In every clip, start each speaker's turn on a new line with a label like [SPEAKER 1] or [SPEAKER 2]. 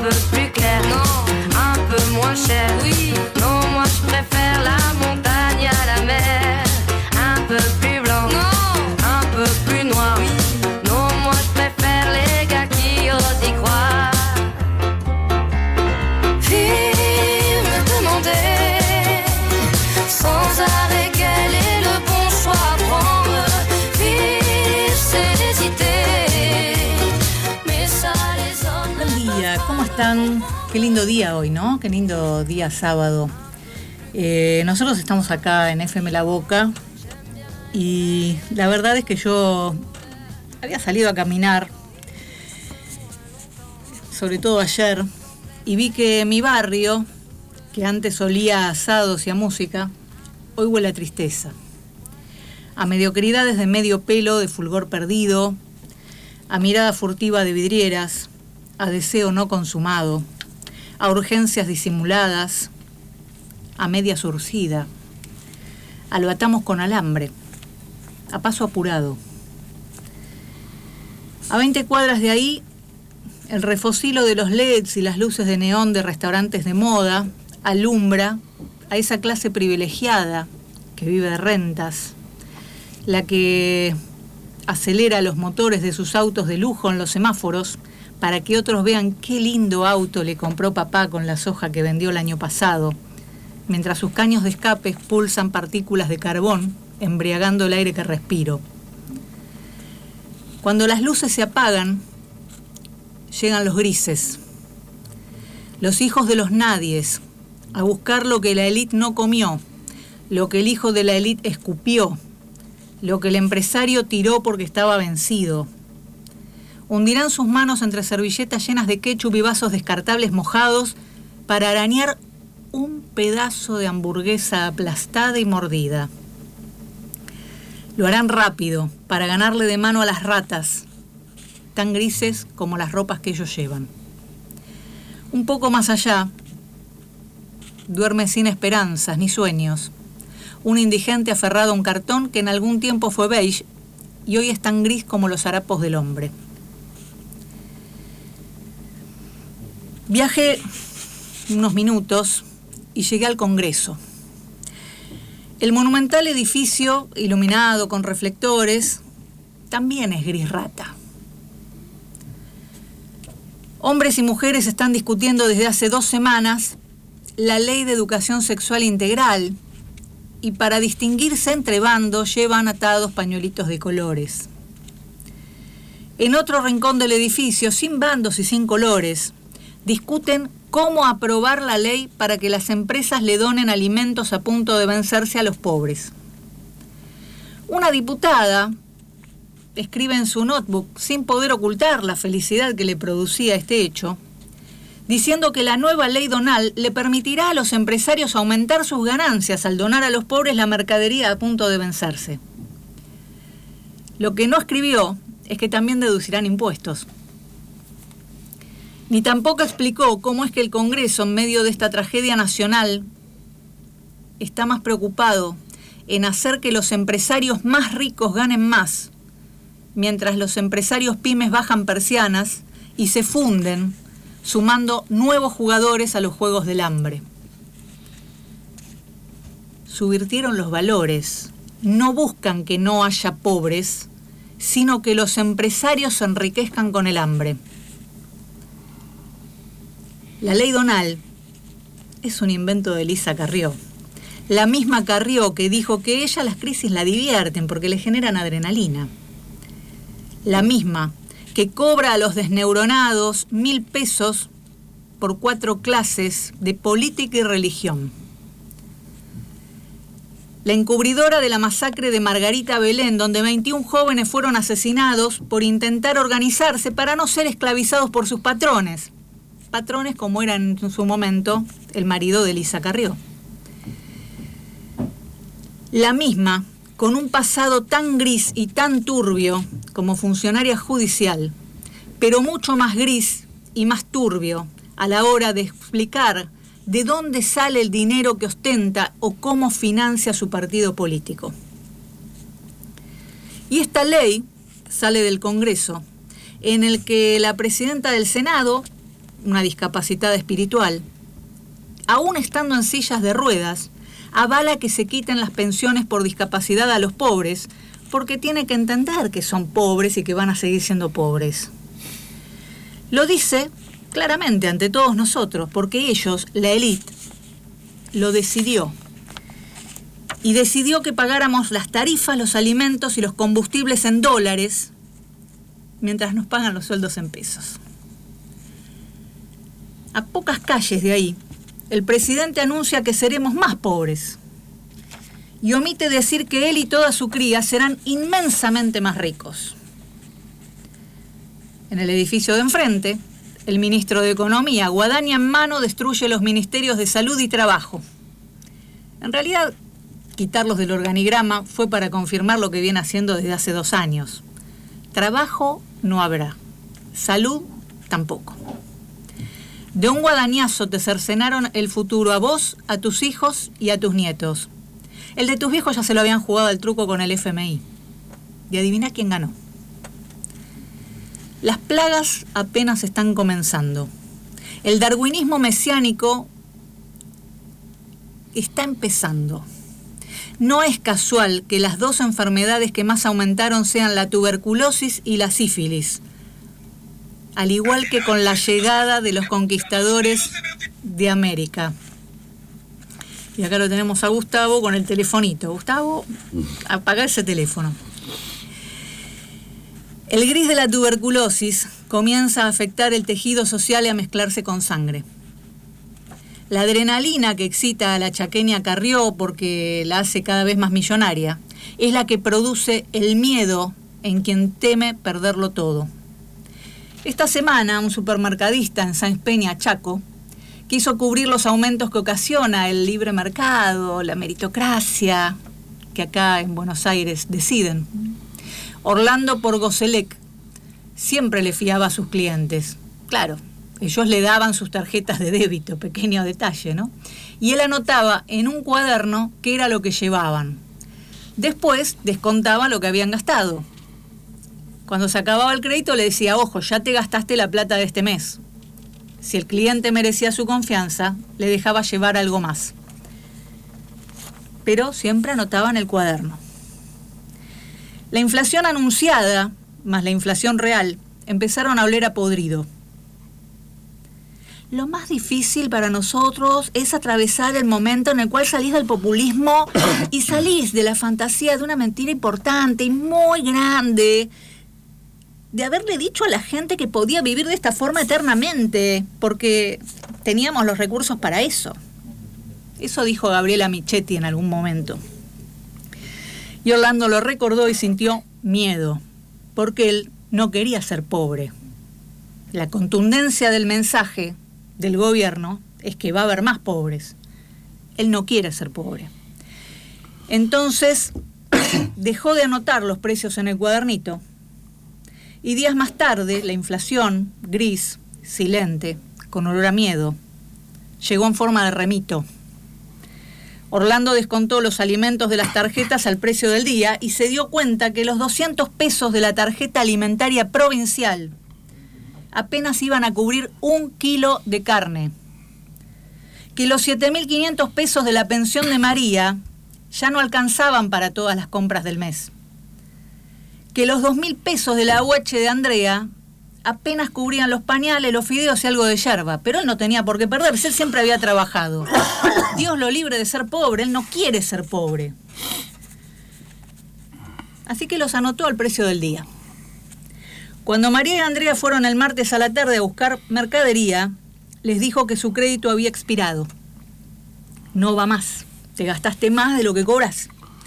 [SPEAKER 1] peu plus clair, non, un peu moins cher. Oui, non, moi je préfère la montagne à la mer, un peu plus blanc, non, un peu plus noir. Oui, non, moi je préfère les gars qui osent y croire. Fille me demandait sans arrêt quel est le bon choix à prendre. Fille, c'est hésiter, mais ça les hommes.
[SPEAKER 2] Buen día, ¿cómo están? Qué lindo día hoy, ¿no? Qué lindo día sábado. Nosotros estamos acá en FM La Boca y la verdad es que yo había salido a caminar, sobre todo ayer, y vi que mi barrio, que antes olía a asados y a música, hoy huele a tristeza, a mediocridades de medio pelo de fulgor perdido, a mirada furtiva de vidrieras, a deseo no consumado, a urgencias disimuladas, a media surcida, a lo atamos con alambre, a paso apurado. A 20 cuadras de ahí, el refocilo de los LEDs y las luces de neón de restaurantes de moda alumbra a esa clase privilegiada que vive de rentas, la que acelera los motores de sus autos de lujo en los semáforos para que otros vean qué lindo auto le compró papá con la soja que vendió el año pasado, mientras sus caños de escape expulsan partículas de carbón, embriagando el aire que respiro. Cuando las luces se apagan, llegan los grises, los hijos de los nadies, a buscar lo que la élite no comió, lo que el hijo de la élite escupió, lo que el empresario tiró porque estaba vencido. Hundirán sus manos entre servilletas llenas de ketchup y vasos descartables mojados para arañar un pedazo de hamburguesa aplastada y mordida. Lo harán rápido para ganarle de mano a las ratas, tan grises como las ropas que ellos llevan. Un poco más allá, duerme sin esperanzas ni sueños, un indigente aferrado a un cartón que en algún tiempo fue beige y hoy es tan gris como los harapos del hombre. Viajé unos minutos y llegué al Congreso. El monumental edificio, iluminado con reflectores, también es gris rata. Hombres y mujeres están discutiendo desde hace 2 semanas la ley de educación sexual integral y para distinguirse entre bandos llevan atados pañuelitos de colores. En otro rincón del edificio, sin bandos y sin colores, discuten cómo aprobar la ley para que las empresas le donen alimentos a punto de vencerse a los pobres. Una diputada escribe en su notebook, sin poder ocultar la felicidad que le producía este hecho, diciendo que la nueva ley Donal le permitirá a los empresarios aumentar sus ganancias al donar a los pobres la mercadería a punto de vencerse. Lo que no escribió es que también deducirán impuestos. Ni tampoco explicó cómo es que el Congreso, en medio de esta tragedia nacional, está más preocupado en hacer que los empresarios más ricos ganen más, mientras los empresarios pymes bajan persianas y se funden, sumando nuevos jugadores a los juegos del hambre. Subvirtieron los valores. No buscan que no haya pobres, sino que los empresarios se enriquezcan con el hambre. La ley Donal es un invento de Elisa Carrió. La misma Carrió que dijo que ella las crisis la divierten porque le generan adrenalina. La misma que cobra a los desneuronados 1.000 pesos por 4 clases de política y religión. La encubridora de la masacre de Margarita Belén, donde 21 jóvenes fueron asesinados por intentar organizarse para no ser esclavizados por sus patrones. Patrones como era en su momento el marido de Elisa Carrió. La misma, con un pasado tan gris y tan turbio como funcionaria judicial, pero mucho más gris y más turbio a la hora de explicar de dónde sale el dinero que ostenta o cómo financia su partido político. Y esta ley sale del Congreso, en el que la presidenta del Senado una discapacitada espiritual, aún estando en sillas de ruedas, avala que se quiten las pensiones por discapacidad a los pobres, porque tiene que entender que son pobres y que van a seguir siendo pobres. Lo dice claramente ante todos nosotros, porque ellos, la élite, lo decidió. Y decidió que pagáramos las tarifas, los alimentos y los combustibles en dólares, mientras nos pagan los sueldos en pesos. A pocas calles de ahí, el presidente anuncia que seremos más pobres y omite decir que él y toda su cría serán inmensamente más ricos. En el edificio de enfrente, el ministro de Economía, guadaña en mano, destruye los ministerios de Salud y Trabajo. En realidad, quitarlos del organigrama fue para confirmar lo que viene haciendo desde hace 2 años. Trabajo no habrá, salud tampoco. De un guadañazo te cercenaron el futuro a vos, a tus hijos y a tus nietos. El de tus viejos ya se lo habían jugado al truco con el FMI. Y adivina quién ganó. Las plagas apenas están comenzando. El darwinismo mesiánico está empezando. No es casual que las 2 enfermedades que más aumentaron sean la tuberculosis y la sífilis, al igual que con la llegada de los conquistadores de América. Y acá lo tenemos a Gustavo con el telefonito. Gustavo, apaga ese teléfono. El gris de la tuberculosis comienza a afectar el tejido social y a mezclarse con sangre. La adrenalina que excita a la chaqueña Carrió porque la hace cada vez más millonaria es la que produce el miedo en quien teme perderlo todo. Esta semana, un supermercadista en Sáenz Peña, Chaco, quiso cubrir los aumentos que ocasiona el libre mercado, la meritocracia, que acá en Buenos Aires deciden. Orlando Porgoselec siempre le fiaba a sus clientes. Claro, ellos le daban sus tarjetas de débito, pequeño detalle, ¿no? Y él anotaba en un cuaderno qué era lo que llevaban. Después descontaba lo que habían gastado. Cuando se acababa el crédito le decía, ojo, ya te gastaste la plata de este mes. Si el cliente merecía su confianza, le dejaba llevar algo más. Pero siempre anotaba en el cuaderno. La inflación anunciada, más la inflación real, empezaron a oler a podrido. Lo más difícil para nosotros es atravesar el momento en el cual salís del populismo y salís de la fantasía de una mentira importante y muy grande, de haberle dicho a la gente que podía vivir de esta forma eternamente, porque teníamos los recursos para eso. Eso dijo Gabriela Michetti en algún momento. Y Orlando lo recordó y sintió miedo, porque él no quería ser pobre. La contundencia del mensaje del gobierno es que va a haber más pobres. Él no quiere ser pobre. Entonces dejó de anotar los precios en el cuadernito y días más tarde la inflación, gris, silente, con olor a miedo, llegó en forma de remito. Orlando descontó los alimentos de las tarjetas al precio del día y se dio cuenta que los 200 pesos de la tarjeta alimentaria provincial apenas iban a cubrir 1 kilo de carne, que los 7.500 pesos de la pensión de María ya no alcanzaban para todas las compras del mes, que los 2.000 pesos de la UH de Andrea apenas cubrían los pañales, los fideos y algo de yerba, pero él no tenía por qué perderse, él siempre había trabajado. Dios lo libre de ser pobre, él no quiere ser pobre. Así que los anotó al precio del día. Cuando María y Andrea fueron el martes a la tarde a buscar mercadería, les dijo que su crédito había expirado. No va más, te gastaste más de lo que cobras.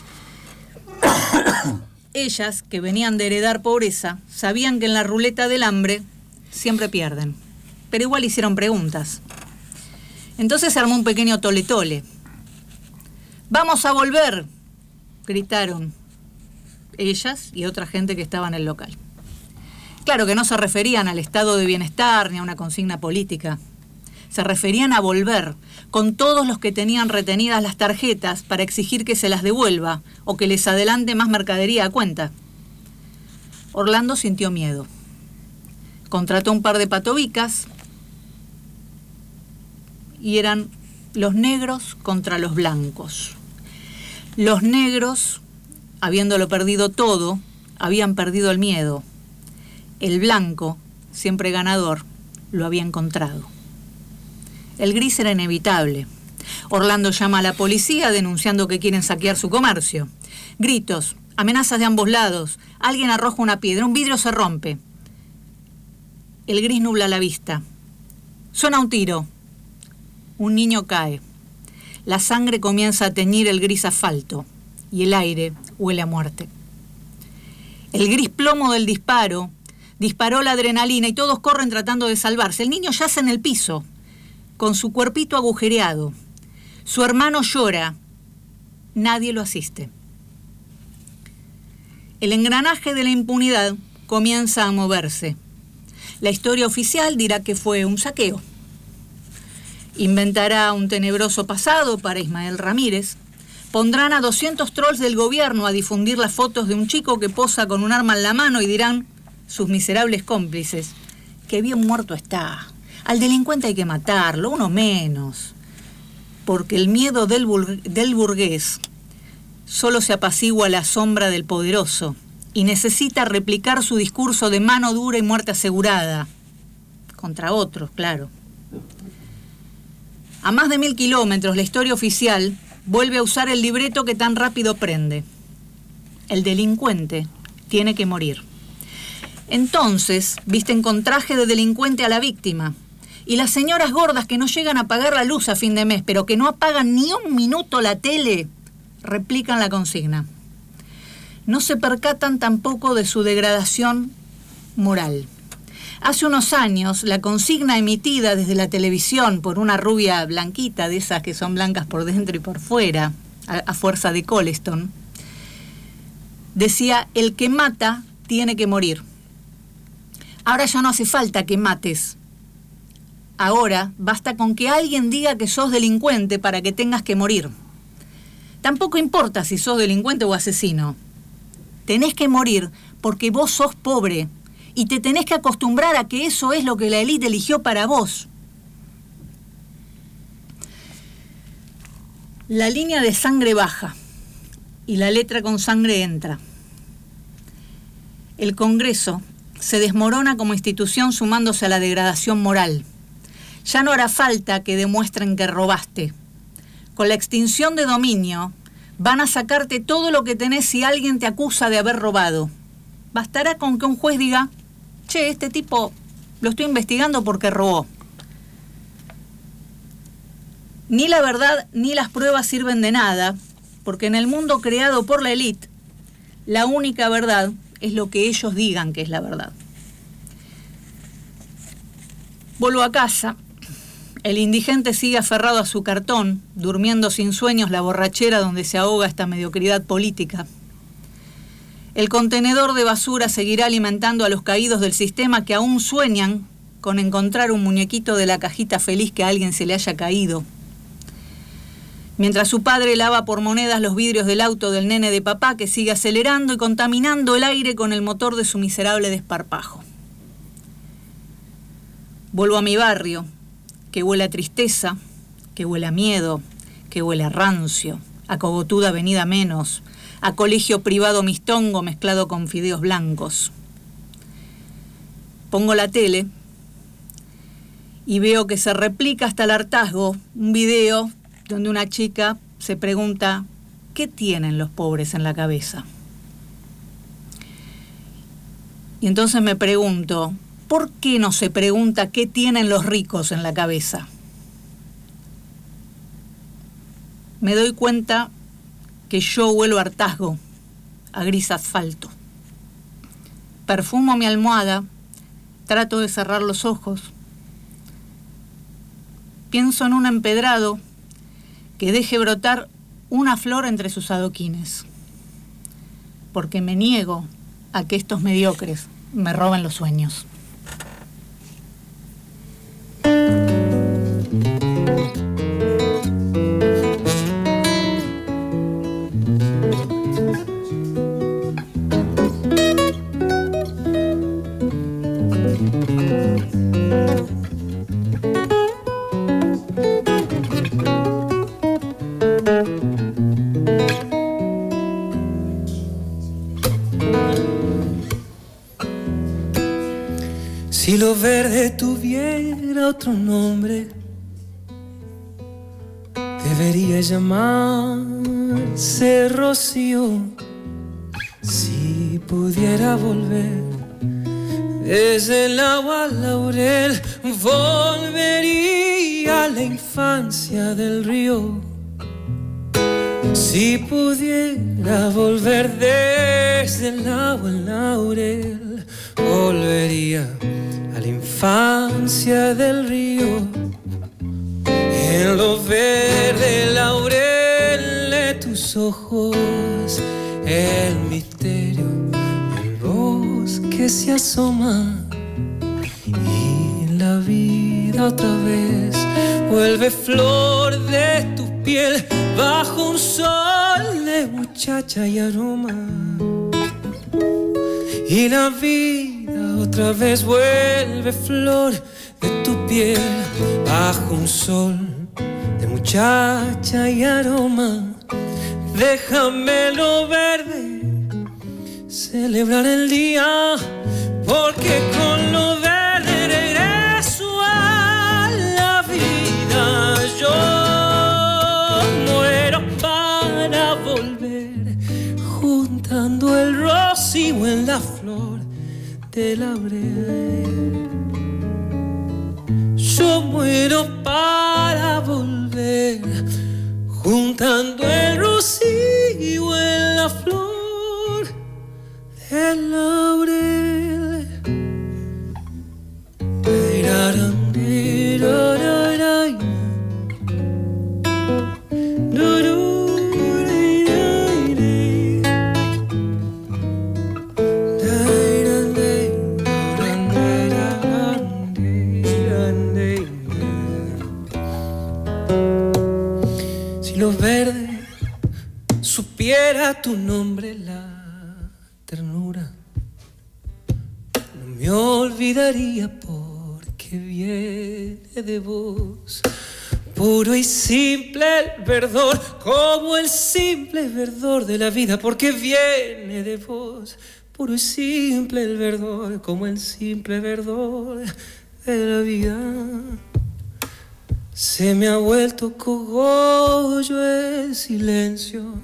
[SPEAKER 2] Ellas, que venían de heredar pobreza, sabían que en la ruleta del hambre siempre pierden, pero igual hicieron preguntas. Entonces se armó un pequeño tole-tole. ¡Vamos a volver!, gritaron ellas y otra gente que estaba en el local. Claro que no se referían al estado de bienestar ni a una consigna política. Se referían a volver con todos los que tenían retenidas las tarjetas para exigir que se las devuelva o que les adelante más mercadería a cuenta. Orlando sintió miedo. Contrató un par de patobicas y eran los negros contra los blancos. Los negros, habiéndolo perdido todo, habían perdido el miedo. El blanco, siempre ganador, lo había encontrado. El gris era inevitable. Orlando llama a la policía denunciando que quieren saquear su comercio. Gritos, amenazas de ambos lados. Alguien arroja una piedra, un vidrio se rompe. El gris nubla la vista. Suena un tiro. Un niño cae. La sangre comienza a teñir el gris asfalto y el aire huele a muerte. El gris plomo del disparo disparó la adrenalina y todos corren tratando de salvarse. El niño yace en el piso, con su cuerpito agujereado. Su hermano llora. Nadie lo asiste. El engranaje de la impunidad comienza a moverse. La historia oficial dirá que fue un saqueo. Inventará un tenebroso pasado para Ismael Ramírez. Pondrán a 200 trolls del gobierno a difundir las fotos de un chico que posa con un arma en la mano y dirán, sus miserables cómplices, que bien muerto está. Al delincuente hay que matarlo, uno menos. Porque el miedo del burgués solo se apacigua a la sombra del poderoso y necesita replicar su discurso de mano dura y muerte asegurada. Contra otros, claro. A más de 1000 kilómetros, la historia oficial vuelve a usar el libreto que tan rápido prende. El delincuente tiene que morir. Entonces, visten con traje de delincuente a la víctima. Y las señoras gordas que no llegan a pagar la luz a fin de mes, pero que no apagan ni un minuto la tele, replican la consigna. No se percatan tampoco de su degradación moral. Hace unos años, la consigna emitida desde la televisión por una rubia blanquita, de esas que son blancas por dentro y por fuera, a fuerza de Coleston, decía, el que mata tiene que morir. Ahora ya no hace falta que mates. Ahora basta con que alguien diga que sos delincuente para que tengas que morir. Tampoco importa si sos delincuente o asesino. Tenés que morir porque vos sos pobre y te tenés que acostumbrar a que eso es lo que la élite eligió para vos. La línea de sangre baja y la letra con sangre entra. El Congreso se desmorona como institución sumándose a la degradación moral. Ya no hará falta que demuestren que robaste. Con la extinción de dominio, van a sacarte todo lo que tenés si alguien te acusa de haber robado. Bastará con que un juez diga, che, este tipo lo estoy investigando porque robó. Ni la verdad ni las pruebas sirven de nada, porque en el mundo creado por la élite, la única verdad es lo que ellos digan que es la verdad. Vuelvo a casa. El indigente sigue aferrado a su cartón, durmiendo sin sueños la borrachera donde se ahoga esta mediocridad política. El contenedor de basura seguirá alimentando a los caídos del sistema que aún sueñan con encontrar un muñequito de la cajita feliz que a alguien se le haya caído. Mientras su padre lava por monedas los vidrios del auto del nene de papá que sigue acelerando y contaminando el aire con el motor de su miserable desparpajo. Vuelvo a mi barrio, que huele a tristeza, que huele a miedo, que huele a rancio, a cogotuda avenida menos, a colegio privado mistongo mezclado con fideos blancos. Pongo la tele y veo que se replica hasta el hartazgo un video donde una chica se pregunta, ¿qué tienen los pobres en la cabeza? Y entonces me pregunto, ¿por qué no se pregunta qué tienen los ricos en la cabeza? Me doy cuenta que yo huelo a hartazgo, a gris asfalto. Perfumo mi almohada, trato de cerrar los ojos. Pienso en un empedrado que deje brotar una flor entre sus adoquines, porque me niego a que estos mediocres me roben los sueños.
[SPEAKER 3] Si lo verde tuviera otro nombre, debería llamarse rocío. Si pudiera volver desde el agua al laurel, volvería a la infancia del río. Si pudiera volver desde el agua al laurel, volvería a la infancia del río. En lo verde laurel de tus ojos, el misterio del bosque se asoma, y la vida otra vez vuelve flor de tu piel bajo un sol de muchacha y aroma. Y la vida otra vez vuelve flor de tu piel bajo un sol de muchacha y aroma. Déjame lo verde celebrar el día, porque con lo verde regreso a la vida. Yo muero para volver, juntando el rocío en la flor del laurel. Yo muero para volver, juntando el rocío en la flor del laurel. Si lo verde supiera tu nombre, la ternura no me olvidaría, porque viene de vos. Puro y simple el verdor, como el simple verdor de la vida, porque viene de vos. Puro y simple el verdor, como el simple verdor de la vida. Se me ha vuelto cogollo el silencio,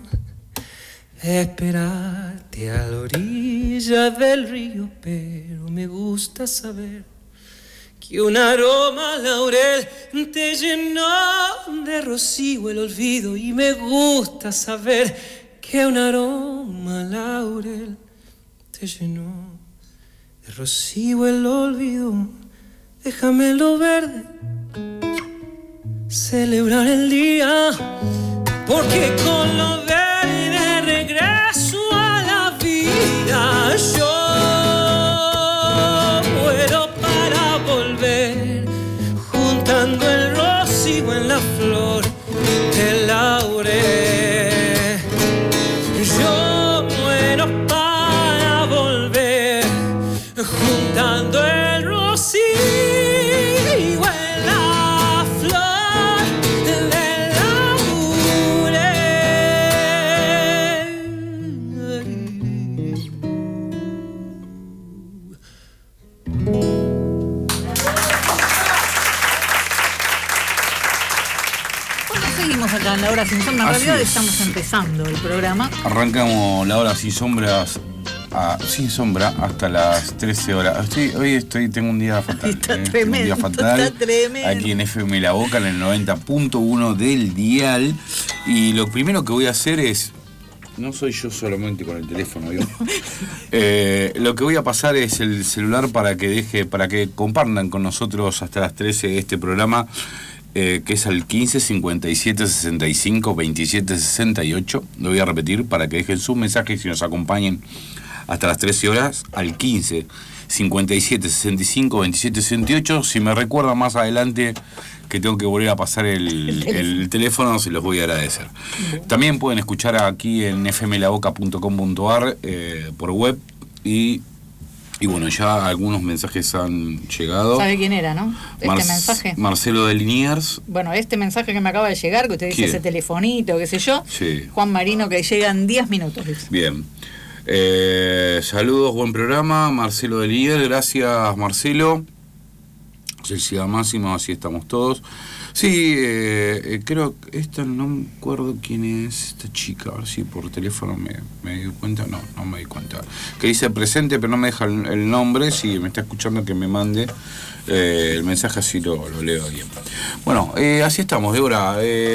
[SPEAKER 3] esperarte a la orilla del río, pero me gusta saber que un aroma laurel te llenó de rocío el olvido, y me gusta saber que un aroma laurel te llenó de rocío el olvido. Déjame lo verde celebrar el día, porque con lo verde regreso a la vida. Yo muero para volver, juntando el rocío en la flor del laurel. Yo muero para volver, juntando el rocío en la flor del
[SPEAKER 2] Seguimos acá en La Hora Sin Sombra. En realidad estamos empezando el programa.
[SPEAKER 4] Arrancamos La Hora Sin Sombras sin sombra hasta las 13 horas. Tengo un día fatal.
[SPEAKER 2] Está tremendo,
[SPEAKER 4] un día fatal.
[SPEAKER 2] está tremendo.
[SPEAKER 4] Aquí en FM La Boca, en el 90.1 del dial. Y lo primero que voy a hacer es... No soy yo solamente con el teléfono, ¿vio? Lo que voy a pasar es el celular para que compartan con nosotros hasta las 13 este programa, que es al 15 57 65 27 68. Lo voy a repetir para que dejen sus mensajes y nos acompañen hasta las 13 horas al 15 57 65 27 68. Si me recuerdan más adelante que tengo que volver a pasar el teléfono, se los voy a agradecer. También pueden escuchar aquí en fmlaboca.com.ar por web y bueno, ya algunos mensajes han llegado.
[SPEAKER 2] ¿Sabe quién era, no? Mensaje.
[SPEAKER 4] Marcelo de Liniers.
[SPEAKER 2] Bueno, este mensaje que me acaba de llegar, que usted dice ese telefonito, qué sé yo.
[SPEAKER 4] Sí.
[SPEAKER 2] Juan Marino, que llega en 10 minutos. Dice.
[SPEAKER 4] Bien. Saludos, buen programa. Marcelo de Liniers, gracias Marcelo. Felicidad máxima, así estamos todos. Sí, creo que esta no me acuerdo quién es esta chica, a ver si por teléfono me di cuenta, no me di cuenta. Que dice presente, pero no me deja el nombre, si me está escuchando que me mande el mensaje, así lo leo bien. Bueno, así estamos, Débora.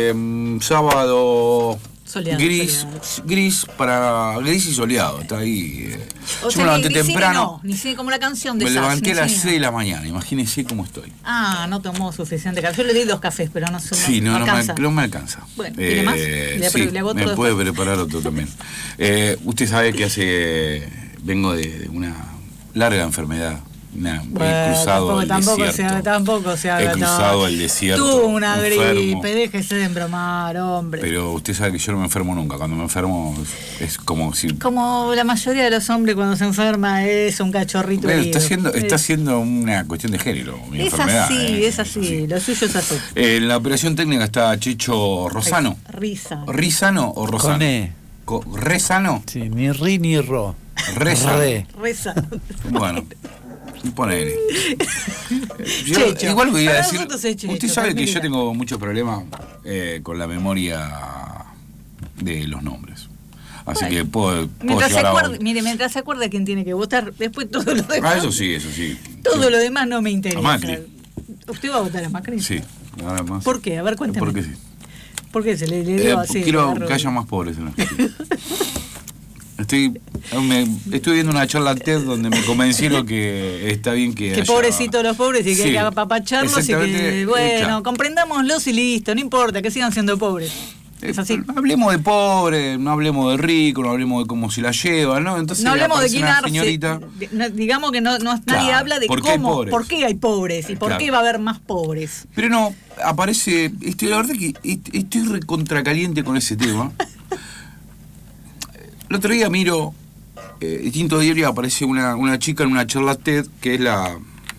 [SPEAKER 4] Sábado...
[SPEAKER 2] Soleado,
[SPEAKER 4] gris y soleado, está ahí.
[SPEAKER 2] O
[SPEAKER 4] Yo me levanté
[SPEAKER 2] ni
[SPEAKER 4] temprano.
[SPEAKER 2] Ni cine como la canción de
[SPEAKER 4] Me
[SPEAKER 2] Sass,
[SPEAKER 4] levanté a las
[SPEAKER 2] ni
[SPEAKER 4] 6 de la mañana, imagínense cómo estoy.
[SPEAKER 2] Ah, no tomó suficiente café. Yo le di 2 cafés, pero no se
[SPEAKER 4] Sí, no
[SPEAKER 2] alcanza.
[SPEAKER 4] me alcanza.
[SPEAKER 2] Bueno, ¿tiene más?
[SPEAKER 4] Sí,
[SPEAKER 2] le hago otro
[SPEAKER 4] me
[SPEAKER 2] después.
[SPEAKER 4] puede preparar otro también. Usted sabe que vengo de una larga enfermedad. He cruzado el desierto.
[SPEAKER 2] Tampoco se haga.
[SPEAKER 4] He cruzado el desierto.
[SPEAKER 2] Tuvo una
[SPEAKER 4] enfermo.
[SPEAKER 2] gripe, déjese de embromar, hombre.
[SPEAKER 4] Pero usted sabe que yo no me enfermo nunca. Cuando me enfermo es como si...
[SPEAKER 2] Como la mayoría de los hombres cuando se enferma es un cachorrito
[SPEAKER 4] Bueno,
[SPEAKER 2] herido.
[SPEAKER 4] está siendo una cuestión de género, mi enfermedad.
[SPEAKER 2] Es así, lo suyo es así.
[SPEAKER 4] En la operación técnica está Checho Rosano. ¿Rizano o Rosano?
[SPEAKER 5] Con E.
[SPEAKER 4] ¿Rezano?
[SPEAKER 5] Sí, ni ri ni ro.
[SPEAKER 4] Rezano.
[SPEAKER 2] Reza.
[SPEAKER 4] Bueno, ponele.
[SPEAKER 2] Checho.
[SPEAKER 4] Igual voy a
[SPEAKER 2] Para
[SPEAKER 4] decir,
[SPEAKER 2] nosotros es Checho,
[SPEAKER 4] usted sabe que
[SPEAKER 2] tranquila.
[SPEAKER 4] yo tengo mucho problema con la memoria de los nombres. Así que puedo
[SPEAKER 2] mientras se acuerde quién tiene que votar, después todo lo demás.
[SPEAKER 4] eso sí.
[SPEAKER 2] Todo lo demás no me interesa.
[SPEAKER 4] A Macri.
[SPEAKER 2] ¿Usted va a votar a Macri?
[SPEAKER 4] Sí, nada más.
[SPEAKER 2] ¿Por qué? A ver, cuéntame.
[SPEAKER 4] Porque sí.
[SPEAKER 2] ¿Por qué se le dio así?
[SPEAKER 4] Quiero que haya más pobres en la Argentina. Estoy viendo una charla TED donde me convencieron que está bien que
[SPEAKER 2] Que
[SPEAKER 4] haya...
[SPEAKER 2] pobrecitos los pobres y que hay que apapacharlos y que,
[SPEAKER 4] exactamente,
[SPEAKER 2] bueno,
[SPEAKER 4] claro.
[SPEAKER 2] comprendámoslos y listo, no importa, que sigan siendo pobres. Es así.
[SPEAKER 4] No hablemos de pobre, no hablemos de rico, no hablemos de cómo se la llevan, ¿no? Entonces
[SPEAKER 2] No hablemos de
[SPEAKER 4] aparece
[SPEAKER 2] quién
[SPEAKER 4] una
[SPEAKER 2] arce.
[SPEAKER 4] señorita.
[SPEAKER 2] Digamos que nadie
[SPEAKER 4] Claro,
[SPEAKER 2] habla de
[SPEAKER 4] ¿por qué hay
[SPEAKER 2] cómo,
[SPEAKER 4] pobres?
[SPEAKER 2] por qué hay pobres y por
[SPEAKER 4] Claro.
[SPEAKER 2] qué va a haber más pobres.
[SPEAKER 4] Pero no, aparece... la verdad que estoy recontracaliente con ese tema. El otro día miro... distinto diario aparece una chica en una charla TED que es la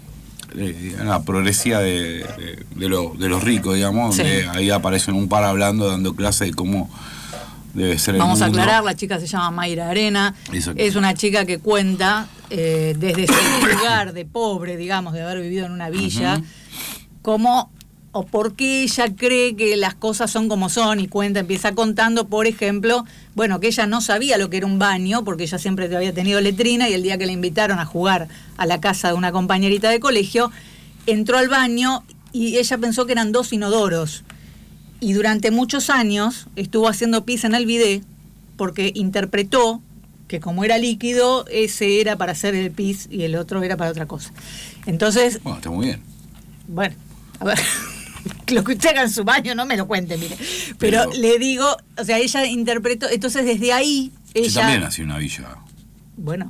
[SPEAKER 4] progresía de los ricos, digamos,
[SPEAKER 2] Sí.
[SPEAKER 4] donde ahí aparecen un par hablando, dando clases de cómo debe ser el
[SPEAKER 2] Vamos a
[SPEAKER 4] mundo.
[SPEAKER 2] aclarar, la chica se llama Mayra Arena.
[SPEAKER 4] Exacto.
[SPEAKER 2] Es una chica que cuenta desde su lugar de pobre, digamos, de haber vivido en una villa, cómo o por qué ella cree que las cosas son como son, y empieza contando, por ejemplo, bueno, que ella no sabía lo que era un baño, porque ella siempre había tenido letrina, y el día que la invitaron a jugar a la casa de una compañerita de colegio, entró al baño y ella pensó que eran 2 inodoros. Y durante muchos años estuvo haciendo pis en el bidé porque interpretó que como era líquido, ese era para hacer el pis y el otro era para otra cosa. Entonces,
[SPEAKER 4] Bueno, está muy bien.
[SPEAKER 2] bueno, a ver, lo que usted haga en su baño no me lo cuente, mire. Pero le digo, o sea, ella interpretó, entonces desde ahí
[SPEAKER 4] Yo
[SPEAKER 2] ella...
[SPEAKER 4] también nací en una villa.
[SPEAKER 2] Bueno,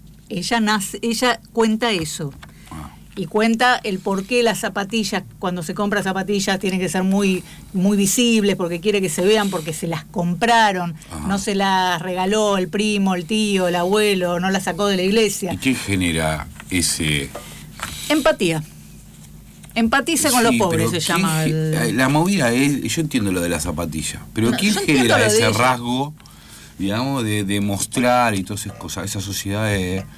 [SPEAKER 2] ella cuenta eso.
[SPEAKER 4] Ah.
[SPEAKER 2] Y cuenta el por qué las zapatillas, cuando se compra zapatillas, tienen que ser muy, muy visibles, porque quiere que se vean, porque se las compraron,
[SPEAKER 4] Ajá.
[SPEAKER 2] no se las regaló el primo, el tío, el abuelo, no las sacó de la iglesia.
[SPEAKER 4] ¿Y qué genera ese...?
[SPEAKER 2] Empatía. Empatice con los
[SPEAKER 4] Sí,
[SPEAKER 2] pobres,
[SPEAKER 4] pero
[SPEAKER 2] se llama.
[SPEAKER 4] La movida es... Yo entiendo lo de la zapatilla, pero
[SPEAKER 2] No,
[SPEAKER 4] ¿quién
[SPEAKER 2] yo entiendo
[SPEAKER 4] genera
[SPEAKER 2] lo de
[SPEAKER 4] ese
[SPEAKER 2] ella.
[SPEAKER 4] rasgo, digamos, de mostrar y todas esas cosas, esa sociedad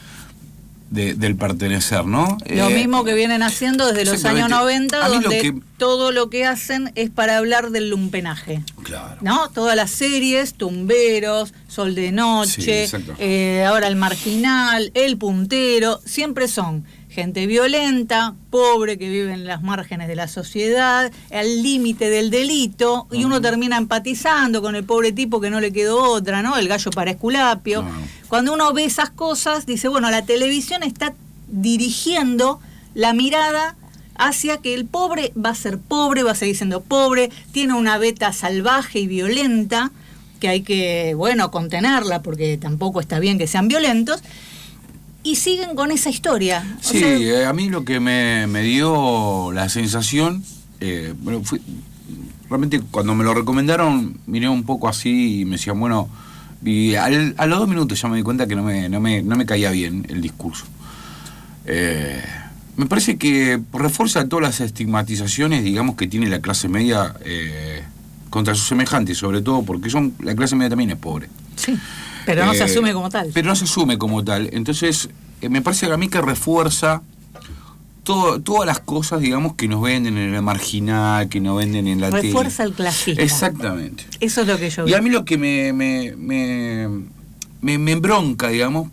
[SPEAKER 4] del pertenecer, ¿no?
[SPEAKER 2] Lo mismo que vienen haciendo desde los años
[SPEAKER 4] exactamente.
[SPEAKER 2] 90,
[SPEAKER 4] A mí lo
[SPEAKER 2] donde
[SPEAKER 4] que-
[SPEAKER 2] todo lo que hacen es para hablar del lumpenaje.
[SPEAKER 4] Claro.
[SPEAKER 2] ¿No? Todas las series, Tumberos, Sol de
[SPEAKER 4] Sí,
[SPEAKER 2] Noche,
[SPEAKER 4] exacto.
[SPEAKER 2] ahora El Marginal, El Puntero, siempre son gente violenta, pobre, que vive en las márgenes de la sociedad, al límite del delito, y uno termina empatizando con el pobre tipo que no le quedó otra, ¿no? El gallo para Esculapio.
[SPEAKER 4] Claro.
[SPEAKER 2] Cuando uno ve esas cosas, dice, bueno, la televisión está dirigiendo la mirada hacia que el pobre va a ser pobre, va a seguir siendo pobre, tiene una beta salvaje y violenta, que hay que, bueno, contenerla, porque tampoco está bien que sean violentos, y siguen con esa historia. O
[SPEAKER 4] Sí,
[SPEAKER 2] sea,
[SPEAKER 4] a mí lo que me dio la sensación, bueno, realmente cuando me lo recomendaron, miré un poco así y me decían, bueno, y a los 2 minutos ya me di cuenta que no me caía bien el discurso. Me parece que refuerza todas las estigmatizaciones, digamos, que tiene la clase media contra sus semejantes, sobre todo porque la clase media también es pobre.
[SPEAKER 2] sí, pero no se asume como tal.
[SPEAKER 4] Pero no se asume como tal. Entonces, me parece que a mí que refuerza todas las cosas, digamos, que nos venden en el marginal, que nos venden en la tele.
[SPEAKER 2] Refuerza el clasismo.
[SPEAKER 4] Exactamente.
[SPEAKER 2] Eso es lo que yo
[SPEAKER 4] Y
[SPEAKER 2] veo.
[SPEAKER 4] a mí lo que me embronca, digamos,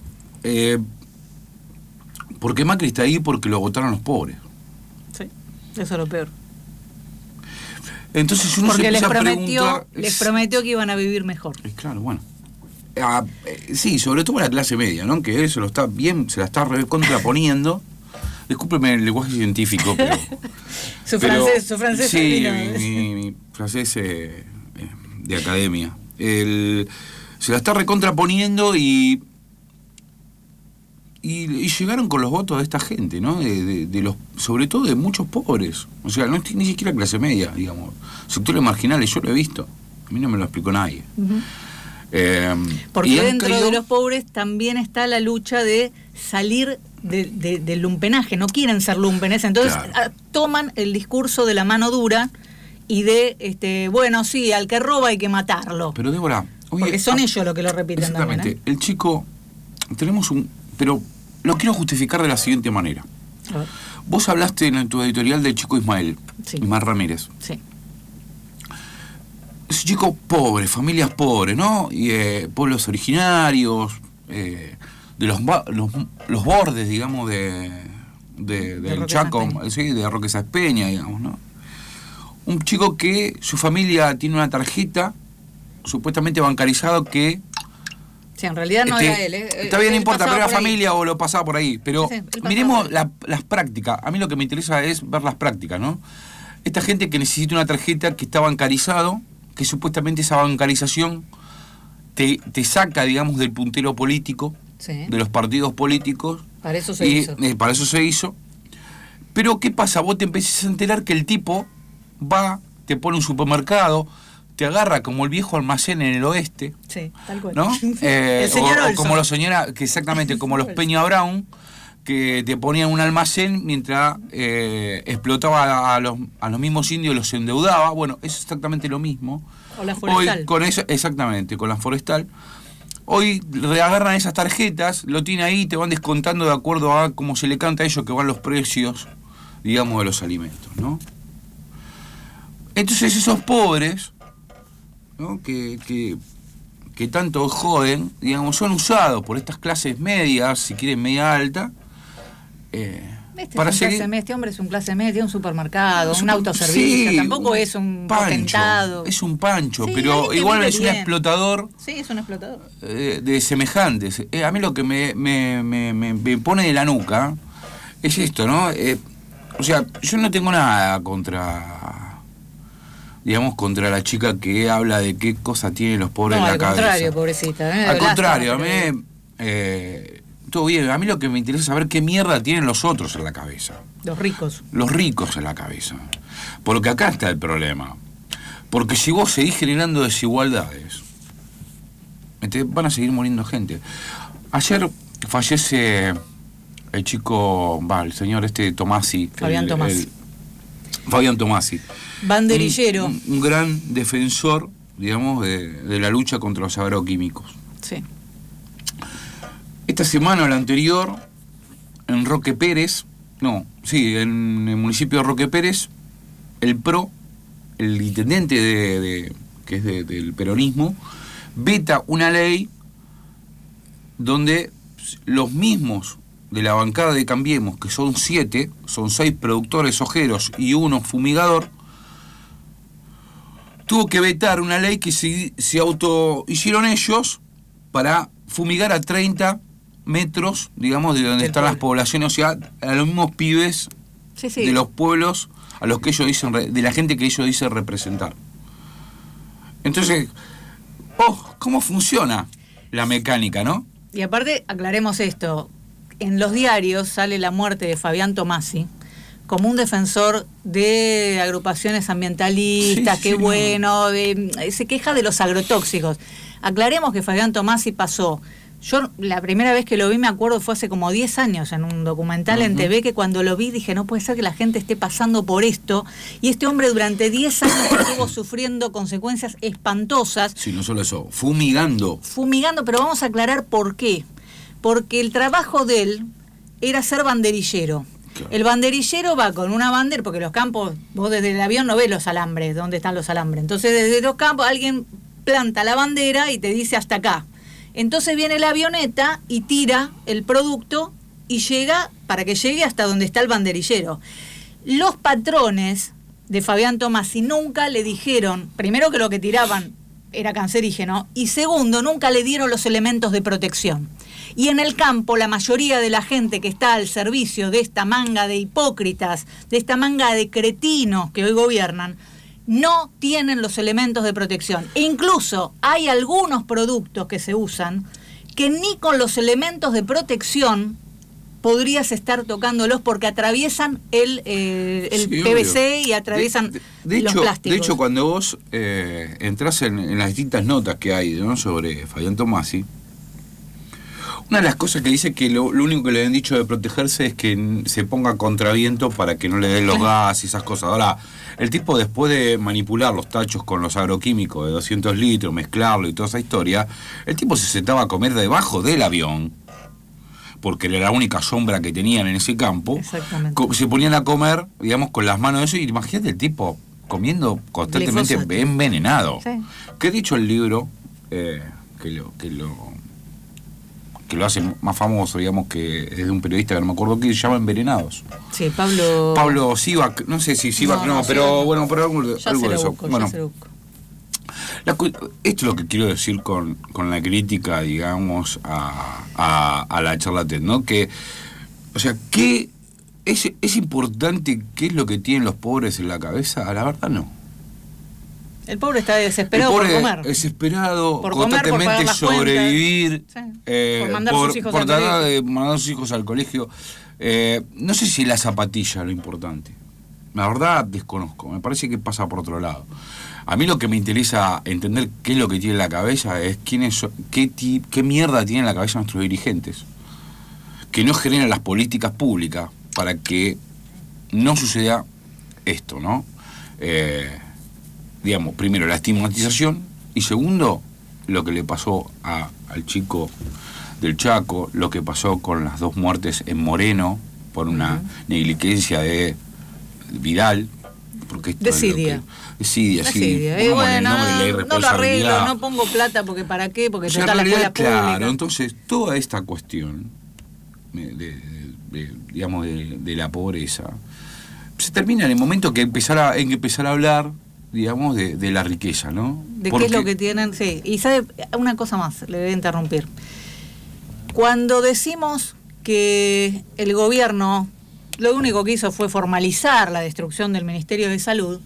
[SPEAKER 4] porque Macri está ahí porque lo votaron los pobres.
[SPEAKER 2] Sí, eso es lo peor.
[SPEAKER 4] Entonces uno
[SPEAKER 2] Porque
[SPEAKER 4] se
[SPEAKER 2] les
[SPEAKER 4] empieza a preguntar...
[SPEAKER 2] prometió que iban a vivir mejor.
[SPEAKER 4] Claro, bueno. Sí, sobre todo la clase media, ¿no? Que eso se la está contraponiendo. Discúlpeme el lenguaje científico, pero...
[SPEAKER 2] Su francés.
[SPEAKER 4] Sí,
[SPEAKER 2] vino.
[SPEAKER 4] mi francés de academia. Se la está recontraponiendo y llegaron con los votos de esta gente, ¿no? De los, sobre todo de muchos pobres. O sea, no es ni siquiera clase media, digamos. Sectores marginales, yo lo he visto. A mí no me lo explicó nadie.
[SPEAKER 2] Uh-huh. Porque
[SPEAKER 4] y han
[SPEAKER 2] dentro
[SPEAKER 4] caído...
[SPEAKER 2] de los pobres también está la lucha de salir del lumpenaje, no quieren ser lumpenes, entonces
[SPEAKER 4] Claro.
[SPEAKER 2] toman el discurso de la mano dura y de, bueno, sí, al que roba hay que matarlo.
[SPEAKER 4] Pero Débora...
[SPEAKER 2] Porque son ellos los que lo repiten
[SPEAKER 4] exactamente.
[SPEAKER 2] también.
[SPEAKER 4] El chico... Tenemos un... Pero lo quiero justificar de la siguiente manera.
[SPEAKER 2] A ver.
[SPEAKER 4] Vos hablaste en tu editorial del chico Ismael,
[SPEAKER 2] Sí.
[SPEAKER 4] Ismael Ramírez.
[SPEAKER 2] Sí.
[SPEAKER 4] Es un chico pobre, familias pobres, ¿no? Y pueblos originarios, de los bordes, digamos, del
[SPEAKER 2] Roque
[SPEAKER 4] Chaco,
[SPEAKER 2] Sáenz Peña.
[SPEAKER 4] sí, de Roque Sáenz Peña, digamos, ¿no? Un chico que su familia tiene una tarjeta supuestamente bancarizado que...
[SPEAKER 2] Sí, en realidad no era él.
[SPEAKER 4] Está bien, no
[SPEAKER 2] Él
[SPEAKER 4] importa,
[SPEAKER 2] pasaba
[SPEAKER 4] pero era
[SPEAKER 2] por ahí.
[SPEAKER 4] familia o lo pasaba por ahí. Pero
[SPEAKER 2] Sí, él pasaba
[SPEAKER 4] miremos
[SPEAKER 2] por ahí.
[SPEAKER 4] las prácticas. A mí lo que me interesa es ver las prácticas, ¿no? Esta gente que necesita una tarjeta que está bancarizado, que supuestamente esa bancarización te saca, digamos, del puntero político,
[SPEAKER 2] Sí.
[SPEAKER 4] de los partidos políticos.
[SPEAKER 2] Para eso se
[SPEAKER 4] y,
[SPEAKER 2] hizo.
[SPEAKER 4] para eso se hizo. Pero, ¿qué pasa? Vos te empezás a enterar que el tipo va, te pone un supermercado, te agarra como el viejo almacén en el oeste,
[SPEAKER 2] Sí, tal cual.
[SPEAKER 4] ¿no?
[SPEAKER 2] El señor
[SPEAKER 4] o
[SPEAKER 2] Olson.
[SPEAKER 4] como los señora, que exactamente como los Peña Brown, que te ponían un almacén mientras explotaba a los mismos indios, los endeudaba. Bueno, es exactamente lo mismo.
[SPEAKER 2] O la forestal.
[SPEAKER 4] Hoy con eso, exactamente, con la forestal. Hoy reagarran esas tarjetas, lo tiene ahí, te van descontando de acuerdo a cómo se le canta a ellos que van los precios, digamos, de los alimentos, ¿no? Entonces esos pobres, ¿no? que tanto joden, digamos, son usados por estas clases medias, si quieren media alta, para seguir...
[SPEAKER 2] Este hombre es un clase media, un supermercado,
[SPEAKER 4] Es
[SPEAKER 2] un autoservicio,
[SPEAKER 4] sí,
[SPEAKER 2] tampoco es un
[SPEAKER 4] pancho,
[SPEAKER 2] potentado.
[SPEAKER 4] es un pancho,
[SPEAKER 2] Sí,
[SPEAKER 4] pero
[SPEAKER 2] alguien que
[SPEAKER 4] igual
[SPEAKER 2] vive
[SPEAKER 4] es un
[SPEAKER 2] bien.
[SPEAKER 4] explotador
[SPEAKER 2] Sí, es un explotador.
[SPEAKER 4] de semejantes. A mí lo que me pone de la nuca es esto, ¿no? O sea, yo no tengo nada contra, digamos, contra la chica que habla de qué cosa tienen los pobres
[SPEAKER 2] No,
[SPEAKER 4] en la
[SPEAKER 2] al
[SPEAKER 4] cabeza.
[SPEAKER 2] contrario, pobrecita.
[SPEAKER 4] Al contrario, a
[SPEAKER 2] Lástima,
[SPEAKER 4] mí... todo bien, a mí lo que me interesa es saber qué mierda tienen los otros en la cabeza.
[SPEAKER 2] Los ricos.
[SPEAKER 4] Los ricos en la cabeza. Porque acá está el problema. Porque si vos seguís generando desigualdades, van a seguir muriendo gente. Ayer fallece el chico, el señor Tomasi.
[SPEAKER 2] Fabián Tomasi.
[SPEAKER 4] Fabián Tomasi.
[SPEAKER 2] Banderillero.
[SPEAKER 4] Un gran defensor, digamos, de la lucha contra los agroquímicos.
[SPEAKER 2] Sí.
[SPEAKER 4] Esta semana o la anterior, en Roque Pérez, en el municipio de Roque Pérez, el PRO, el intendente que es del peronismo, veta una ley donde los mismos de la bancada de Cambiemos, que son 7, son 6 productores ojeros y 1 fumigador, tuvo que vetar una ley que se auto hicieron ellos para fumigar a 30 metros, digamos, de donde están las poblaciones, o sea, a los mismos pibes de los pueblos a los que ellos dicen, de la gente que ellos dicen representar. Entonces, ¿cómo funciona la mecánica, no?
[SPEAKER 2] Y aparte, aclaremos esto, en los diarios sale la muerte de Fabián Tomasi como un defensor de agrupaciones ambientalistas,
[SPEAKER 4] Sí,
[SPEAKER 2] bueno, se queja de los agrotóxicos. Aclaremos que Fabián Tomasi pasó... Yo la primera vez que lo vi, me acuerdo, fue hace como 10 años en un documental en TV, que cuando lo vi dije, no puede ser que la gente esté pasando por esto. Y este hombre durante 10 años estuvo sufriendo consecuencias espantosas.
[SPEAKER 4] Sí, no solo eso, fumigando.
[SPEAKER 2] Fumigando, pero vamos a aclarar por qué. Porque el trabajo de él era ser banderillero.
[SPEAKER 4] Claro.
[SPEAKER 2] El banderillero va con una bandera, porque los campos, vos desde el avión no ves los alambres, dónde están los alambres. Entonces desde los campos alguien planta la bandera y te dice hasta acá. Entonces viene la avioneta y tira el producto y llega, para que llegue hasta donde está el banderillero. Los patrones de Fabián Tomasi nunca le dijeron, primero, que lo que tiraban era cancerígeno, y segundo, nunca le dieron los elementos de protección. Y en el campo, la mayoría de la gente que está al servicio de esta manga de hipócritas, de esta manga de cretinos que hoy gobiernan, no tienen los elementos de protección. E incluso hay algunos productos que se usan que ni con los elementos de protección podrías estar tocándolos, porque atraviesan el
[SPEAKER 4] Sí,
[SPEAKER 2] PVC
[SPEAKER 4] obvio.
[SPEAKER 2] y atraviesan
[SPEAKER 4] de
[SPEAKER 2] los
[SPEAKER 4] hecho,
[SPEAKER 2] plásticos.
[SPEAKER 4] De hecho, cuando vos entrás en las distintas notas que hay, ¿no?, sobre Fabián Tomasi, una de las cosas que dice que lo único que le han dicho de protegerse es que se ponga contraviento para que no le den los gases y esas cosas. Ahora, el tipo, después de manipular los tachos con los agroquímicos de 200 litros, mezclarlo y toda esa historia, el tipo se sentaba a comer debajo del avión, porque era la única sombra que tenían en ese campo.
[SPEAKER 2] Exactamente.
[SPEAKER 4] Se ponían a comer, digamos, con las manos de eso, y imagínate el tipo comiendo constantemente
[SPEAKER 2] Glifosato.
[SPEAKER 4] envenenado.
[SPEAKER 2] Sí.
[SPEAKER 4] Que dicho el libro, que lo hace más famoso, digamos, que es de un periodista que no me acuerdo qué, se llama Envenenados.
[SPEAKER 2] Sí, Pablo
[SPEAKER 4] Sivak, no sé si Sivak
[SPEAKER 2] No,
[SPEAKER 4] pero
[SPEAKER 2] Sivak.
[SPEAKER 4] bueno, pero algo
[SPEAKER 2] Ya
[SPEAKER 4] de
[SPEAKER 2] se lo
[SPEAKER 4] eso.
[SPEAKER 2] busco,
[SPEAKER 4] Bueno,
[SPEAKER 2] ya se lo busco.
[SPEAKER 4] esto es lo que quiero decir con la crítica, digamos, a la charla TED, ¿no? Que, o sea, ¿qué es importante qué es lo que tienen los pobres en la cabeza? La verdad, no.
[SPEAKER 2] El pobre está desesperado
[SPEAKER 4] El pobre
[SPEAKER 2] por comer.
[SPEAKER 4] desesperado,
[SPEAKER 2] Por comer, por
[SPEAKER 4] constantemente
[SPEAKER 2] pagar las
[SPEAKER 4] sobrevivir,
[SPEAKER 2] cuentas. Sí. Por mandar sus hijos
[SPEAKER 4] por
[SPEAKER 2] al
[SPEAKER 4] tratar
[SPEAKER 2] colegio.
[SPEAKER 4] de mandar a sus hijos al colegio. No sé si la zapatilla es lo importante. La verdad, desconozco. Me parece que pasa por otro lado. A mí lo que me interesa entender qué es lo que tiene en la cabeza es qué mierda tienen en la cabeza nuestros dirigentes, que no generan las políticas públicas para que no suceda esto, ¿no? Digamos, primero, la estigmatización, y segundo, lo que le pasó al chico del Chaco, lo que pasó con las 2 muertes en Moreno por una negligencia de Vidal, porque esto
[SPEAKER 2] Desidia.
[SPEAKER 4] Desidia, sí.
[SPEAKER 2] Desidia. Y
[SPEAKER 4] Pongamos el
[SPEAKER 2] bueno,
[SPEAKER 4] nombre y la
[SPEAKER 2] no lo
[SPEAKER 4] irresponsabilidad.
[SPEAKER 2] arreglo, no pongo plata porque ¿para qué? Porque
[SPEAKER 4] O
[SPEAKER 2] te
[SPEAKER 4] sea,
[SPEAKER 2] está
[SPEAKER 4] en
[SPEAKER 2] la
[SPEAKER 4] realidad,
[SPEAKER 2] escuela pública.
[SPEAKER 4] claro, entonces toda esta cuestión digamos, de la pobreza se termina en el momento que empezar a hablar, digamos, de la riqueza, ¿no?
[SPEAKER 2] De
[SPEAKER 4] Porque,
[SPEAKER 2] qué es lo que tienen, sí. Y sabe, una cosa más, le voy a interrumpir. Cuando decimos que el gobierno lo único que hizo fue formalizar la destrucción del Ministerio de Salud,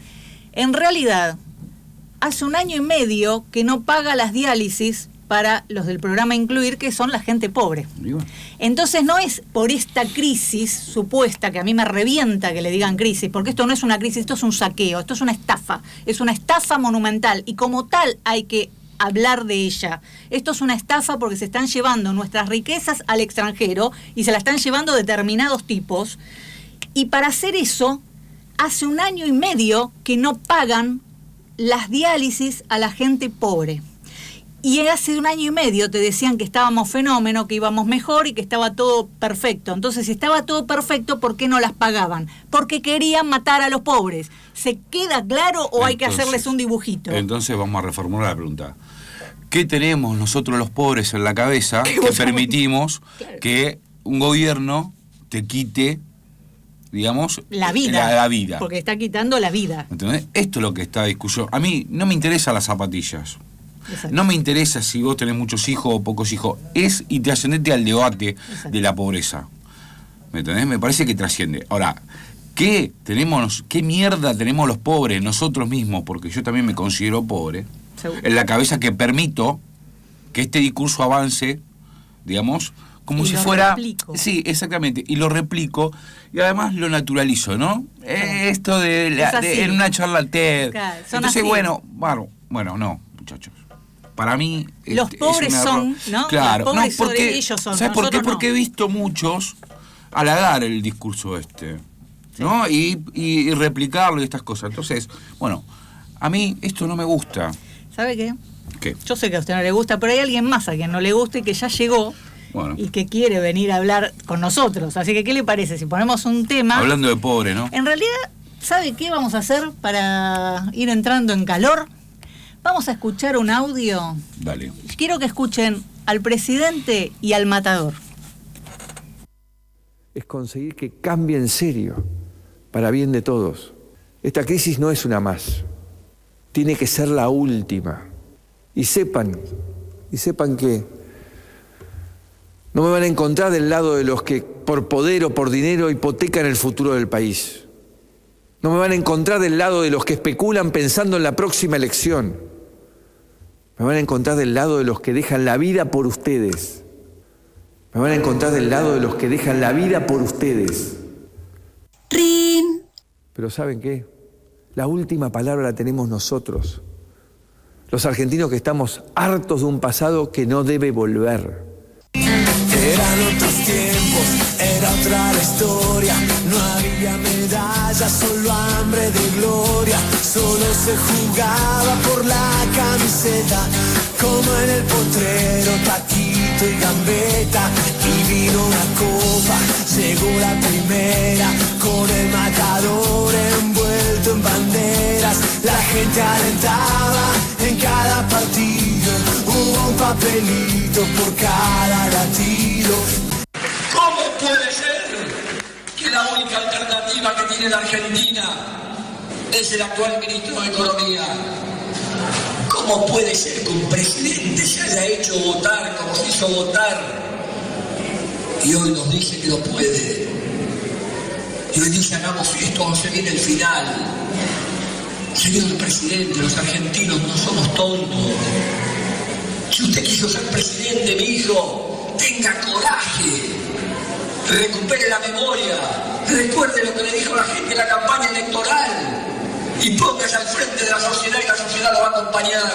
[SPEAKER 2] en realidad hace 1 año y medio que no paga las diálisis para los del programa Incluir, que son la gente pobre.
[SPEAKER 4] digo,
[SPEAKER 2] Entonces no es por esta crisis supuesta, que a mí me revienta que le digan crisis, porque esto no es una crisis, esto es un saqueo, esto es una estafa monumental, y como tal hay que hablar de ella. Esto es una estafa porque se están llevando nuestras riquezas al extranjero y se las están llevando determinados tipos, y para hacer eso, hace 1 año y medio que no pagan las diálisis a la gente pobre. Y hace 1 año y medio te decían que estábamos fenómeno, que íbamos mejor y que estaba todo perfecto. Entonces, si estaba todo perfecto, ¿por qué no las pagaban? Porque querían matar a los pobres. ¿Se queda claro o hay que hacerles un dibujito?
[SPEAKER 4] Entonces vamos a reformular la pregunta. ¿Qué tenemos nosotros los pobres en la cabeza que permitimos que un gobierno te quite, digamos,
[SPEAKER 2] La vida.
[SPEAKER 4] la vida?
[SPEAKER 2] Porque está quitando la vida.
[SPEAKER 4] ¿Entendés? Esto es lo que está en discusión. A mí no me interesan las zapatillas.
[SPEAKER 2] Exacto.
[SPEAKER 4] No me interesa si vos tenés muchos hijos o pocos hijos. Es y trascendente al debate de la pobreza. ¿Me entendés? Me parece que trasciende. Ahora, ¿qué mierda tenemos los pobres nosotros mismos? Porque yo también me considero pobre.
[SPEAKER 2] Seguro.
[SPEAKER 4] En la cabeza, que permito que este discurso avance, digamos, como
[SPEAKER 2] Y
[SPEAKER 4] si
[SPEAKER 2] lo
[SPEAKER 4] fuera...
[SPEAKER 2] replico.
[SPEAKER 4] Sí, exactamente. Y lo replico y además lo naturalizo, ¿no? Esto
[SPEAKER 2] Es así.
[SPEAKER 4] en una charla TED.
[SPEAKER 2] Claro, son
[SPEAKER 4] Entonces,
[SPEAKER 2] así.
[SPEAKER 4] bueno, no, muchachos. Para mí...
[SPEAKER 2] Los
[SPEAKER 4] es
[SPEAKER 2] pobres
[SPEAKER 4] un error.
[SPEAKER 2] son, ¿no?
[SPEAKER 4] Claro.
[SPEAKER 2] Los pobres
[SPEAKER 4] no, porque,
[SPEAKER 2] ellos son,
[SPEAKER 4] ¿sabes por qué?
[SPEAKER 2] nosotros no.
[SPEAKER 4] Porque he visto muchos halagar el discurso ¿no? Y replicarlo y estas cosas. Entonces, bueno, a mí esto no me gusta.
[SPEAKER 2] ¿Sabe qué?
[SPEAKER 4] ¿Qué?
[SPEAKER 2] Yo sé que a usted no le gusta, pero hay alguien más a quien no le gusta y que ya llegó,
[SPEAKER 4] Bueno.
[SPEAKER 2] y que quiere venir a hablar con nosotros. Así que, ¿qué le parece si ponemos un tema?
[SPEAKER 4] Hablando de pobre, ¿no?
[SPEAKER 2] En realidad, ¿sabe qué vamos a hacer para ir entrando en calor? Vamos a escuchar un audio.
[SPEAKER 4] Dale.
[SPEAKER 2] Quiero que escuchen al presidente y al matador.
[SPEAKER 5] Es conseguir que cambie en serio, para bien de todos. Esta crisis no es una más. Tiene que ser la última. Y sepan que no me van a encontrar del lado de los que por poder o por dinero hipotecan el futuro del país. No me van a encontrar del lado de los que especulan pensando en la próxima elección. Me van a encontrar del lado de los que dejan la vida por ustedes. Me van a encontrar del lado de los que dejan la vida por ustedes.
[SPEAKER 6] ¡Rin!
[SPEAKER 5] Pero ¿saben qué? La última palabra la tenemos nosotros. Los argentinos que estamos hartos de un pasado que no debe volver.
[SPEAKER 3] Eran otros tiempos, era otra la historia. No había medallas, solo hambre de gloria. Solo se jugaba por la camiseta, como en el potrero, taquito y gambeta. Y vino una copa, llegó la primera, con el matador envuelto en banderas. La gente alentaba en cada partido, hubo un papelito por cada latido.
[SPEAKER 7] ¿Cómo puede ser que la única alternativa que tiene la Argentina es el actual ministro de Economía? ¿Cómo puede ser que un presidente se haya hecho votar como se hizo votar y hoy nos dice que no puede? Y hoy dice hagamos esto, se viene el final. Señor presidente, los argentinos no somos tontos. Si usted quiso ser presidente, mi hijo, tenga coraje, recupere la memoria, recuerde lo que le dijo la gente en la campaña electoral y póngase al frente de la sociedad y la sociedad lo va a acompañar.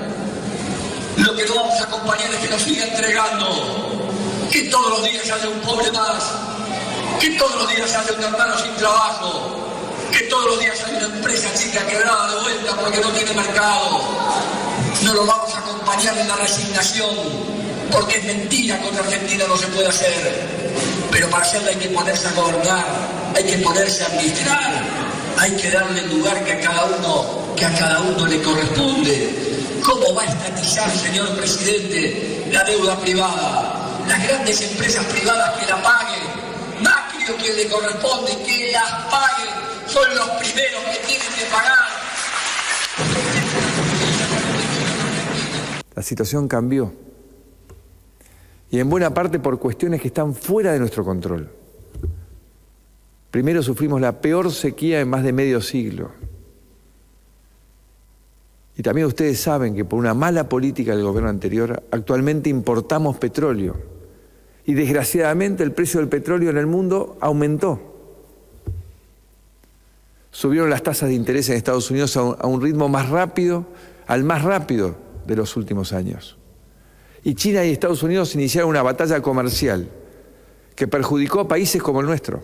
[SPEAKER 7] Lo que no vamos a acompañar es que nos siga entregando, que todos los días haya un pobre más, que todos los días haya un hermano sin trabajo, que todos los días haya una empresa chica quebrada de vuelta porque no tiene mercado. No lo vamos a acompañar en la resignación, porque es mentira que otra Argentina no se puede hacer. Pero para hacerla hay que ponerse a gobernar, hay que ponerse a administrar, hay que darle el lugar que a cada uno le corresponde. ¿Cómo va a estatizar, señor presidente, la deuda privada? Las grandes empresas privadas que la paguen, Macri o quien le corresponde, que las paguen, son los primeros que tienen que pagar.
[SPEAKER 5] La situación cambió. Y en buena parte por cuestiones que están fuera de nuestro control. Primero sufrimos la peor sequía en más de medio siglo. Y también ustedes saben que por una mala política del gobierno anterior, actualmente importamos petróleo. Y desgraciadamente el precio del petróleo en el mundo aumentó. Subieron las tasas de interés en Estados Unidos a un ritmo más rápido, al más rápido de los últimos años. Y China y Estados Unidos iniciaron una batalla comercial que perjudicó a países como el nuestro.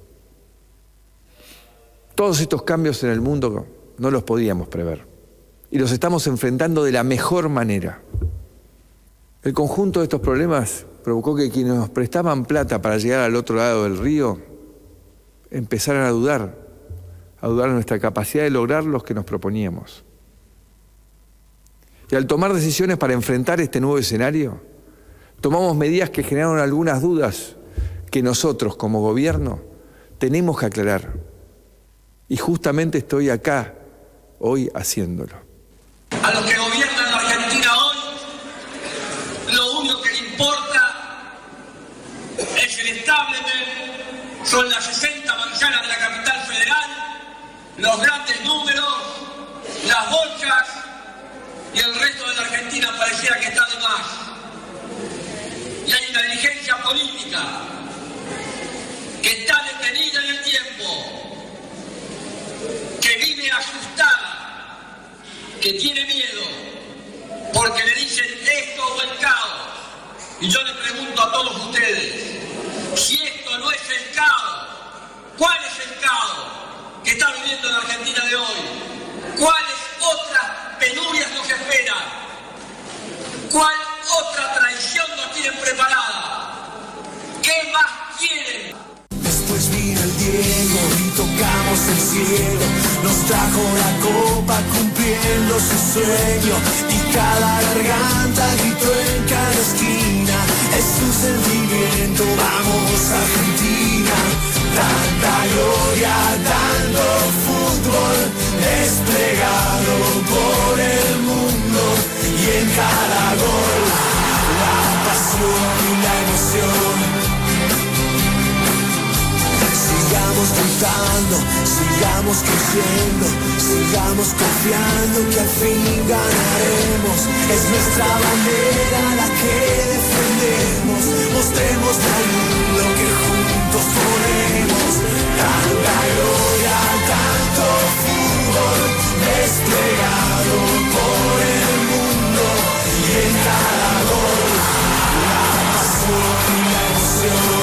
[SPEAKER 5] Todos estos cambios en el mundo no los podíamos prever y los estamos enfrentando de la mejor manera. El conjunto de estos problemas provocó que quienes nos prestaban plata para llegar al otro lado del río empezaran a dudar de nuestra capacidad de lograr los que nos proponíamos. Y al tomar decisiones para enfrentar este nuevo escenario, tomamos medidas que generaron algunas dudas que nosotros, como gobierno, tenemos que aclarar. Y justamente estoy acá, hoy, haciéndolo.
[SPEAKER 7] A los que gobiernan la Argentina hoy, lo único que le importa es el establishment, son las 60 manzanas de la capital federal, los grandes números, las bolsas, y el resto de la Argentina pareciera que está de más. Y hay una dirigencia política que está detenida en el tiempo, que vive asustada, que tiene miedo, porque le dicen esto o el caos. Y yo le pregunto a todos ustedes, si esto no es el caos, ¿cuál es el caos que está viviendo la Argentina de hoy?
[SPEAKER 8] el cielo, nos trajo la copa cumpliendo su sueño, y cada garganta gritó en cada esquina, es un sentimiento, vamos Argentina, tanta gloria, tanto fútbol desplegado por el mundo, y en cada gol la pasión y la emoción. Sigamos gritando, sigamos creciendo, sigamos confiando que al fin ganaremos. Es nuestra bandera la que defendemos, mostremos al mundo que juntos podemos. Tanta gloria, tanto fútbol desplegado por el mundo, y en cada gol la pasión y la emoción.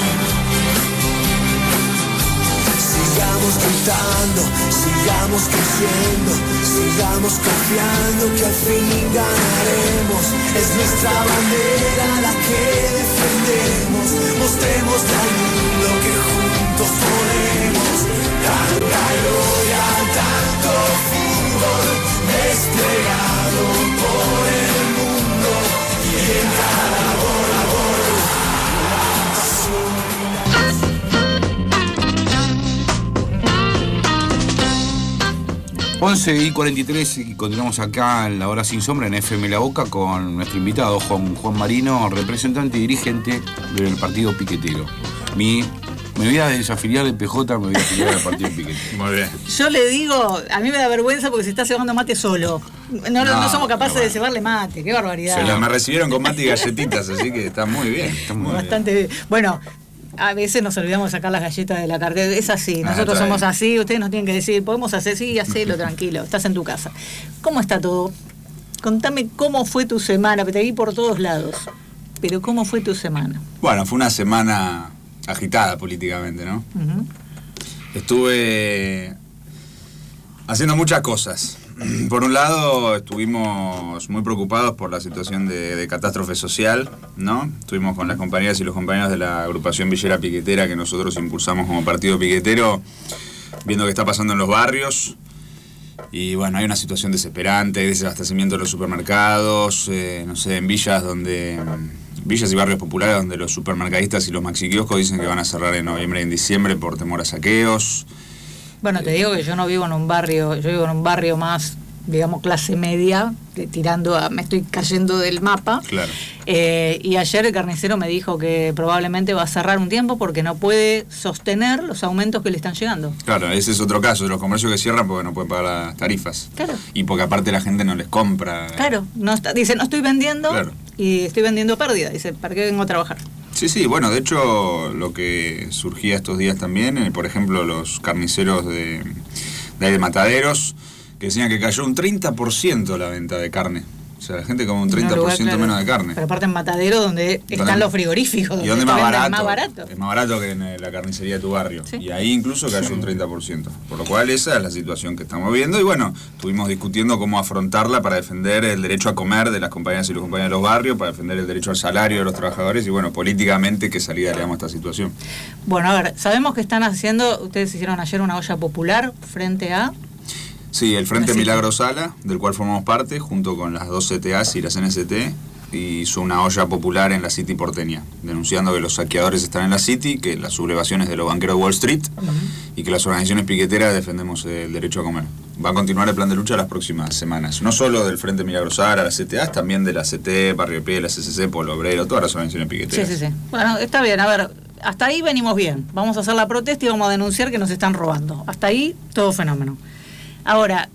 [SPEAKER 8] Sigamos gritando, sigamos creciendo, sigamos confiando que al fin ganaremos. Es nuestra bandera la que defendemos, mostremos al mundo que juntos podemos. Tanta gloria, tanto fútbol desplegado por el mundo, y en cada gol a gol la pasión y la emoción.
[SPEAKER 4] 11:43 y continuamos acá en La Hora Sin Sombra en FM La Boca con nuestro invitado Juan Marino, representante y dirigente del partido piquetero. Me voy a desafiliar del PJ, me voy a afiliar al partido piquetero.
[SPEAKER 9] Muy bien.
[SPEAKER 2] Yo le digo, a mí me da vergüenza porque se está cebando mate solo. No somos capaces
[SPEAKER 9] bueno.
[SPEAKER 2] de cebarle mate, qué barbaridad.
[SPEAKER 9] Me recibieron con mate y galletitas, así que está muy bien. Está muy
[SPEAKER 2] Bastante bien. Bueno, a veces nos olvidamos de sacar las galletas de la cartera. Es así, nosotros
[SPEAKER 9] está
[SPEAKER 2] somos
[SPEAKER 9] bien.
[SPEAKER 2] así, ustedes nos tienen que decir, podemos hacer, sí, hacelo, tranquilo, estás en tu casa. ¿Cómo está todo? Contame cómo fue tu semana, te vi por todos lados, pero ¿cómo fue tu semana?
[SPEAKER 9] Bueno, fue una semana agitada políticamente, ¿no?
[SPEAKER 2] Uh-huh.
[SPEAKER 9] Estuve haciendo muchas cosas. Por un lado, estuvimos muy preocupados por la situación de catástrofe social, ¿no? Estuvimos con las compañeras y los compañeros de la agrupación Villera Piquetera que nosotros impulsamos como partido piquetero, viendo qué está pasando en los barrios. Y bueno, hay una situación desesperante, hay desabastecimiento de los supermercados, no sé, en villas y barrios populares donde los supermercadistas y los maxiquioscos dicen que van a cerrar en noviembre y en diciembre por temor a saqueos.
[SPEAKER 2] Bueno, te digo que yo no vivo en un barrio, yo vivo en un barrio más, digamos, clase media, me estoy cayendo del mapa.
[SPEAKER 9] Claro.
[SPEAKER 2] Y ayer el carnicero me dijo que probablemente va a cerrar un tiempo porque no puede sostener los aumentos que le están llegando.
[SPEAKER 9] Claro, ese es otro caso, de los comercios que cierran porque no pueden pagar las tarifas.
[SPEAKER 2] Claro.
[SPEAKER 9] Y porque aparte la gente no les compra.
[SPEAKER 2] Claro, dice, no estoy vendiendo, claro, y estoy vendiendo pérdida. Dice, ¿para qué vengo a trabajar?
[SPEAKER 9] Sí, bueno, de hecho, lo que surgía estos días también, por ejemplo, los carniceros de ahí de Mataderos, que decían que cayó un 30% la venta de carne. O sea, la gente come un 30% lugar, claro, menos de carne.
[SPEAKER 2] Pero aparte en Matadero, donde están los frigoríficos.
[SPEAKER 9] Y donde es más barato. Es más barato que en la carnicería de tu barrio.
[SPEAKER 2] Sí.
[SPEAKER 9] Y ahí incluso cayó un 30%. Por lo cual esa es la situación que estamos viendo. Y bueno, estuvimos discutiendo cómo afrontarla para defender el derecho a comer de las compañeras y los compañeros de los barrios, para defender el derecho al salario de los trabajadores y bueno, políticamente qué salida le damos a esta situación.
[SPEAKER 2] Bueno, a ver, sabemos que están haciendo, ustedes hicieron ayer una olla popular frente a...
[SPEAKER 9] Sí, el Frente Milagro Sala, del cual formamos parte, junto con las dos CTAs y la CNCT, hizo una olla popular en la City porteña, denunciando que los saqueadores están en la City, que las sublevaciones de los banqueros de Wall Street, y que las organizaciones piqueteras defendemos el derecho a comer. Va a continuar el plan de lucha las próximas semanas, no solo del Frente Milagro Sala, las CTAs, también de la CT, Barrio Pie, la CCC, Pueblo Obrero, todas las organizaciones piqueteras.
[SPEAKER 2] Sí. Bueno, está bien, a ver, hasta ahí venimos bien. Vamos a hacer la protesta y vamos a denunciar que nos están robando. Hasta ahí, todo fenómeno. Ahora,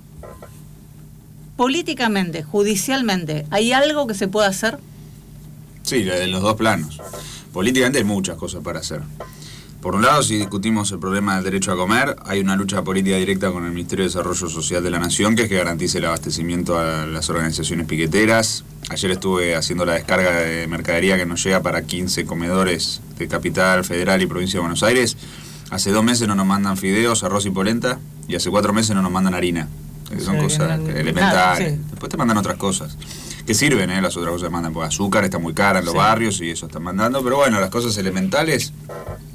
[SPEAKER 2] políticamente, judicialmente, ¿hay algo que se pueda hacer?
[SPEAKER 9] Sí, de los dos planos. Políticamente hay muchas cosas para hacer. Por un lado, si discutimos el problema del derecho a comer, hay una lucha política directa con el Ministerio de Desarrollo Social de la Nación, que es que garantice el abastecimiento a las organizaciones piqueteras. Ayer estuve haciendo la descarga de mercadería que nos llega para 15 comedores de Capital Federal y Provincia de Buenos Aires. Hace 2 meses no nos mandan fideos, arroz y polenta, y hace 4 meses no nos mandan harina. Que son cosas elementales. Sí. Después te mandan otras cosas. Que sirven, las otras cosas que mandan. Porque azúcar está muy cara en los barrios y eso están mandando. Pero bueno, las cosas elementales.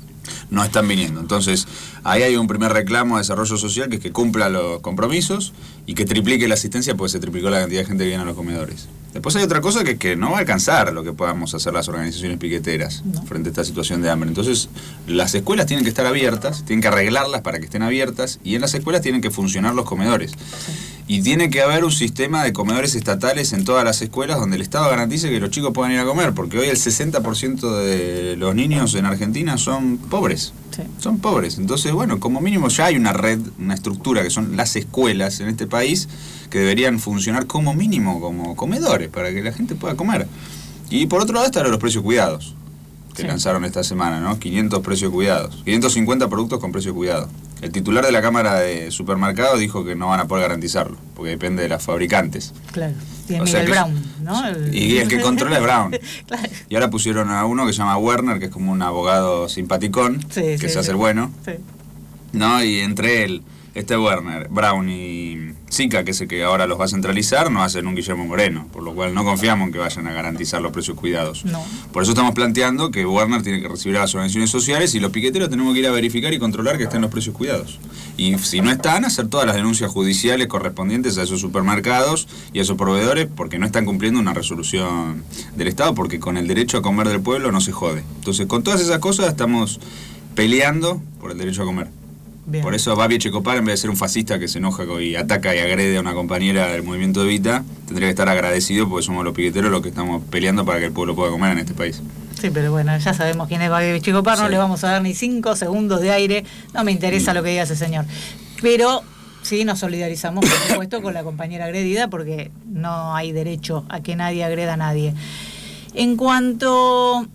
[SPEAKER 9] no están viniendo. Entonces, ahí hay un primer reclamo de desarrollo social, que es que cumpla los compromisos y que triplique la asistencia, porque se triplicó la cantidad de gente que viene a los comedores. Después hay otra cosa, que es que no va a alcanzar lo que podamos hacer las organizaciones piqueteras frente a esta situación de hambre. Entonces, las escuelas tienen que estar abiertas, tienen que arreglarlas para que estén abiertas, y en las escuelas tienen que funcionar los comedores. Y tiene que haber un sistema de comedores estatales en todas las escuelas donde el Estado garantice que los chicos puedan ir a comer, porque hoy el 60% de los niños en Argentina son pobres. Sí. Son pobres. Entonces, bueno, como mínimo ya hay una red, una estructura que son las escuelas en este país, que deberían funcionar como mínimo como comedores para que la gente pueda comer. Y por otro lado están los precios cuidados, que lanzaron esta semana, ¿no? 500 precios cuidados, 550 productos con precio cuidado. El titular de la Cámara de Supermercados dijo que no van a poder garantizarlo, porque depende de las fabricantes.
[SPEAKER 2] Claro, y es Miguel Brown, ¿no?
[SPEAKER 9] Y el que controla es Brown.
[SPEAKER 2] Claro.
[SPEAKER 9] Y ahora pusieron a uno que se llama Werner, que es como un abogado simpaticón, que se hace el bueno. Sí. ¿No? Y entre él, Werner, Brown y Sica, que es el que ahora los va a centralizar, no hacen un Guillermo Moreno, por lo cual no confiamos en que vayan a garantizar los precios cuidados. No. Por eso estamos planteando que Werner tiene que recibir a las organizaciones sociales, y los piqueteros tenemos que ir a verificar y controlar que estén los precios cuidados. Y si no están, hacer todas las denuncias judiciales correspondientes a esos supermercados y a esos proveedores, porque no están cumpliendo una resolución del Estado, porque con el derecho a comer del pueblo no se jode. Entonces, con todas esas cosas estamos peleando por el derecho a comer. Bien. Por eso Babi Echecopar, en vez de ser un fascista que se enoja y ataca y agrede a una compañera del movimiento Evita, tendría que estar agradecido, porque somos los piqueteros los que estamos peleando para que el pueblo pueda comer en este país.
[SPEAKER 2] Sí, pero bueno, ya sabemos quién es Babi Echecopar, no le vamos a dar ni 5 segundos de aire, no me interesa lo que diga ese señor. Pero sí nos solidarizamos, por supuesto, con la compañera agredida, porque no hay derecho a que nadie agreda a nadie. En cuanto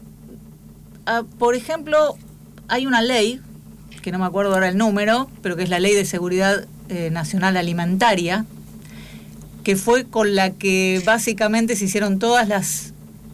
[SPEAKER 2] a, por ejemplo, hay una ley, que no me acuerdo ahora el número, pero que es la Ley de Seguridad Nacional Alimentaria, que fue con la que básicamente se hicieron todas las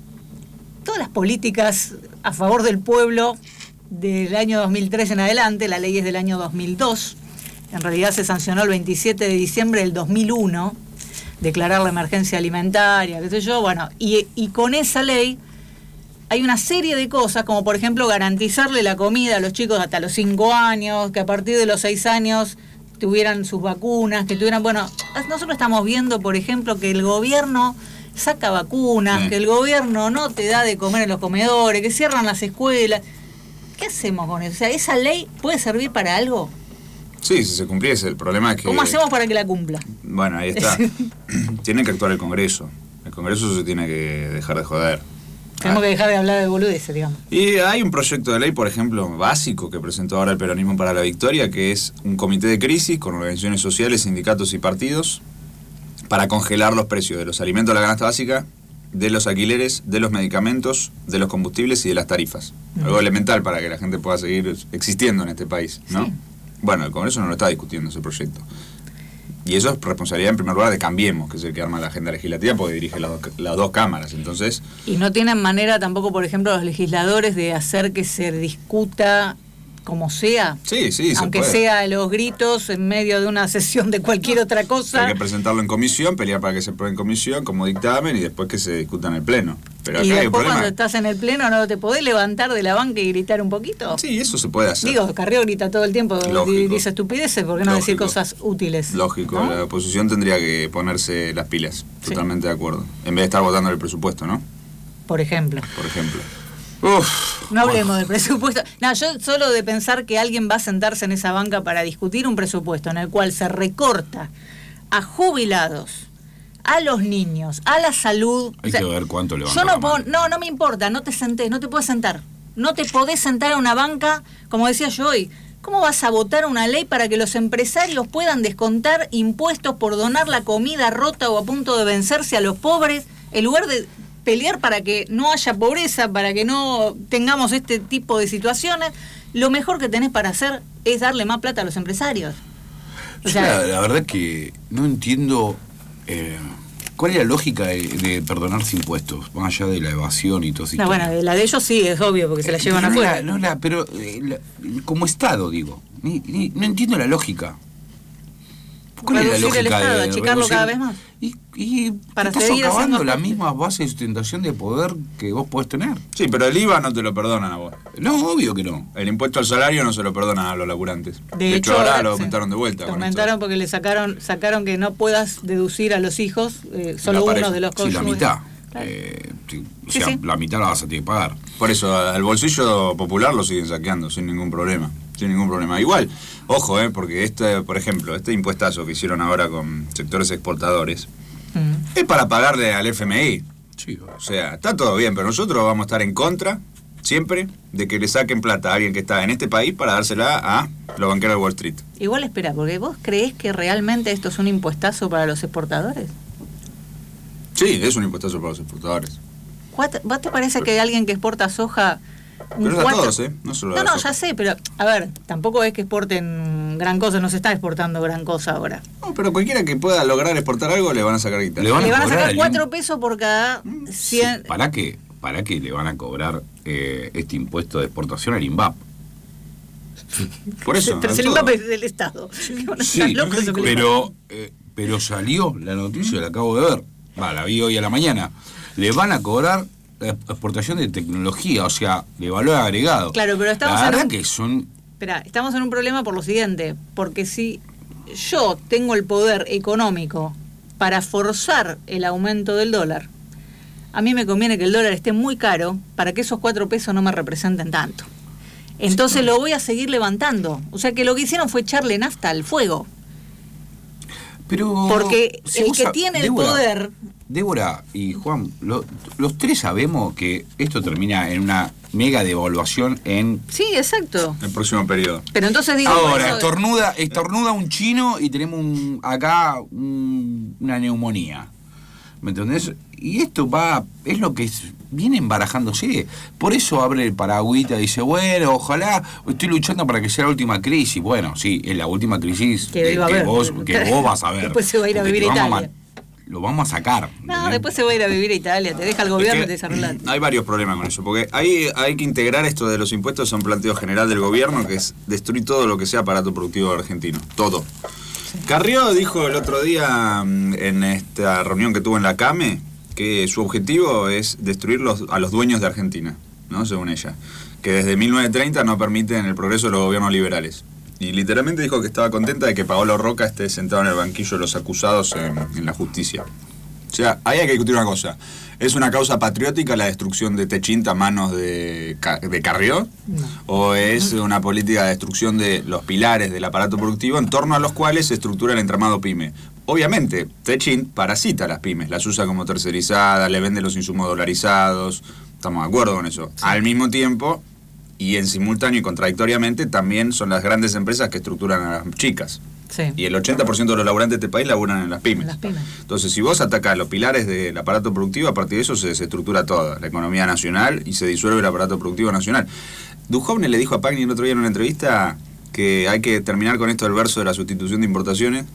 [SPEAKER 2] políticas a favor del pueblo del año 2003 en adelante. La ley es del año 2002, en realidad se sancionó el 27 de diciembre del 2001, declarar la emergencia alimentaria, qué sé yo, bueno, y con esa ley hay una serie de cosas, como por ejemplo garantizarle la comida a los chicos hasta los 5 años, que a partir de los 6 años tuvieran sus vacunas, que tuvieran, bueno, nosotros estamos viendo, por ejemplo, que el gobierno saca vacunas, que el gobierno no te da de comer en los comedores, que cierran las escuelas. ¿Qué hacemos con eso? O sea, ¿esa ley puede servir para algo?
[SPEAKER 9] Sí, si se cumpliese. El problema es que...
[SPEAKER 2] ¿Cómo hacemos para que la cumpla?
[SPEAKER 9] Bueno, ahí está. Tiene que actuar el Congreso. El Congreso se tiene que dejar de joder.
[SPEAKER 2] Tenemos que dejar de hablar de boludeces, digamos.
[SPEAKER 9] Y hay un proyecto de ley, por ejemplo, básico, que presentó ahora el Peronismo para la Victoria, que es un comité de crisis con organizaciones sociales, sindicatos y partidos, para congelar los precios de los alimentos de la canasta básica, de los alquileres, de los medicamentos, de los combustibles y de las tarifas. Algo elemental para que la gente pueda seguir existiendo en este país, ¿no? Sí. Bueno, el Congreso no lo está discutiendo ese proyecto. Y eso es responsabilidad, en primer lugar, de Cambiemos, que es el que arma la agenda legislativa, porque dirige las dos cámaras. Entonces,
[SPEAKER 2] y no tienen manera tampoco, por ejemplo, los legisladores de hacer que se discuta como sea.
[SPEAKER 9] Sí,
[SPEAKER 2] aunque sea a los gritos en medio de una sesión de cualquier otra cosa.
[SPEAKER 9] Hay que presentarlo en comisión, pelear para que se apruebe en comisión como dictamen y después que se discuta en el pleno. Pero acá
[SPEAKER 2] y
[SPEAKER 9] hay
[SPEAKER 2] después,
[SPEAKER 9] un problema.
[SPEAKER 2] Cuando estás en el pleno, ¿no te podés levantar de la banca y gritar un poquito?
[SPEAKER 9] Sí, eso se puede hacer.
[SPEAKER 2] Digo, Carrió grita todo el tiempo, dice estupideces, ¿por qué no decir cosas útiles?
[SPEAKER 9] Lógico, ¿no? La oposición tendría que ponerse las pilas, totalmente de acuerdo. En vez de estar votando el presupuesto, ¿no?
[SPEAKER 2] Por ejemplo. No hablemos del presupuesto. No, yo solo de pensar que alguien va a sentarse en esa banca para discutir un presupuesto en el cual se recorta a jubilados, a los niños, a la salud.
[SPEAKER 4] Hay que ver cuánto le van a
[SPEAKER 2] dar. No me importa, no te sentés, no te puedes sentar. No te podés sentar a una banca, como decía yo hoy. ¿Cómo vas a votar una ley para que los empresarios puedan descontar impuestos por donar la comida rota o a punto de vencerse a los pobres, en lugar de pelear para que no haya pobreza, para que no tengamos este tipo de situaciones? Lo mejor que tenés para hacer es darle más plata a los empresarios.
[SPEAKER 4] O sea, la verdad que no entiendo cuál es la lógica de perdonarse impuestos, más allá de la evasión y todo eso.
[SPEAKER 2] No, bueno, la de ellos sí, es obvio, porque se la llevan afuera.
[SPEAKER 4] Pero como Estado, digo, no entiendo la lógica. ¿Cuál es la
[SPEAKER 2] reducir el
[SPEAKER 4] lógica
[SPEAKER 2] Estado,
[SPEAKER 4] de
[SPEAKER 2] achicarlo
[SPEAKER 4] reducir?
[SPEAKER 2] cada vez más.
[SPEAKER 4] Y
[SPEAKER 2] Para
[SPEAKER 4] estás
[SPEAKER 2] seguir
[SPEAKER 4] acabando
[SPEAKER 2] haciendo
[SPEAKER 4] las
[SPEAKER 2] cosas.
[SPEAKER 4] mismas bases de sustentación de poder que vos podés tener.
[SPEAKER 9] Sí, pero el IVA no te lo perdonan a vos.
[SPEAKER 4] No, obvio que no.
[SPEAKER 9] El impuesto al salario no se lo perdonan a los laburantes.
[SPEAKER 2] De hecho,
[SPEAKER 9] ahora
[SPEAKER 2] ahora
[SPEAKER 9] lo
[SPEAKER 2] sí.
[SPEAKER 9] aumentaron de vuelta.
[SPEAKER 2] Lo
[SPEAKER 9] con
[SPEAKER 2] aumentaron
[SPEAKER 9] esto.
[SPEAKER 2] porque le sacaron que no puedas deducir a los hijos solo
[SPEAKER 9] La pareja.
[SPEAKER 2] uno de los
[SPEAKER 4] Sí,
[SPEAKER 2] cónyuges.
[SPEAKER 4] la mitad.
[SPEAKER 2] Claro.
[SPEAKER 4] O sea,
[SPEAKER 2] sí.
[SPEAKER 4] la mitad la vas a tener que pagar.
[SPEAKER 9] Por eso, al bolsillo popular lo siguen saqueando sin ningún problema. Sin ningún problema. Igual, ojo, porque por ejemplo, este impuestazo que hicieron ahora con sectores exportadores es para pagarle al FMI.
[SPEAKER 4] Sí,
[SPEAKER 9] O sea, está todo bien, pero nosotros vamos a estar en contra siempre de que le saquen plata a alguien que está en este país para dársela a los banqueros de Wall Street.
[SPEAKER 2] Igual espera, porque vos creés que realmente esto es un impuestazo para los exportadores.
[SPEAKER 9] Sí, es un impuestazo para los exportadores.
[SPEAKER 2] ¿Vos te parece que alguien que exporta soja... un
[SPEAKER 9] Pero es a
[SPEAKER 2] cuatro-
[SPEAKER 9] todos, No solo a
[SPEAKER 2] No,
[SPEAKER 9] la
[SPEAKER 2] no,
[SPEAKER 9] soja.
[SPEAKER 2] ya sé, pero a ver, tampoco es que exporten gran cosa, no se está exportando gran cosa ahora.
[SPEAKER 9] No, pero cualquiera que pueda lograr exportar algo le van a sacar guita.
[SPEAKER 4] Le van
[SPEAKER 2] Le van a
[SPEAKER 4] cobrar
[SPEAKER 2] sacar
[SPEAKER 4] el
[SPEAKER 2] 4 pesos por cada 100...
[SPEAKER 4] ¿Para qué? ¿Para qué le van a cobrar este impuesto de exportación al INVAP?
[SPEAKER 9] Por eso.
[SPEAKER 2] Pero
[SPEAKER 9] a
[SPEAKER 2] si el
[SPEAKER 9] todo.
[SPEAKER 2] INVAP es del Estado.
[SPEAKER 4] Sí, pero salió la noticia, la acabo de ver. La vi hoy a la mañana. Le van a cobrar la exportación de tecnología, o sea, de valor agregado.
[SPEAKER 2] Claro, pero estamos
[SPEAKER 4] la
[SPEAKER 2] en
[SPEAKER 4] verdad
[SPEAKER 2] un-
[SPEAKER 4] que son...
[SPEAKER 2] Espera, estamos en un problema por lo siguiente, porque si yo tengo el poder económico para forzar el aumento del dólar, a mí me conviene que el dólar esté muy caro para que esos 4 pesos no me representen tanto. Entonces lo voy a seguir levantando. O sea que lo que hicieron fue echarle nafta al fuego.
[SPEAKER 4] Pero
[SPEAKER 2] Porque el
[SPEAKER 4] vos
[SPEAKER 2] que tiene el
[SPEAKER 4] Débora,
[SPEAKER 2] poder...
[SPEAKER 4] Débora y Juan, los tres sabemos que esto termina en una mega devaluación en...
[SPEAKER 2] Sí, exacto.
[SPEAKER 9] El próximo periodo.
[SPEAKER 2] Pero entonces digo...
[SPEAKER 4] Ahora,
[SPEAKER 2] bueno,
[SPEAKER 4] estornuda un chino y tenemos una neumonía. ¿Me entendés? Y esto es lo que viene embarajándose. Por eso abre el paragüita y dice, bueno, ojalá, estoy luchando para que sea la última crisis. Bueno, sí, es la última crisis
[SPEAKER 2] Que iba a haber.
[SPEAKER 4] vos vas a ver.
[SPEAKER 2] Después se va a ir a
[SPEAKER 4] Porque
[SPEAKER 2] vivir a Italia.
[SPEAKER 4] Lo vamos a sacar.
[SPEAKER 2] No,
[SPEAKER 4] ¿entendés?
[SPEAKER 2] después se va a ir a vivir a Italia, te deja el gobierno y
[SPEAKER 9] Es
[SPEAKER 2] te desarrolla.
[SPEAKER 9] Hay varios problemas con eso, porque hay que integrar esto de los impuestos a un planteo general del gobierno, que es destruir todo lo que sea aparato productivo argentino. Todo. Carrió dijo el otro día en esta reunión que tuvo en la CAME que su objetivo es destruir a los dueños de Argentina, ¿no? Según ella, que desde 1930 no permiten el progreso de los gobiernos liberales. Y literalmente dijo que estaba contenta de que Paolo Roca esté sentado en el banquillo de los acusados en la justicia. O sea, ahí hay que discutir una cosa. ¿Es una causa patriótica la destrucción de Techint a manos de Carrió?
[SPEAKER 2] No.
[SPEAKER 9] ¿O es una política de destrucción de los pilares del aparato productivo en torno a los cuales se estructura el entramado PYME? Obviamente, Techint parasita a las pymes, las usa como tercerizadas, le vende los insumos dolarizados, estamos de acuerdo con eso. Sí. Al mismo tiempo, y en simultáneo y contradictoriamente, también son las grandes empresas que estructuran a las chicas.
[SPEAKER 2] Sí.
[SPEAKER 9] Y el 80% de los laburantes de este país laburan en las pymes.
[SPEAKER 2] En las pymes.
[SPEAKER 9] Entonces, si vos atacás los pilares del aparato productivo, a partir de eso se desestructura toda la economía nacional y se disuelve el aparato productivo nacional. Duhovne le dijo a Pagni el otro día en una entrevista que hay que terminar con esto del verso de la sustitución de importaciones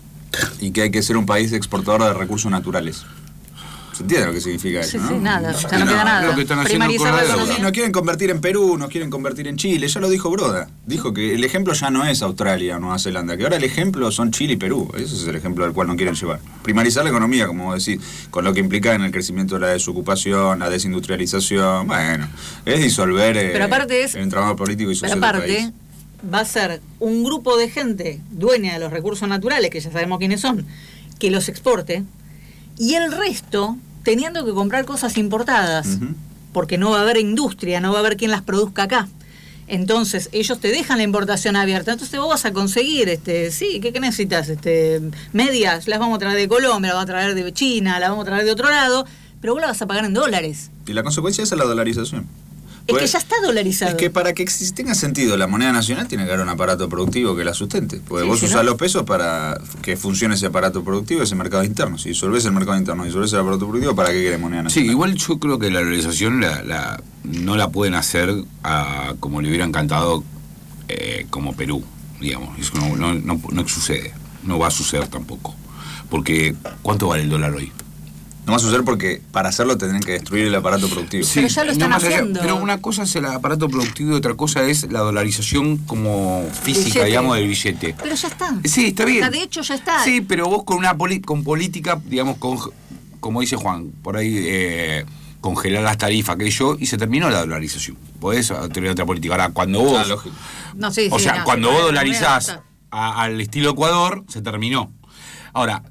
[SPEAKER 9] y que hay que ser un país exportador de recursos naturales. ¿Se entiende lo que significa eso?
[SPEAKER 2] Sí,
[SPEAKER 9] ¿no?
[SPEAKER 2] sí, nada. O sea, no queda nada.
[SPEAKER 4] Lo que están haciendo
[SPEAKER 2] Primarizar
[SPEAKER 4] con
[SPEAKER 2] la
[SPEAKER 4] la deuda.
[SPEAKER 2] economía.
[SPEAKER 9] Nos quieren convertir en Perú, nos quieren convertir en Chile, ya lo dijo Broda. Dijo que el ejemplo ya no es Australia o Nueva Zelanda, que ahora el ejemplo son Chile y Perú. Ese es el ejemplo al cual no quieren llevar. Primarizar la economía, como vos decís, con lo que implica en el crecimiento de la desocupación, la desindustrialización. Bueno, es disolver
[SPEAKER 2] Pero aparte es-
[SPEAKER 9] el entramado político y
[SPEAKER 2] Pero
[SPEAKER 9] social del
[SPEAKER 2] aparte,
[SPEAKER 9] país.
[SPEAKER 2] va a ser un grupo de gente dueña de los recursos naturales, que ya sabemos quiénes son, que los exporte, y el resto teniendo que comprar cosas importadas,
[SPEAKER 9] Ujú.
[SPEAKER 2] porque no va a haber industria, no va a haber quien las produzca acá. Entonces, ellos te dejan la importación abierta. Entonces vos vas a conseguir, sí, ¿qué necesitas? Medias, las vamos a traer de Colombia, las vamos a traer de China, las vamos a traer de otro lado, pero vos las vas a pagar en dólares.
[SPEAKER 9] Y la consecuencia es la dolarización.
[SPEAKER 2] Es
[SPEAKER 9] Pues,
[SPEAKER 2] que ya está dolarizado.
[SPEAKER 9] Es que para que tenga sentido la moneda nacional tiene que haber un aparato productivo que la sustente. Porque
[SPEAKER 2] Sí,
[SPEAKER 9] vos
[SPEAKER 2] si
[SPEAKER 9] usás
[SPEAKER 2] no-
[SPEAKER 9] los pesos para que funcione ese aparato productivo, ese mercado interno. Si disolvés el mercado interno, disolvés el aparato productivo, ¿para qué querés moneda
[SPEAKER 4] Sí,
[SPEAKER 9] nacional?
[SPEAKER 4] igual yo creo que la dolarización no la pueden hacer como le hubiera encantado como Perú, digamos. Eso no sucede, no va a suceder tampoco. Porque, ¿cuánto vale el dólar hoy?
[SPEAKER 9] No va a suceder porque para hacerlo tendrán que destruir el aparato productivo.
[SPEAKER 2] Pero ya lo están
[SPEAKER 4] más allá,
[SPEAKER 2] haciendo.
[SPEAKER 4] pero una cosa es el aparato productivo y otra cosa es la dolarización como física,
[SPEAKER 2] Billete.
[SPEAKER 4] digamos, del billete.
[SPEAKER 2] Pero ya está.
[SPEAKER 4] Sí, está bien.
[SPEAKER 2] O sea, de hecho ya está.
[SPEAKER 4] Sí, pero vos con una con política, digamos, como dice Juan, por ahí congelar las tarifas, aquello, y se terminó la dolarización. Podés tener otra política. Ahora, cuando vos...
[SPEAKER 9] lógico.
[SPEAKER 2] No, sí,
[SPEAKER 4] O
[SPEAKER 2] sí,
[SPEAKER 4] sea,
[SPEAKER 2] no,
[SPEAKER 4] cuando
[SPEAKER 2] sí,
[SPEAKER 4] vos
[SPEAKER 2] la
[SPEAKER 4] dolarizás
[SPEAKER 2] moneda
[SPEAKER 4] al estilo Ecuador, se terminó. Ahora,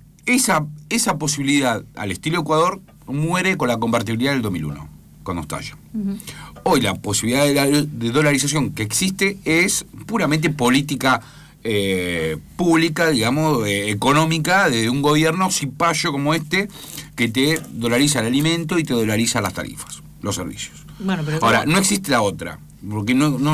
[SPEAKER 4] esa posibilidad al estilo Ecuador muere con la convertibilidad del 2001, cuando estalla. Hoy la posibilidad de dolarización que existe es puramente política pública, digamos, económica, de un gobierno cipayo como este, que te dolariza el alimento y te dolariza las tarifas, los servicios.
[SPEAKER 2] Bueno, pero
[SPEAKER 4] Ahora, no existe la otra, porque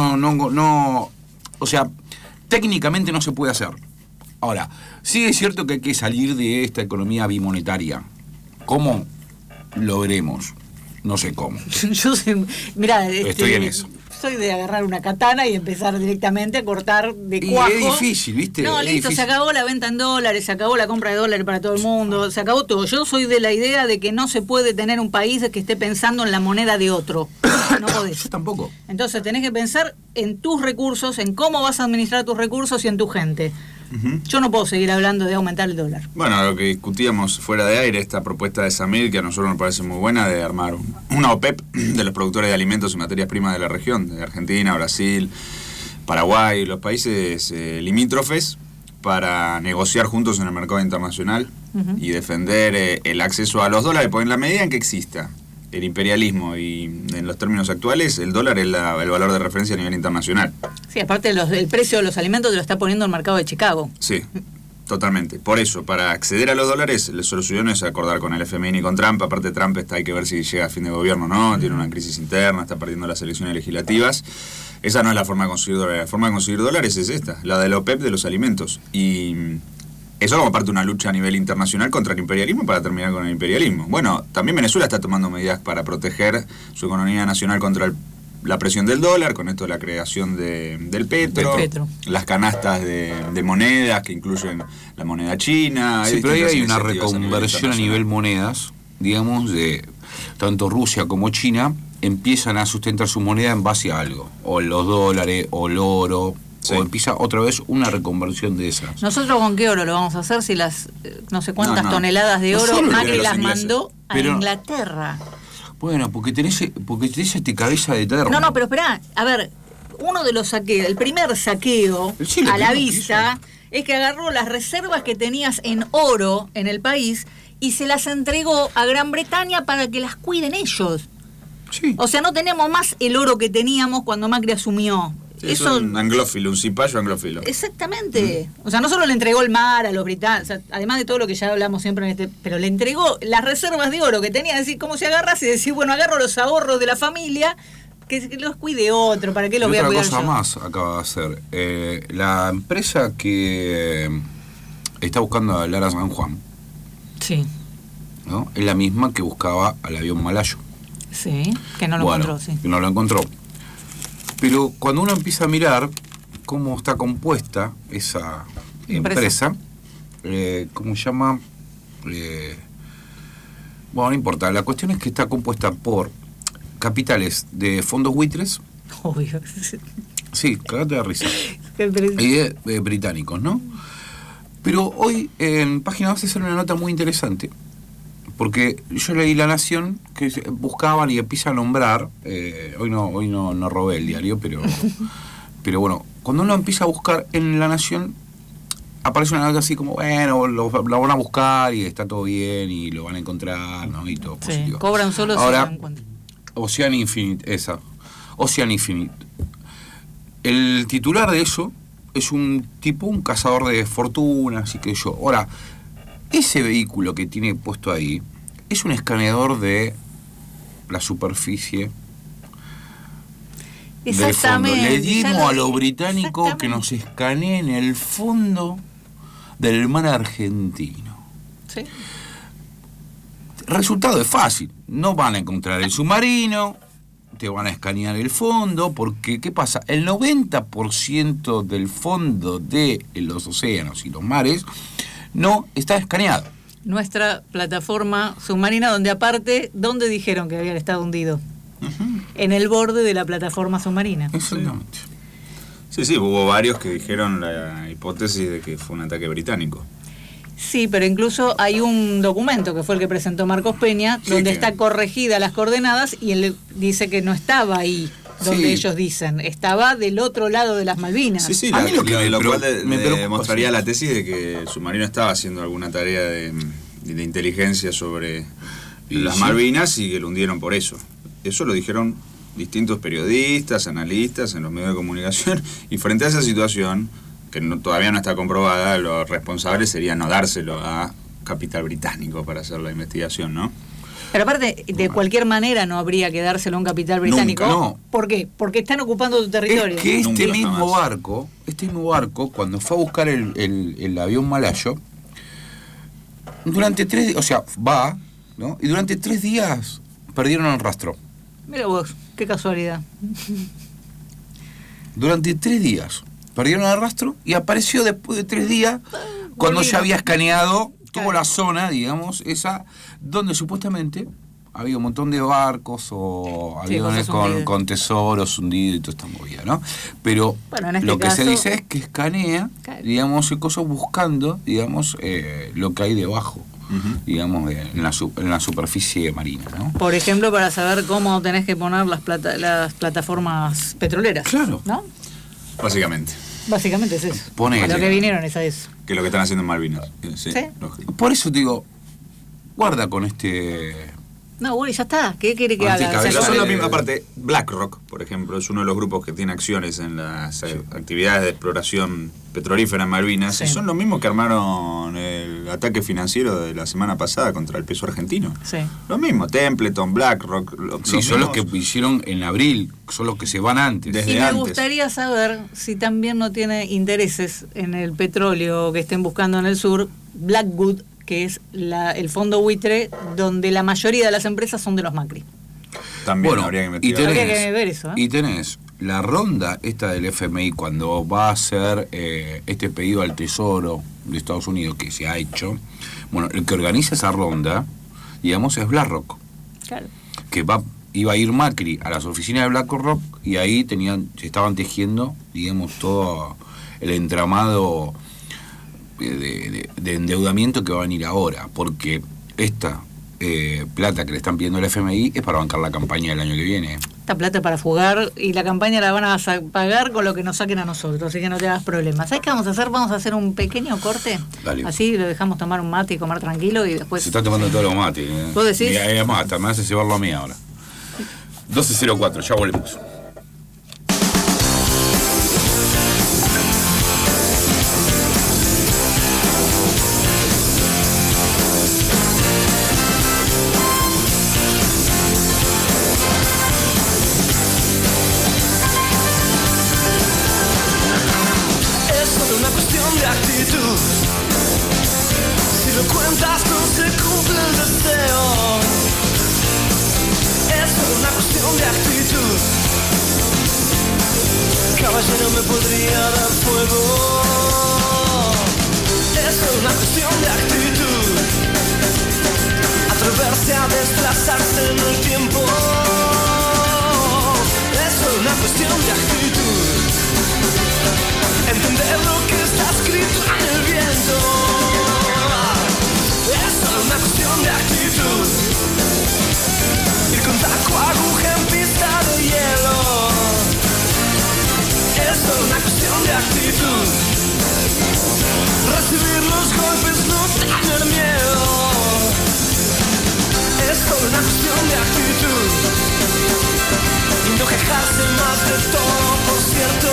[SPEAKER 4] no, o sea, técnicamente no se puede hacer. Ahora, sí es cierto que hay que salir de esta economía bimonetaria. ¿Cómo? Lo veremos. No sé cómo.
[SPEAKER 2] Yo sé, mirá,
[SPEAKER 4] Estoy en eso.
[SPEAKER 2] Soy de agarrar una katana y empezar directamente a cortar de
[SPEAKER 4] Y
[SPEAKER 2] cuajo.
[SPEAKER 4] es difícil, ¿viste?
[SPEAKER 2] No,
[SPEAKER 4] Es
[SPEAKER 2] listo,
[SPEAKER 4] difícil.
[SPEAKER 2] se acabó la venta en dólares, se acabó la compra de dólares para todo el mundo, se acabó todo. Yo soy de la idea de que no se puede tener un país que esté pensando en la moneda de otro. No podés.
[SPEAKER 4] Yo tampoco.
[SPEAKER 2] Entonces tenés que pensar en tus recursos, en cómo vas a administrar tus recursos y en tu gente. Yo no puedo seguir hablando de aumentar el dólar.
[SPEAKER 9] Bueno, lo que discutíamos fuera de aire, esta propuesta de Samir, que a nosotros nos parece muy buena, de armar una OPEP de los productores de alimentos y materias primas de la región, de Argentina, Brasil, Paraguay, los países limítrofes, para negociar juntos en el mercado internacional y defender el acceso a los dólares, porque en la medida en que exista el imperialismo y en los términos actuales, el dólar es el valor de referencia a nivel internacional.
[SPEAKER 2] Sí, aparte el precio de los alimentos te lo está poniendo el mercado de Chicago.
[SPEAKER 9] Sí, totalmente. Por eso, para acceder a los dólares, la solución es acordar con el FMI y con Trump. Aparte, Trump hay que ver si llega a fin de gobierno o no, tiene una crisis interna, está perdiendo las elecciones legislativas. Esa no es la forma de conseguir dólares. La forma de conseguir dólares es esta, la de la OPEP de los alimentos. Y eso como parte de una lucha a nivel internacional contra el imperialismo para terminar con el imperialismo. Bueno, también Venezuela está tomando medidas para proteger su economía nacional contra la presión del dólar, con esto de la creación del petro, las canastas de monedas que incluyen la moneda china.
[SPEAKER 4] Sí, pero ahí hay una
[SPEAKER 9] iniciativas
[SPEAKER 4] reconversión a nivel monedas, digamos, de tanto Rusia como China empiezan a sustentar su moneda en base a algo, o los dólares, o el oro. Sí. O empieza otra vez una reconversión de esas.
[SPEAKER 2] ¿Nosotros con qué oro lo vamos a hacer si las no sé cuántas toneladas de oro Macri las mandó a Inglaterra?
[SPEAKER 4] Bueno, porque tenés este cabeza de terra.
[SPEAKER 2] No, pero esperá, a ver, uno de los saqueos, el primer saqueo a la vista es que agarró las reservas que tenías en oro en el país y se las entregó a Gran Bretaña para que las cuiden ellos.
[SPEAKER 4] Sí.
[SPEAKER 2] O sea, no tenemos más el oro que teníamos cuando Macri asumió.
[SPEAKER 9] Sí, eso es un anglófilo, un cipayo anglófilo.
[SPEAKER 2] Exactamente. O sea, no solo le entregó el mar a los británicos, o sea, además de todo lo que ya hablamos siempre en este, pero le entregó las reservas de oro que tenía, es decir, cómo se agarras y decir, bueno, agarro los ahorros de la familia, que los cuide otro, ¿para qué los voy a cuidar yo?
[SPEAKER 4] Otra cosa más acaba de hacer. La empresa que está buscando a Lara San Juan,
[SPEAKER 2] sí,
[SPEAKER 4] ¿no? Es la misma que buscaba al avión malayo.
[SPEAKER 2] Sí, que no lo encontró, sí.
[SPEAKER 4] Que no lo encontró. Pero cuando uno empieza a mirar cómo está compuesta esa empresa, ¿cómo se llama? Bueno, no importa. La cuestión es que está compuesta por capitales de fondos buitres.
[SPEAKER 2] Obvio.
[SPEAKER 4] Sí, cagate de risa. Y de británicos, ¿no? Pero hoy en Página 12 sale una nota muy interesante. Porque yo leí La Nación, que buscaban y empieza a nombrar, hoy no robé el diario, pero bueno, cuando uno empieza a buscar en La Nación, aparece una nota así como, bueno, lo van a buscar y está todo bien y lo van a encontrar, ¿no? Y todo positivo.
[SPEAKER 2] Cobran solo
[SPEAKER 4] ahora,
[SPEAKER 2] si lo encuentran.
[SPEAKER 4] Ocean Infinite, esa. Ocean Infinite. El titular de eso es un cazador de fortunas y que yo. Ahora, ese vehículo que tiene puesto ahí es un escaneador de la superficie del fondo. Le dimos a los británicos que nos escaneen el fondo del mar argentino.
[SPEAKER 2] Sí.
[SPEAKER 4] Resultado es fácil. No van a encontrar el submarino, te van a escanear el fondo, porque ¿qué pasa? El 90% del fondo de los océanos y los mares no está escaneado.
[SPEAKER 2] nuestra plataforma submarina, donde aparte, ¿dónde dijeron que habían estado hundido? En el borde de la plataforma submarina.
[SPEAKER 4] Exactamente.
[SPEAKER 9] Sí, hubo varios que dijeron la hipótesis de que fue un ataque británico.
[SPEAKER 2] Sí, pero incluso hay un documento que fue el que presentó Marcos Peña, donde está corregida las coordenadas y él dice que no estaba ahí donde ellos dicen, estaba del otro lado de las Malvinas.
[SPEAKER 9] Sí, a mí lo cual demostraría la tesis de que el submarino estaba haciendo alguna tarea de inteligencia sobre las Malvinas y que lo hundieron por eso. Eso lo dijeron distintos periodistas, analistas en los medios de comunicación, y frente a esa situación, que todavía no está comprobada, los responsables sería no dárselo a capital británico para hacer la investigación, ¿no?
[SPEAKER 2] Pero aparte, de cualquier manera no habría que dárselo a un capital británico.
[SPEAKER 4] Nunca, no.
[SPEAKER 2] ¿Por qué? Porque están ocupando tu territorio.
[SPEAKER 4] Es que este mismo barco, cuando fue a buscar el avión malayo, durante 3 días, o sea, va, ¿no? Y durante 3 días perdieron el rastro.
[SPEAKER 2] Mira vos, qué casualidad.
[SPEAKER 4] Durante 3 días perdieron el rastro y apareció después de 3 días, cuando ya había escaneado toda la zona, digamos, esa, donde supuestamente había un montón de barcos o aviones con tesoros hundidos y toda esta movida, ¿no? Pero bueno, en este lo que se dice es que escanea, digamos, cosas buscando, digamos, lo que hay debajo. Digamos, en la superficie marina, ¿no?
[SPEAKER 2] Por ejemplo, para saber cómo tenés que poner las plataformas petroleras.
[SPEAKER 4] Claro.
[SPEAKER 2] ¿No?
[SPEAKER 9] Básicamente
[SPEAKER 2] es eso.
[SPEAKER 4] Ponele.
[SPEAKER 2] Lo que vinieron es a eso.
[SPEAKER 9] Que es lo que están haciendo en Malvinas. Sí.
[SPEAKER 4] Por eso te digo, guarda con este...
[SPEAKER 2] No, bueno, ya está. ¿Qué quiere que haga?
[SPEAKER 9] Son la misma parte. BlackRock, por ejemplo, es uno de los grupos que tiene acciones en las actividades de exploración petrolífera en Malvinas. Sí. Son los mismos que armaron el ataque financiero de la semana pasada contra el peso argentino.
[SPEAKER 2] Sí.
[SPEAKER 9] Lo mismo, Templeton, BlackRock.
[SPEAKER 4] Son los que hicieron en abril, son los que se van antes.
[SPEAKER 2] Y me gustaría saber si también no tiene intereses en el petróleo que estén buscando en el sur, Blackwood, que es el fondo buitre donde la mayoría de las empresas son de los Macri.
[SPEAKER 9] También habría que investigar.
[SPEAKER 2] Habría que ver eso,
[SPEAKER 4] Y tenés la ronda esta del FMI cuando va a hacer este pedido al Tesoro de Estados Unidos que se ha hecho. Bueno, el que organiza esa ronda, digamos, es BlackRock. Claro. Que iba a ir Macri a las oficinas de BlackRock y ahí se estaban tejiendo, digamos, todo el entramado de endeudamiento que va a venir ahora, porque esta plata que le están pidiendo el FMI es para bancar la campaña del año que viene.
[SPEAKER 2] Esta plata para fugar y la campaña la van a pagar con lo que nos saquen a nosotros, así que no te hagas problemas. ¿Sabes qué vamos a hacer? Vamos a hacer un pequeño corte. Dale. Así lo dejamos tomar un mate y comer tranquilo y después...
[SPEAKER 4] Se está tomando todos los mates.
[SPEAKER 2] ¿Vos decís?
[SPEAKER 4] Y además, hasta me hace llevarlo a mí ahora. 12:04, ya volvemos.
[SPEAKER 8] Caballero me podría dar fuego. Es una cuestión de actitud. Atreverse a desplazarse en el tiempo. Es una cuestión de actitud. Entender lo que está escrito en el viento. Es una cuestión de actitud. Ir con taco, aguja en pista de hielo. Es una cuestión de actitud. Recibir los golpes, no tener miedo. Es una cuestión de actitud. Y no quejarse más de todo, por cierto.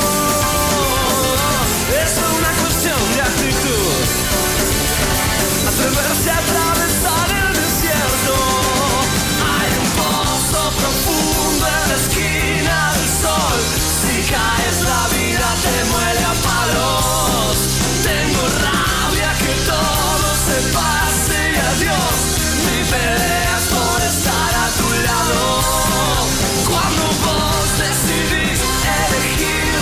[SPEAKER 8] Es una cuestión de actitud. Atreverse a atravesar el desierto. Hay un pozo profundo en la esquina del sol. Si caes la vida te muele a palos. Tengo rabia que todo se pase y adiós. Mi pelea es por estar a tu lado. Cuando vos decidís elegir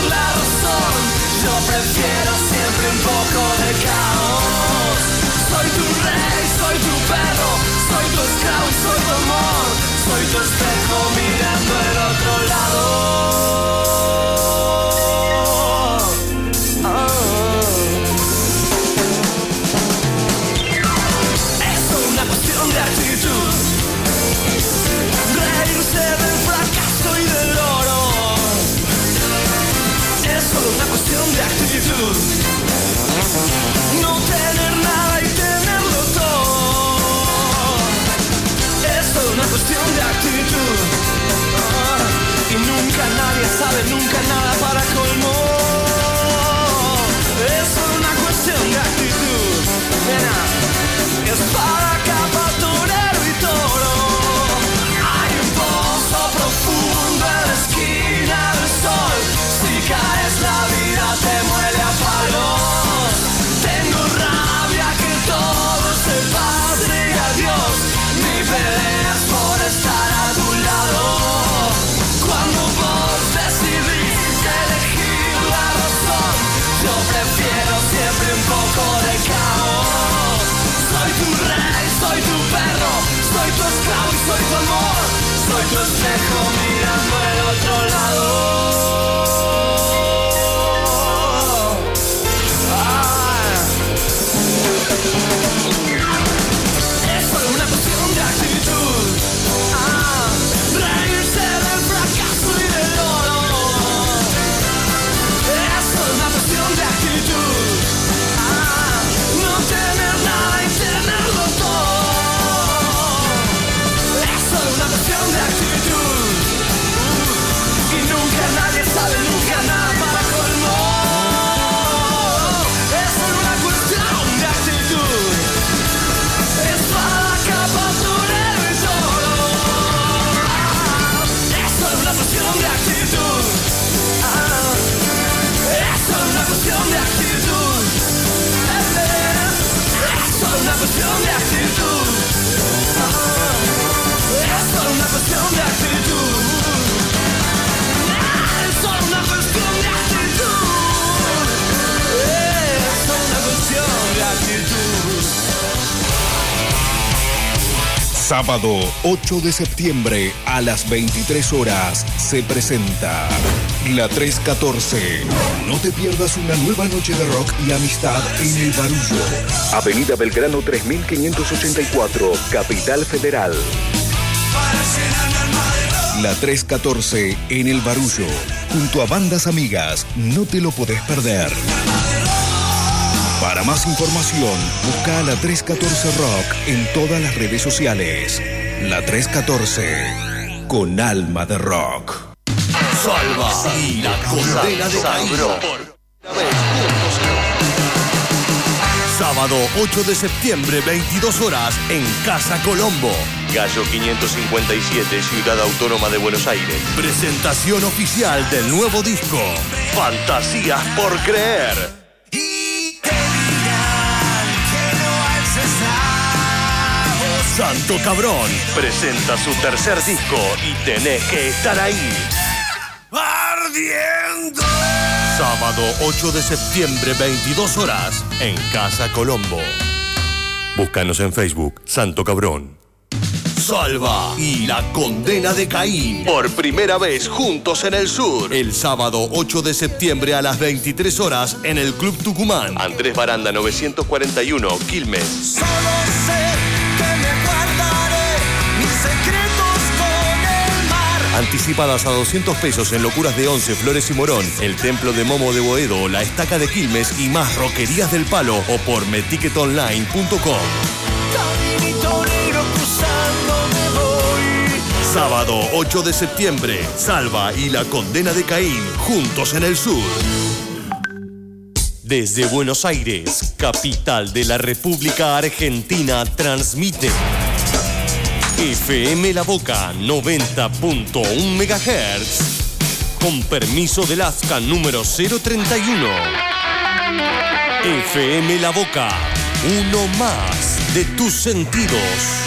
[SPEAKER 8] nena. Espada, capa, torero y toro. Hay un pozo profundo en la esquina del sol. Si caes la vida te muele a palos. Tengo rabia que todo se pase y adiós. Mi pelea es por estar a tu lado. Cuando vos decidiste elegir la razón, yo prefiero siempre un poco de caos. Soy tu rey, soy tu perro, soy tu esclavo y soy tu amor. Soy tu espejo mirando al otro lado. Es solo una cuestión de actitud. Reírse del fracaso y del dolor. Es solo una cuestión de actitud. No tener nada y tenerlo todo. Es solo una cuestión de actitud. Y nunca nadie sabe, nunca nada para colmo. Es solo una cuestión de actitud. Espada, capa, torero y toro. Es solo una cuestión de actitud. Es solo una cuestión de actitud. Es solo una cuestión de actitud. Es solo una cuestión de actitud. Es solo una cuestión de actitud. Es solo una cuestión de actitud.
[SPEAKER 10] Sábado 8 de septiembre a las 23 horas se presenta La 314. No te pierdas una nueva noche de rock y amistad en El Barullo. Avenida Belgrano 3584, Capital Federal. La 314 en El Barullo, junto a bandas amigas, no te lo podés perder. Para más información, busca a La 314 Rock en todas las redes sociales. La 314, con alma de rock.
[SPEAKER 8] Salva y la condena de Caín. Sábado 8 de septiembre, 22 horas, en Casa Colombo.
[SPEAKER 11] Gallo 557, Ciudad Autónoma de Buenos Aires.
[SPEAKER 8] Presentación oficial del nuevo disco, Fantasías por Creer. Santo Cabrón presenta su tercer disco y tenés que estar ahí. ¡Ardiendo! Sábado 8 de septiembre, 22 horas, en Casa Colombo. Búscanos en Facebook, Santo Cabrón. Salva y la condena de Caín. Por primera vez juntos en el sur. El sábado 8 de septiembre a las 23 horas en el Club Tucumán.
[SPEAKER 11] Andrés Baranda 941, Quilmes.
[SPEAKER 8] Solo sé que me guardaré mis secretos con el mar. Anticipadas a 200 pesos en Locuras de Once, Flores y Morón, el Templo de Momo de Boedo, la Estaca de Quilmes y más Roquerías del Palo o por metiquetonline.com. Caminito negro cruzando me voy. Sábado 8 de septiembre, Salva y la condena de Caín, juntos en el sur. Desde Buenos Aires, capital de la República Argentina, transmite FM La Boca 90.1 MHz. Con permiso del ASCA número 031. FM La Boca, uno más de tus sentidos.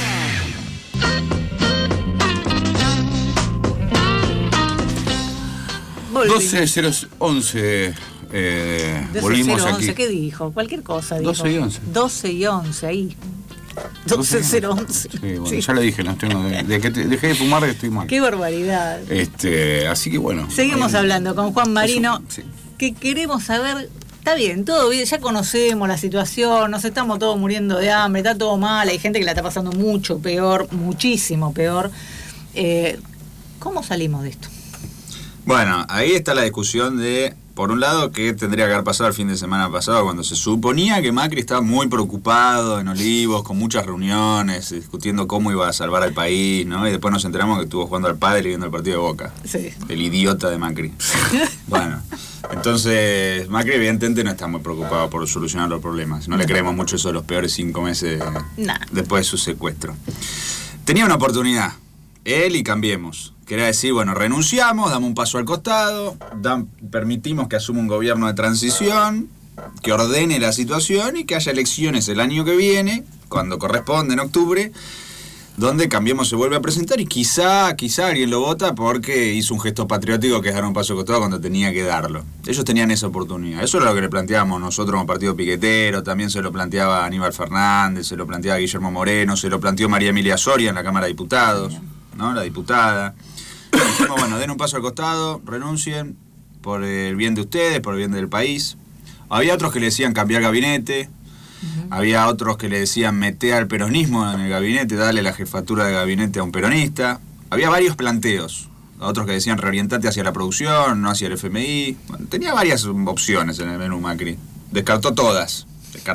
[SPEAKER 2] Volvimos.
[SPEAKER 4] 12:11. Volvimos
[SPEAKER 2] 12:11,
[SPEAKER 4] aquí.
[SPEAKER 2] ¿qué dijo? Cualquier cosa dijo.
[SPEAKER 4] 12 y 11.
[SPEAKER 2] 12 y 11, ahí. 12:11.
[SPEAKER 4] Sí, bueno,
[SPEAKER 2] Sí.
[SPEAKER 4] ya le dije, no tengo de que dejé de fumar estoy mal.
[SPEAKER 2] Qué barbaridad.
[SPEAKER 4] Así que bueno.
[SPEAKER 2] Seguimos hablando con Juan Marino,
[SPEAKER 4] sí.
[SPEAKER 2] que queremos saber, está bien, todo bien, ya conocemos la situación, nos estamos todos muriendo de hambre, está todo mal, hay gente que la está pasando mucho peor, muchísimo peor. ¿Cómo salimos de esto?
[SPEAKER 9] Bueno, ahí está la discusión de, por un lado, qué tendría que haber pasado el fin de semana pasado, cuando se suponía que Macri estaba muy preocupado en Olivos, con muchas reuniones, discutiendo cómo iba a salvar al país, ¿no? Y después nos enteramos que estuvo jugando al pádel y viendo el partido de Boca.
[SPEAKER 2] Sí.
[SPEAKER 9] El idiota de Macri. Bueno, Entonces, Macri evidentemente no está muy preocupado por solucionar los problemas. No le creemos mucho eso de los peores 5 meses después de su secuestro. Tenía una oportunidad, él y Cambiemos. Quería decir, bueno, renunciamos, damos un paso al costado, permitimos que asuma un gobierno de transición, que ordene la situación y que haya elecciones el año que viene, cuando corresponde, en octubre, donde Cambiemos se vuelve a presentar y quizá alguien lo vota porque hizo un gesto patriótico que es dar un paso al costado cuando tenía que darlo. Ellos tenían esa oportunidad. Eso era lo que le planteábamos nosotros como partido piquetero, también se lo planteaba Aníbal Fernández, se lo planteaba Guillermo Moreno, se lo planteó María Emilia Soria en la Cámara de Diputados, ¿no? La diputada. Dijimos, bueno, den un paso al costado, renuncien por el bien de ustedes, por el bien del país. Había otros que le decían cambiar gabinete. Había otros que le decían meter al peronismo en el gabinete, darle la jefatura de gabinete a un peronista. Había varios planteos. Otros que decían reorientate hacia la producción, no hacia el FMI. Bueno, tenía varias opciones en el menú Macri. Descartó todas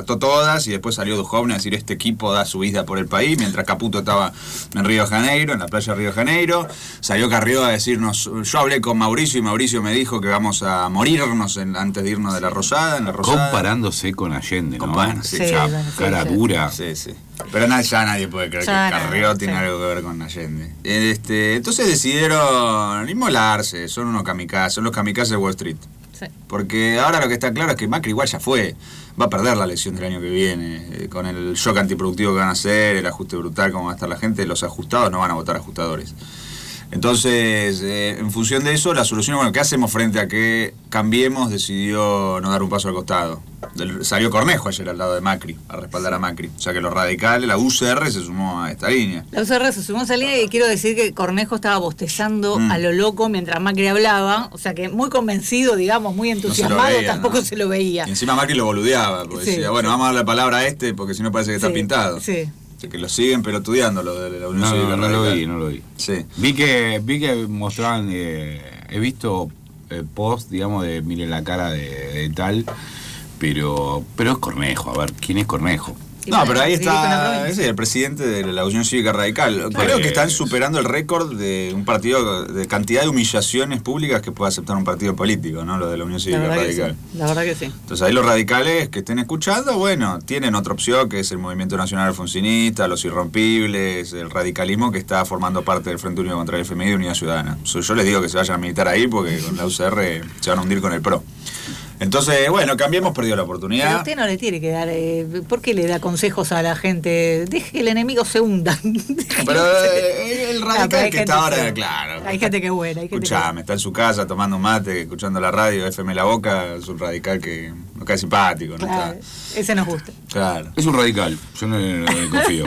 [SPEAKER 9] y después salió Duhovne a decir este equipo da su vida por el país, mientras Caputo estaba en Río de Janeiro, en la playa de Río de Janeiro. Salió Carrió a decirnos, yo hablé con Mauricio y Mauricio me dijo que vamos a morirnos antes de irnos de la Rosada, en la Rosada.
[SPEAKER 4] Comparándose con Allende, ¿no?
[SPEAKER 9] Sí,
[SPEAKER 4] cara dura.
[SPEAKER 9] Sí. Pero ya nadie puede creer que Carrió tiene algo que ver con Allende. Entonces decidieron inmolarse, son unos kamikazes, son los kamikazes de Wall Street. Sí. Porque ahora lo que está claro es que Macri igual ya fue, va a perder la elección del año que viene, con el shock antiproductivo que van a hacer, el ajuste brutal como va a estar la gente, los ajustados no van a votar ajustadores. Entonces, en función de eso, la solución, bueno, ¿qué hacemos frente a que Cambiemos decidió no dar un paso al costado? Salió Cornejo ayer al lado de Macri, a respaldar a Macri. O sea que los radicales, la UCR se sumó a esta línea.
[SPEAKER 2] La UCR se sumó a esa línea y quiero decir que Cornejo estaba bostezando a lo loco mientras Macri hablaba. O sea que muy convencido, digamos, muy entusiasmado, no veía, tampoco se lo veía.
[SPEAKER 9] Y encima Macri lo boludeaba, porque decía, bueno, vamos a darle la palabra a este porque si no parece que está pintado. Sí. Que lo siguen pelotudeando lo de la Unión Cívica Radical.
[SPEAKER 4] No lo vi.
[SPEAKER 9] Sí.
[SPEAKER 4] Vi que mostraban, he visto post, digamos, de miren la cara de tal, pero es Cornejo. A ver, ¿quién es Cornejo?
[SPEAKER 9] No, pero ahí está el presidente de la Unión Cívica Radical. Creo que están superando el récord de un partido, de cantidad de humillaciones públicas que puede aceptar un partido político, ¿no? Lo de la Unión Cívica Radical.
[SPEAKER 2] La verdad que sí.
[SPEAKER 9] Entonces ahí los radicales que estén escuchando, bueno, tienen otra opción que es el Movimiento Nacional Alfonsinista, los Irrompibles, el radicalismo que está formando parte del Frente Único contra el FMI de Unidad Ciudadana. Yo les digo que se vayan a militar ahí porque con la UCR se van a hundir con el PRO. Entonces, bueno, Cambiemos, perdió la oportunidad.
[SPEAKER 2] Pero usted no le tiene que dar... ¿por qué le da consejos a la gente? Deje que el enemigo se hunda.
[SPEAKER 9] Pero el radical que está ahora, claro.
[SPEAKER 2] Hay gente que es buena.
[SPEAKER 9] Escuchame, está en su casa tomando un mate, escuchando la radio, FM La Boca, es un radical que no cae simpático.
[SPEAKER 2] Claro,
[SPEAKER 9] no está...
[SPEAKER 2] Ese nos gusta.
[SPEAKER 9] Claro.
[SPEAKER 4] Es un radical, yo no le confío.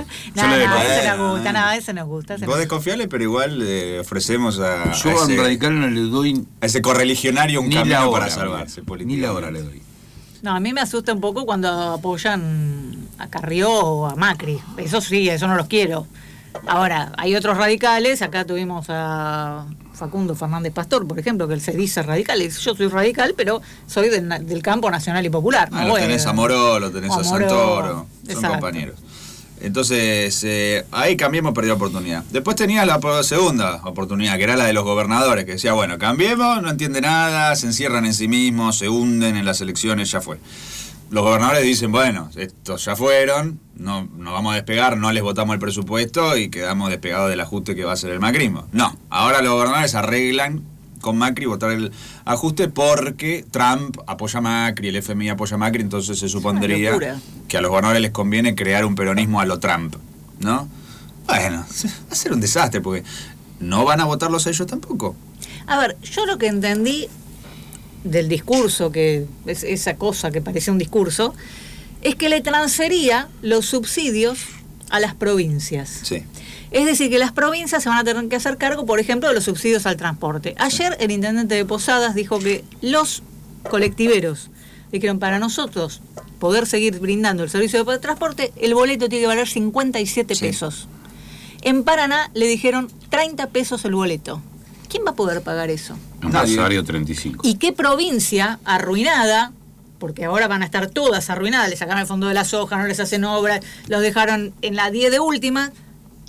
[SPEAKER 2] Ese nos gusta.
[SPEAKER 9] Vos desconfiable, pero igual le ofrecemos a...
[SPEAKER 4] Yo a un radical no le doy...
[SPEAKER 9] A ese correligionario un camino para salvarse políticamente.
[SPEAKER 4] Ni la hora le doy.
[SPEAKER 2] No, a mí me asusta un poco cuando apoyan a Carrió o a Macri. Eso sí, eso no los quiero. Ahora, hay otros radicales. Acá tuvimos a Facundo Fernández Pastor, por ejemplo, que él se dice radical. Yo soy radical, pero soy del campo nacional y popular.
[SPEAKER 9] Lo tenés a Moró, lo tenés a Santoro. Son compañeros. Entonces, ahí Cambiemos, perdió oportunidad. Después tenía la segunda oportunidad, que era la de los gobernadores, que decía, bueno, Cambiemos, no entiende nada, se encierran en sí mismos, se hunden en las elecciones, ya fue. Los gobernadores dicen, bueno, estos ya fueron, no vamos a despegar, no les votamos el presupuesto y quedamos despegados del ajuste que va a ser el macrismo. No, ahora los gobernadores arreglan con Macri votar el ajuste porque Trump apoya a Macri, el FMI apoya a Macri, entonces se supondría que a los gobernadores les conviene crear un peronismo a lo Trump, ¿no? Bueno, va a ser un desastre porque no van a votarlos a ellos tampoco.
[SPEAKER 2] A ver, yo lo que entendí del discurso, que es esa cosa que parecía un discurso, es que le transfería los subsidios a las provincias.
[SPEAKER 9] Sí.
[SPEAKER 2] Es decir, que las provincias se van a tener que hacer cargo, por ejemplo, de los subsidios al transporte. Ayer el intendente de Posadas dijo que los colectiveros dijeron, para nosotros poder seguir brindando el servicio de transporte, el boleto tiene que valer 57 pesos. En Paraná le dijeron 30 pesos el boleto. ¿Quién va a poder pagar eso?
[SPEAKER 4] Un salario 35.
[SPEAKER 2] ¿Y qué provincia arruinada? Porque ahora van a estar todas arruinadas, le sacaron el fondo de la soja, no les hacen obras, los dejaron en la 10 de última.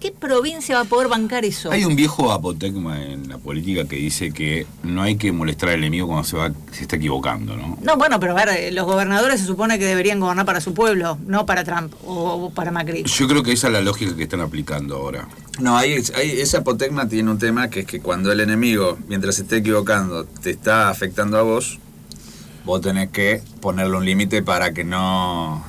[SPEAKER 2] ¿Qué provincia va a poder bancar eso?
[SPEAKER 4] Hay un viejo apotegma en la política que dice que no hay que molestar al enemigo cuando se está equivocando, ¿no?
[SPEAKER 2] No, bueno, pero a ver, los gobernadores se supone que deberían gobernar para su pueblo, no para Trump o para Macri.
[SPEAKER 4] Yo creo que esa es la lógica que están aplicando ahora.
[SPEAKER 9] No, ese apotegma tiene un tema que es que cuando el enemigo, mientras se esté equivocando, te está afectando a vos tenés que ponerle un límite para que no...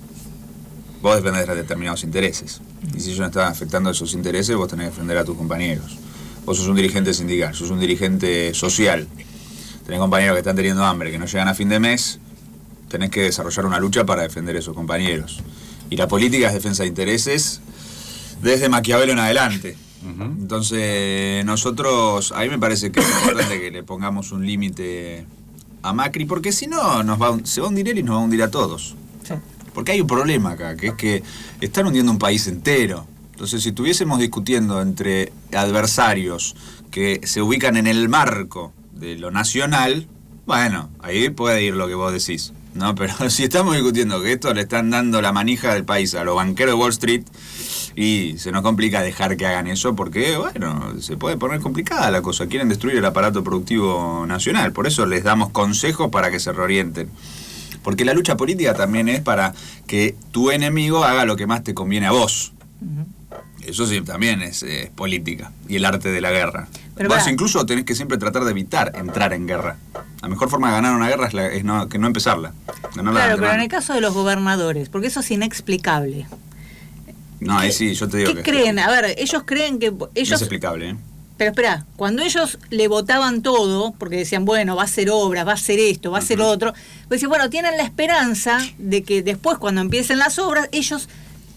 [SPEAKER 9] Vos dependés de determinados intereses. Y si ellos no están afectando esos intereses, vos tenés que defender a tus compañeros. Vos sos un dirigente sindical, sos un dirigente social. Tenés compañeros que están teniendo hambre, que no llegan a fin de mes. Tenés que desarrollar una lucha para defender a esos compañeros. Y la política es defensa de intereses desde Maquiavelo en adelante. Entonces, nosotros, a mí me parece que es importante que le pongamos un límite a Macri, porque si no, se va a hundir él y nos va a hundir a todos.
[SPEAKER 2] Sí.
[SPEAKER 9] Porque hay un problema acá, que es que están hundiendo un país entero. Entonces, si estuviésemos discutiendo entre adversarios que se ubican en el marco de lo nacional, bueno, ahí puede ir lo que vos decís, ¿no? Pero si estamos discutiendo que esto le están dando la manija del país a los banqueros de Wall Street, y se nos complica dejar que hagan eso porque, bueno, se puede poner complicada la cosa. Quieren destruir el aparato productivo nacional. Por eso les damos consejos para que se reorienten. Porque la lucha política también es para que tu enemigo haga lo que más te conviene a vos. Eso sí, también es política. Y el arte de la guerra.
[SPEAKER 2] Pero
[SPEAKER 9] vos incluso tenés que siempre tratar de evitar entrar en guerra. La mejor forma de ganar una guerra es no empezarla.
[SPEAKER 2] Claro, pero en el caso de los gobernadores, porque eso es inexplicable.
[SPEAKER 9] No, ahí sí, yo te digo
[SPEAKER 2] ¿Qué creen? A ver, ellos creen que...
[SPEAKER 9] No es explicable, ¿eh?
[SPEAKER 2] Pero espera, cuando ellos le votaban todo, porque decían, bueno, va a hacer obras, va a hacer esto, va a hacer otro, pues decían, bueno, tienen la esperanza de que después, cuando empiecen las obras, ellos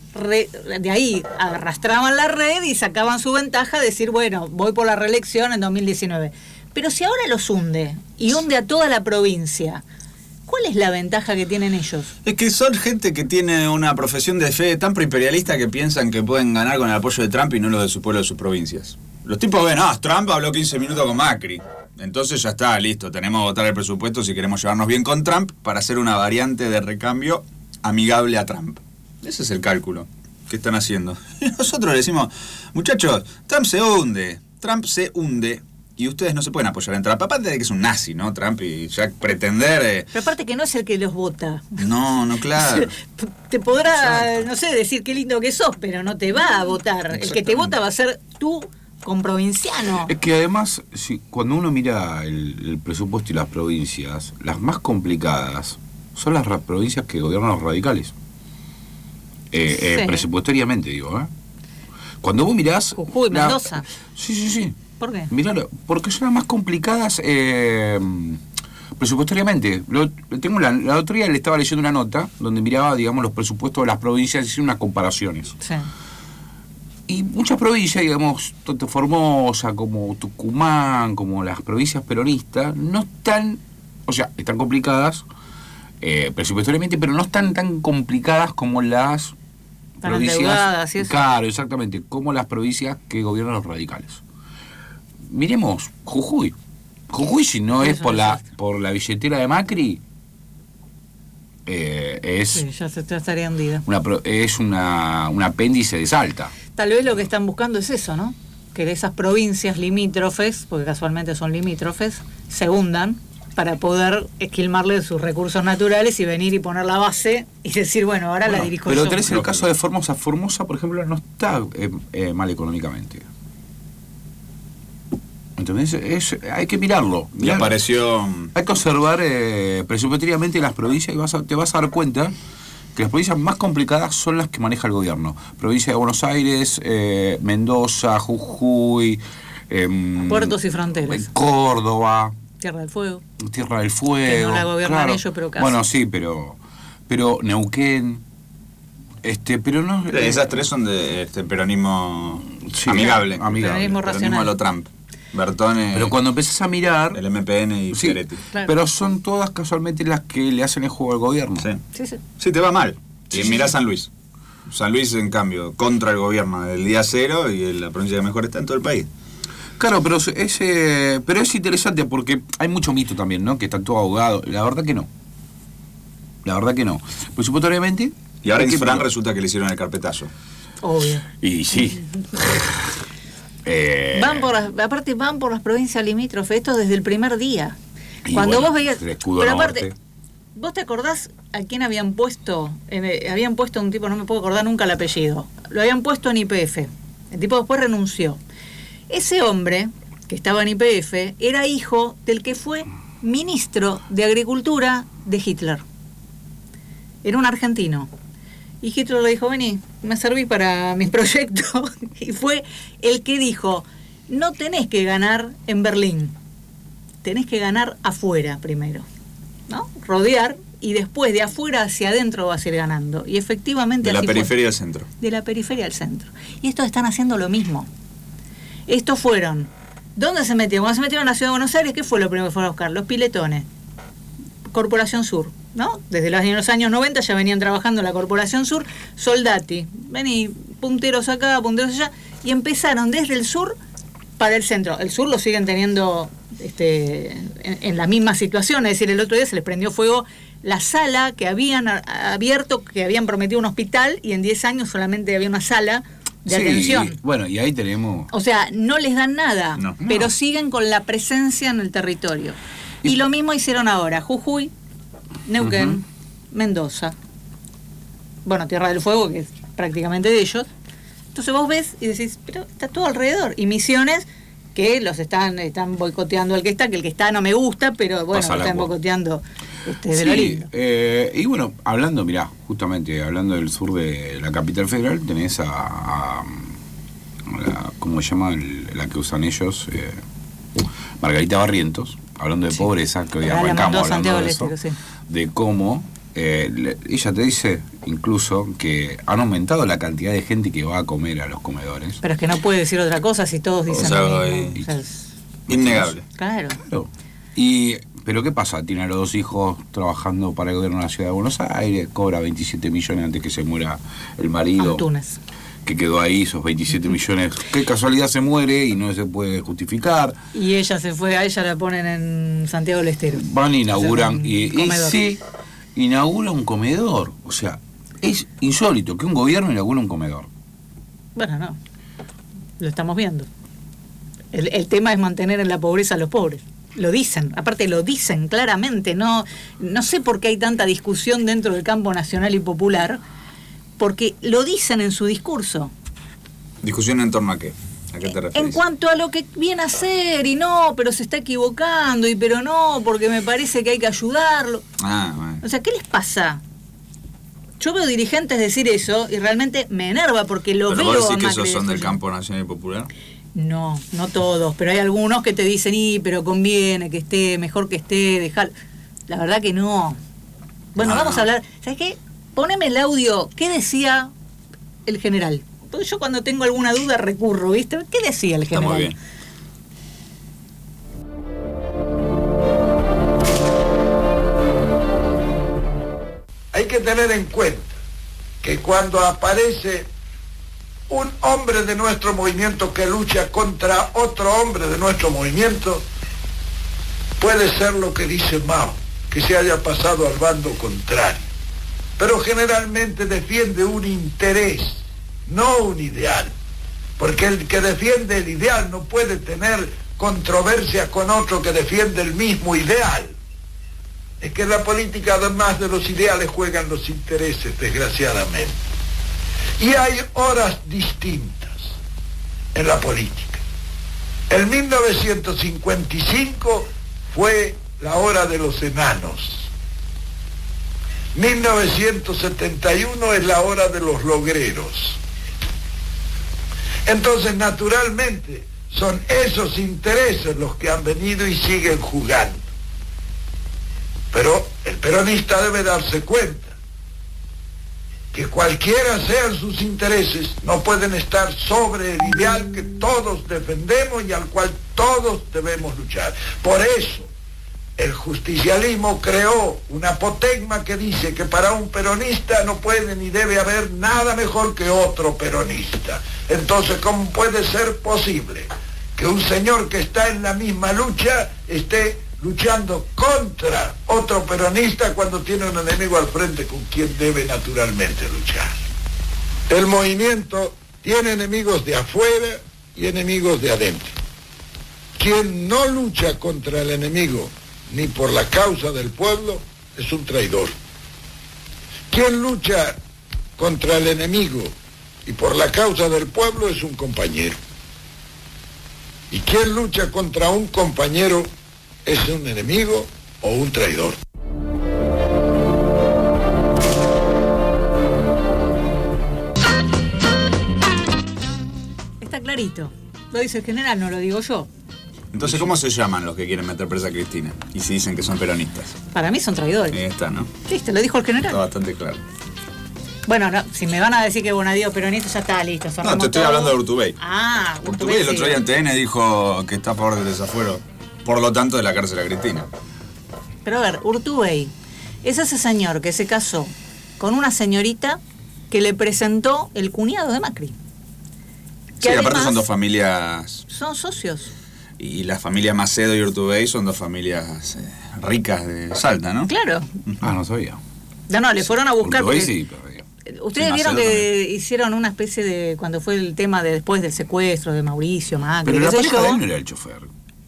[SPEAKER 2] de ahí arrastraban la red y sacaban su ventaja de decir, bueno, voy por la reelección en 2019. Pero si ahora los hunde, y hunde a toda la provincia, ¿cuál es la ventaja que tienen ellos?
[SPEAKER 9] Es que son gente que tiene una profesión de fe tan imperialista que piensan que pueden ganar con el apoyo de Trump y no los de su pueblo, de sus provincias. Los tipos ven, Trump habló 15 minutos con Macri. Entonces ya está, listo, tenemos que votar el presupuesto si queremos llevarnos bien con Trump para hacer una variante de recambio amigable a Trump. Ese es el cálculo que están haciendo. Y nosotros le decimos, muchachos, Trump se hunde. Y ustedes no se pueden apoyar en Trump. Aparte de que es un nazi, ¿no? Trump, y ya pretender...
[SPEAKER 2] Pero aparte que no es el que los vota.
[SPEAKER 9] No, claro.
[SPEAKER 2] Te podrá, no sé, decir qué lindo que sos, pero no te va a votar. El que te vota va a ser tú, comprovinciano.
[SPEAKER 4] Es que además, cuando uno mira el presupuesto y las provincias, las más complicadas son las provincias que gobiernan los radicales.
[SPEAKER 2] Sí.
[SPEAKER 4] Presupuestariamente, digo, ¿eh? Cuando vos mirás...
[SPEAKER 2] Jujuy, Mendoza.
[SPEAKER 4] Sí.
[SPEAKER 2] ¿Por qué?
[SPEAKER 4] Miralo, porque son las más complicadas presupuestariamente. La otro día le estaba leyendo una nota donde miraba, digamos, los presupuestos de las provincias y hacía unas comparaciones.
[SPEAKER 2] Sí.
[SPEAKER 4] Y muchas provincias, digamos, tanto Formosa como Tucumán, como las provincias peronistas, no están, o sea, están complicadas presupuestariamente, pero no están tan complicadas como las provincias.
[SPEAKER 2] ¿Sí?
[SPEAKER 4] Claro, exactamente, como las provincias que gobiernan los radicales. Miremos Jujuy. Jujuy, si no es por la billetera de Macri, es...
[SPEAKER 2] Sí, ya estaría hundida.
[SPEAKER 4] Es un apéndice de Salta.
[SPEAKER 2] Tal vez lo que están buscando es eso, ¿no? Que de esas provincias limítrofes, porque casualmente son limítrofes, se hundan para poder esquilmarle sus recursos naturales y venir y poner la base y decir, bueno, ahora la dirijo
[SPEAKER 4] pero
[SPEAKER 2] yo.
[SPEAKER 4] tenés el caso de Formosa. Formosa, por ejemplo, no está mal económicamente. Entonces hay que mirarlo.
[SPEAKER 9] Y apareció...
[SPEAKER 4] Hay que observar presupuestariamente las provincias y te vas a dar cuenta que las provincias más complicadas son las que maneja el gobierno. Provincia de Buenos Aires, Mendoza, Jujuy,
[SPEAKER 2] puertos y fronteras.
[SPEAKER 4] Córdoba.
[SPEAKER 2] Tierra del Fuego.
[SPEAKER 4] Que no
[SPEAKER 2] la gobiernan ellos, pero casi.
[SPEAKER 4] Bueno, sí, pero Neuquén. Pero no...
[SPEAKER 9] esas tres son de peronismo amigable.
[SPEAKER 2] Peronismo racional.
[SPEAKER 9] Peronismo a lo Trump. Bertone,
[SPEAKER 4] pero cuando empezás a mirar
[SPEAKER 9] el MPN y Schiaretti.
[SPEAKER 2] Claro.
[SPEAKER 4] Pero son todas casualmente las que le hacen el juego al gobierno.
[SPEAKER 9] Sí, te va mal. Y mirá San Luis. San Luis, en cambio, contra el gobierno del día cero y la provincia que mejor está en todo el país.
[SPEAKER 4] Claro, pero es interesante porque hay mucho mito también, ¿no? Que está todo ahogado. La verdad que no. Presupuestariamente.
[SPEAKER 9] Y ahora en Fran resulta que le hicieron el carpetazo.
[SPEAKER 2] Obvio.
[SPEAKER 4] Y sí.
[SPEAKER 2] Aparte van por las provincias limítrofes, esto desde el primer día.
[SPEAKER 4] Y
[SPEAKER 2] Cuando
[SPEAKER 4] bueno,
[SPEAKER 2] vos veías...
[SPEAKER 4] el escudo
[SPEAKER 2] Pero
[SPEAKER 4] norte.
[SPEAKER 2] aparte, ¿vos te acordás a quién habían puesto? Habían puesto a un tipo, no me puedo acordar nunca el apellido. Lo habían puesto en YPF. El tipo después renunció. Ese hombre, que estaba en YPF, era hijo del que fue ministro de Agricultura de Hitler. Era un argentino. Y Hitler le dijo, vení, me serví para mis proyectos. Y fue el que dijo, no tenés que ganar en Berlín, tenés que ganar afuera primero, ¿no? Rodear, y después de afuera hacia adentro vas a ir ganando. Y efectivamente
[SPEAKER 9] de la
[SPEAKER 2] así
[SPEAKER 9] periferia
[SPEAKER 2] fue.
[SPEAKER 9] al centro.
[SPEAKER 2] De la periferia al centro. Y estos están haciendo lo mismo. Estos fueron... ¿Dónde se metieron? Cuando se metieron en la ciudad de Buenos Aires, ¿qué fue lo primero que fueron a buscar? Los piletones. Corporación Sur, ¿no? Desde los años 90 ya venían trabajando en la Corporación Sur. Soldati, vení, punteros acá, punteros allá, y empezaron desde el sur para el centro. El sur lo siguen teniendo en la misma situación, es decir, el otro día se les prendió fuego la sala que habían abierto, que habían prometido un hospital, y en 10 años solamente había una sala de atención.
[SPEAKER 4] Bueno, y ahí tenemos...
[SPEAKER 2] O sea, no les dan nada,
[SPEAKER 4] No.
[SPEAKER 2] pero siguen con la presencia en el territorio. Y lo mismo hicieron ahora, Jujuy, Neuquén, Mendoza. Bueno, Tierra del Fuego, que es prácticamente de ellos. Entonces vos ves y decís, pero está todo alrededor. Y Misiones, que los están boicoteando al que está, que el que está no me gusta, pero bueno, lo están boicoteando de lo lindo.
[SPEAKER 4] Y bueno, hablando, mirá, justamente hablando del sur de la capital federal, tenés a ¿cómo se llama? La que usan ellos, Margarita Barrientos, hablando de pobreza, que hoy arrancamos hablando de eso, de cómo ella te dice incluso que han aumentado la cantidad de gente que va a comer a los comedores.
[SPEAKER 2] Pero es que no puede decir otra cosa si todos dicen lo mismo.
[SPEAKER 9] Innegable.
[SPEAKER 2] Claro.
[SPEAKER 4] Pero ¿qué pasa? Tiene a los 2 hijos trabajando para el gobierno de la ciudad de Buenos Aires, cobra 27 millones antes que se muera el marido.
[SPEAKER 2] Antunes.
[SPEAKER 4] Que quedó ahí, esos 27 millones. Qué casualidad, se muere y no se puede justificar.
[SPEAKER 2] Y ella se fue, a ella la ponen en Santiago del Estero.
[SPEAKER 4] Van, inauguran, y
[SPEAKER 2] sí,
[SPEAKER 4] inaugura un comedor. O sea, es insólito que un gobierno inaugure un comedor.
[SPEAKER 2] Bueno, no. Lo estamos viendo. El tema es mantener en la pobreza a los pobres. Lo dicen, aparte lo dicen claramente. No sé por qué hay tanta discusión dentro del campo nacional y popular, porque lo dicen en su discurso.
[SPEAKER 9] ¿Discusión en torno a qué? ¿A qué te refieres?
[SPEAKER 2] En cuanto a lo que viene a hacer, y no, pero se está equivocando, y pero no, porque me parece que hay que ayudarlo.
[SPEAKER 9] Bueno.
[SPEAKER 2] O sea, ¿qué les pasa? Yo veo dirigentes decir eso y realmente me enerva porque lo
[SPEAKER 9] ¿Pero
[SPEAKER 2] veo.
[SPEAKER 9] vos decís que esos son del campo nacional y popular?
[SPEAKER 2] No todos, pero hay algunos que te dicen, pero conviene que esté, mejor que esté, dejar. La verdad que no. Bueno, vamos a hablar. ¿Sabes qué? Poneme el audio. ¿Qué decía el general? Porque yo cuando tengo alguna duda recurro, ¿viste? ¿Qué decía el general?
[SPEAKER 9] Está muy bien.
[SPEAKER 12] Hay que tener en cuenta que cuando aparece un hombre de nuestro movimiento que lucha contra otro hombre de nuestro movimiento, puede ser lo que dice Mao, que se haya pasado al bando contrario. Pero generalmente defiende un interés, no un ideal. Porque el que defiende el ideal no puede tener controversia con otro que defiende el mismo ideal. Es que en la política, además de los ideales, juegan los intereses, desgraciadamente. Y hay horas distintas en la política. En 1955 fue la hora de los enanos. 1971 es la hora de los logreros. Entonces, naturalmente, son esos intereses los que han venido y siguen jugando. Pero el peronista debe darse cuenta que cualquiera sean sus intereses, no pueden estar sobre el ideal que todos defendemos y al cual todos debemos luchar. Por eso, el justicialismo creó un apotegma que dice que para un peronista no puede ni debe haber nada mejor que otro peronista. Entonces, ¿cómo puede ser posible que un señor que está en la misma lucha esté luchando contra otro peronista cuando tiene un enemigo al frente con quien debe naturalmente luchar? El movimiento tiene enemigos de afuera y enemigos de adentro. Quien no lucha contra el enemigo ni por la causa del pueblo es un traidor. Quien lucha contra el enemigo y por la causa del pueblo es un compañero. Y quien lucha contra un compañero es un enemigo o un traidor.
[SPEAKER 2] Está clarito. Lo dice el general, no lo digo yo.
[SPEAKER 9] Entonces, ¿cómo se llaman los que quieren meter presa a Cristina? Y si dicen que son peronistas.
[SPEAKER 2] Para mí son traidores.
[SPEAKER 9] Ahí está, ¿no?
[SPEAKER 2] ¿Viste? Lo dijo el general.
[SPEAKER 9] Está bastante claro.
[SPEAKER 2] Bueno, no, si me van a decir que Bonadío peronista, ya está listo.
[SPEAKER 9] No, te estoy hablando de Urtubey.
[SPEAKER 2] Ah,
[SPEAKER 9] Urtubey el otro día en
[SPEAKER 2] sí.
[SPEAKER 9] TN dijo que está a favor del desafuero, por lo tanto, de la cárcel a Cristina.
[SPEAKER 2] Pero a ver, Urtubey es ese señor que se casó con una señorita que le presentó el cuñado de Macri.
[SPEAKER 9] Sí, aparte son dos familias.
[SPEAKER 2] Son socios.
[SPEAKER 9] Y la familia Macedo y Urtubey son dos familias ricas de Salta, ¿no?
[SPEAKER 2] Claro.
[SPEAKER 4] Ah, no sabía.
[SPEAKER 2] No, le fueron a buscar.
[SPEAKER 4] Urtubey
[SPEAKER 2] Porque...
[SPEAKER 4] sí, pero...
[SPEAKER 2] Ustedes
[SPEAKER 4] Sí,
[SPEAKER 2] vieron que
[SPEAKER 4] Macedo
[SPEAKER 2] hicieron una especie de, cuando fue el tema de después del secuestro de Mauricio, Macri,
[SPEAKER 4] Pero la
[SPEAKER 2] qué sé
[SPEAKER 4] pareja de
[SPEAKER 2] yo.
[SPEAKER 4] él no era el chofer.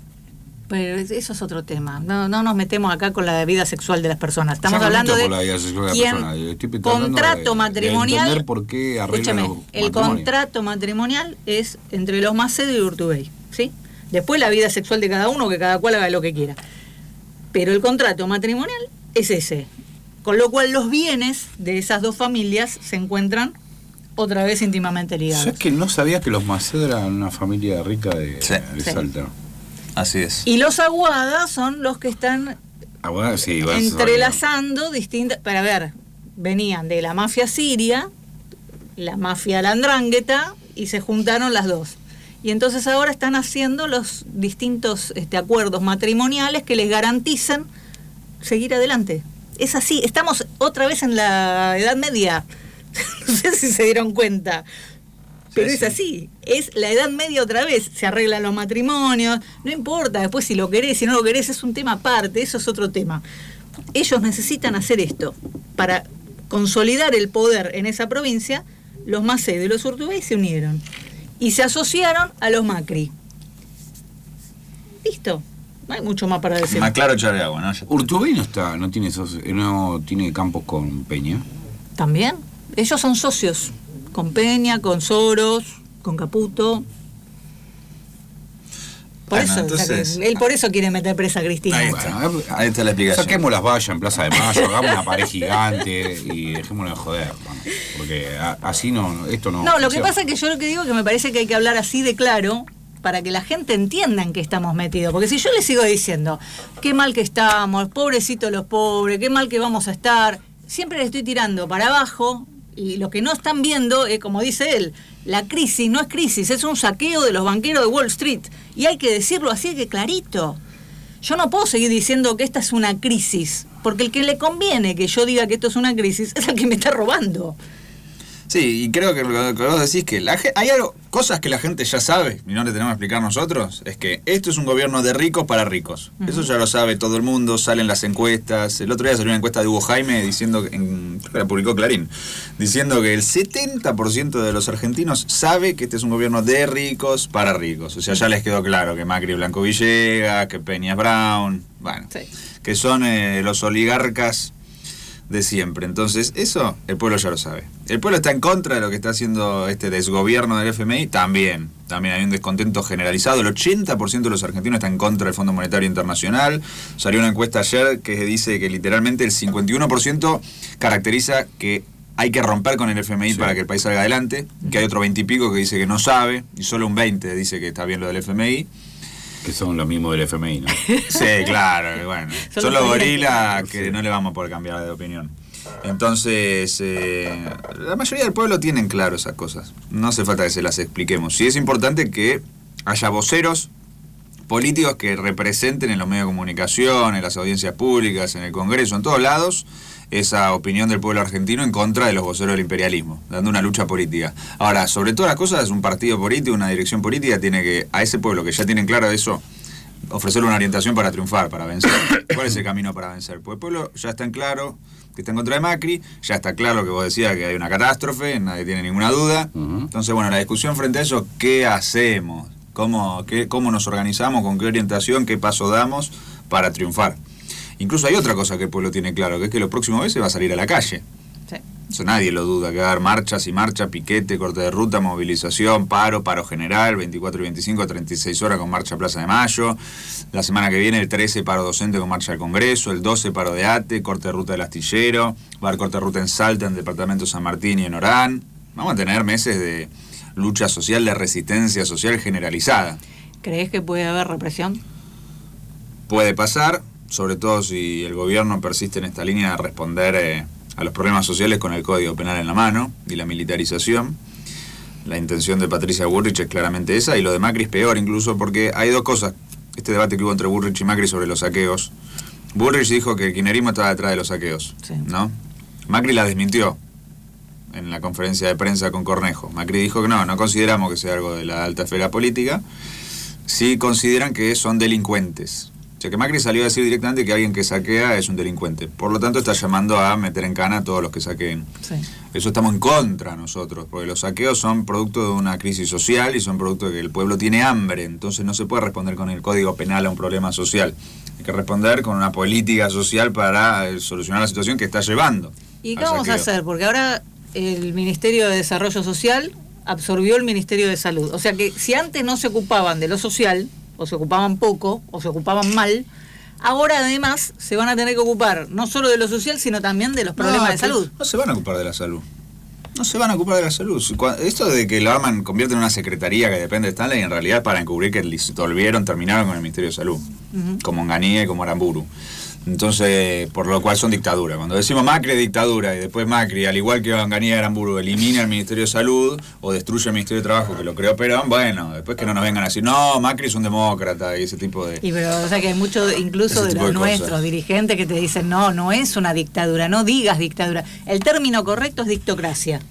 [SPEAKER 2] Pero eso es otro tema. No nos metemos acá con la vida sexual de las personas. Estamos
[SPEAKER 4] Ya me
[SPEAKER 2] hablando
[SPEAKER 4] meto
[SPEAKER 2] de
[SPEAKER 4] por la vida sexual de la
[SPEAKER 2] quién
[SPEAKER 4] persona. Estoy tratando
[SPEAKER 2] contrato
[SPEAKER 4] de
[SPEAKER 2] matrimonial.
[SPEAKER 4] entender por qué arreglan
[SPEAKER 2] Escúchame,
[SPEAKER 4] los
[SPEAKER 2] el
[SPEAKER 4] matrimonios.
[SPEAKER 2] contrato matrimonial es entre los Macedo y Urtubey, ¿sí? Después la vida sexual de cada uno, que cada cual haga lo que quiera. Pero el contrato matrimonial es ese. Con lo cual los bienes de esas dos familias se encuentran otra vez íntimamente ligados.
[SPEAKER 4] ¿Sabes que no sabía que los Macedo eran una familia rica de Salta?
[SPEAKER 9] Así es.
[SPEAKER 2] Y los Aguada son los que están
[SPEAKER 4] Bueno, sí, vas a
[SPEAKER 2] entrelazando distintas... Para ver, venían de la mafia siria, la mafia landrángueta, y se juntaron las dos. Y entonces ahora están haciendo los distintos acuerdos matrimoniales que les garantizan seguir adelante. Es así, estamos otra vez en la Edad Media. No sé si se dieron cuenta. Pero
[SPEAKER 9] Sí,
[SPEAKER 2] es
[SPEAKER 9] sí.
[SPEAKER 2] así, es la Edad Media otra vez, se arreglan los matrimonios, no importa después si lo querés, si no lo querés, es un tema aparte, eso es otro tema. Ellos necesitan hacer esto para consolidar el poder en esa provincia. Los Macedo y los Urtubey se unieron y se asociaron a los Macri. Listo, no hay mucho más para decir.
[SPEAKER 9] Más claro echarle agua, ¿no?
[SPEAKER 4] Urtubey no tiene campos con Peña.
[SPEAKER 2] También, ellos son socios, con Peña, con Soros, con Caputo. Por
[SPEAKER 9] Bueno,
[SPEAKER 2] eso,
[SPEAKER 9] entonces-
[SPEAKER 2] él por eso quiere meter presa a Cristina.
[SPEAKER 9] Ahí está la explicación.
[SPEAKER 4] Saquemos las vallas en Plaza de Mayo, hagamos una pared gigante y dejémonos de joder, mano, porque así esto no.
[SPEAKER 2] No, lo que
[SPEAKER 4] funciona.
[SPEAKER 2] pasa es que yo lo que digo es que me parece que hay que hablar así de claro para que la gente entienda en qué estamos metidos. Porque si yo le sigo diciendo, qué mal que estamos, pobrecitos los pobres, qué mal que vamos a estar, siempre le estoy tirando para abajo y lo que no están viendo es, como dice él, la crisis no es crisis, es un saqueo de los banqueros de Wall Street. Y hay que decirlo así que clarito. Yo no puedo seguir diciendo que esta es una crisis, porque el que le conviene que yo diga que esto es una crisis es el que me está robando.
[SPEAKER 9] Sí, y creo que lo que vos decís que hay cosas que la gente ya sabe y no le tenemos que explicar nosotros, es que esto es un gobierno de ricos para ricos. Eso ya lo sabe todo el mundo, salen las encuestas. El otro día salió una encuesta de Hugo Jaime diciendo, creo que la publicó Clarín, diciendo que el 70% de los argentinos sabe que este es un gobierno de ricos para ricos. O sea, ya les quedó claro que Macri es Blanco Villegas, que Peña es Brown, bueno, que son los oligarcas de siempre. Entonces, eso el pueblo ya lo sabe. El pueblo está en contra de lo que está haciendo este desgobierno del FMI, también hay un descontento generalizado. El 80% de los argentinos está en contra del Fondo Monetario Internacional. Salió una encuesta ayer que dice que literalmente el 51% caracteriza que hay que romper con el FMI para que el país salga adelante, que hay otro 20 y pico que dice que no sabe, y solo un 20 dice que está bien lo del FMI.
[SPEAKER 4] Que son lo mismo del FMI, ¿no?
[SPEAKER 9] Sí, claro, bueno. Son los gorilas que no le vamos a poder cambiar de opinión. Entonces, la mayoría del pueblo tienen claro esas cosas. No hace falta que se las expliquemos. Sí es importante que haya voceros políticos que representen en los medios de comunicación, en las audiencias públicas, en el Congreso, en todos lados, esa opinión del pueblo argentino en contra de los voceros del imperialismo, dando una lucha política. Ahora, sobre todas las cosas, un partido político, una dirección política, tiene que, a ese pueblo que ya tienen claro eso, ofrecerle una orientación para triunfar, para vencer. ¿Cuál es el camino para vencer? Pues el pueblo ya está en claro que está en contra de Macri, ya está claro que vos decías que hay una catástrofe, nadie tiene ninguna duda. Entonces, bueno, la discusión frente a eso, ¿qué hacemos? ¿Cómo nos organizamos? ¿Con qué orientación? ¿Qué paso damos para triunfar? Incluso hay otra cosa que el pueblo tiene claro, que es que los próximos meses va a salir a la calle.
[SPEAKER 2] Sí.
[SPEAKER 9] Eso nadie lo duda, que va a haber marchas y marchas, piquete, corte de ruta, movilización, paro general, 24 y 25, 36 horas con marcha Plaza de Mayo. La semana que viene el 13 paro docente con marcha del Congreso, el 12 paro de ATE, corte de ruta del Astillero, va a haber corte de ruta en Salta, en Departamento San Martín y en Orán. Vamos a tener meses de lucha social, de resistencia social generalizada.
[SPEAKER 2] ¿Crees que puede haber represión?
[SPEAKER 9] Puede pasar, sobre todo si el gobierno persiste en esta línea de responder a los problemas sociales con el Código Penal en la mano y la militarización. La intención de Patricia Bullrich es claramente esa, y lo de Macri es peor incluso, porque hay dos cosas. Este debate que hubo entre Bullrich y Macri sobre los saqueos. Bullrich dijo que el kirchnerismo estaba detrás de los saqueos, sí, ¿no? Macri la desmintió en la conferencia de prensa con Cornejo. Macri dijo que no consideramos que sea algo de la alta esfera política, sí consideran que son delincuentes. O sea que Macri salió a decir directamente que alguien que saquea es un delincuente. Por lo tanto está llamando a meter en cana a todos los que saqueen. Sí. Eso estamos en contra nosotros, porque los saqueos son producto de una crisis social y son producto de que el pueblo tiene hambre. Entonces no se puede responder con el Código Penal a un problema social. Hay que responder con una política social para solucionar la situación que está llevando.
[SPEAKER 2] ¿Y qué vamos a hacer? Porque ahora el Ministerio de Desarrollo Social absorbió el Ministerio de Salud. O sea que si antes no se ocupaban de lo social, o se ocupaban poco, o se ocupaban mal, ahora además se van a tener que ocupar no solo de lo social, sino también de los problemas de salud.
[SPEAKER 9] No se van a ocupar de la salud. No se van a ocupar de la salud. Esto de que lo arman, convierte en una secretaría que depende de Stanley, en realidad es para encubrir que terminaron con el Ministerio de Salud, como Onganía y como Aramburu. Entonces, por lo cual son dictaduras. Cuando decimos Macri es dictadura y después Macri, al igual que Onganía y Aramburu, elimina el Ministerio de Salud o destruye el Ministerio de Trabajo que lo creó Perón, bueno, después que no nos vengan a decir, no, Macri es un demócrata y ese tipo de...
[SPEAKER 2] Y pero, o sea que hay muchos, incluso de los nuestros dirigentes que te dicen, no es una dictadura, no digas dictadura. El término correcto es dictocracia.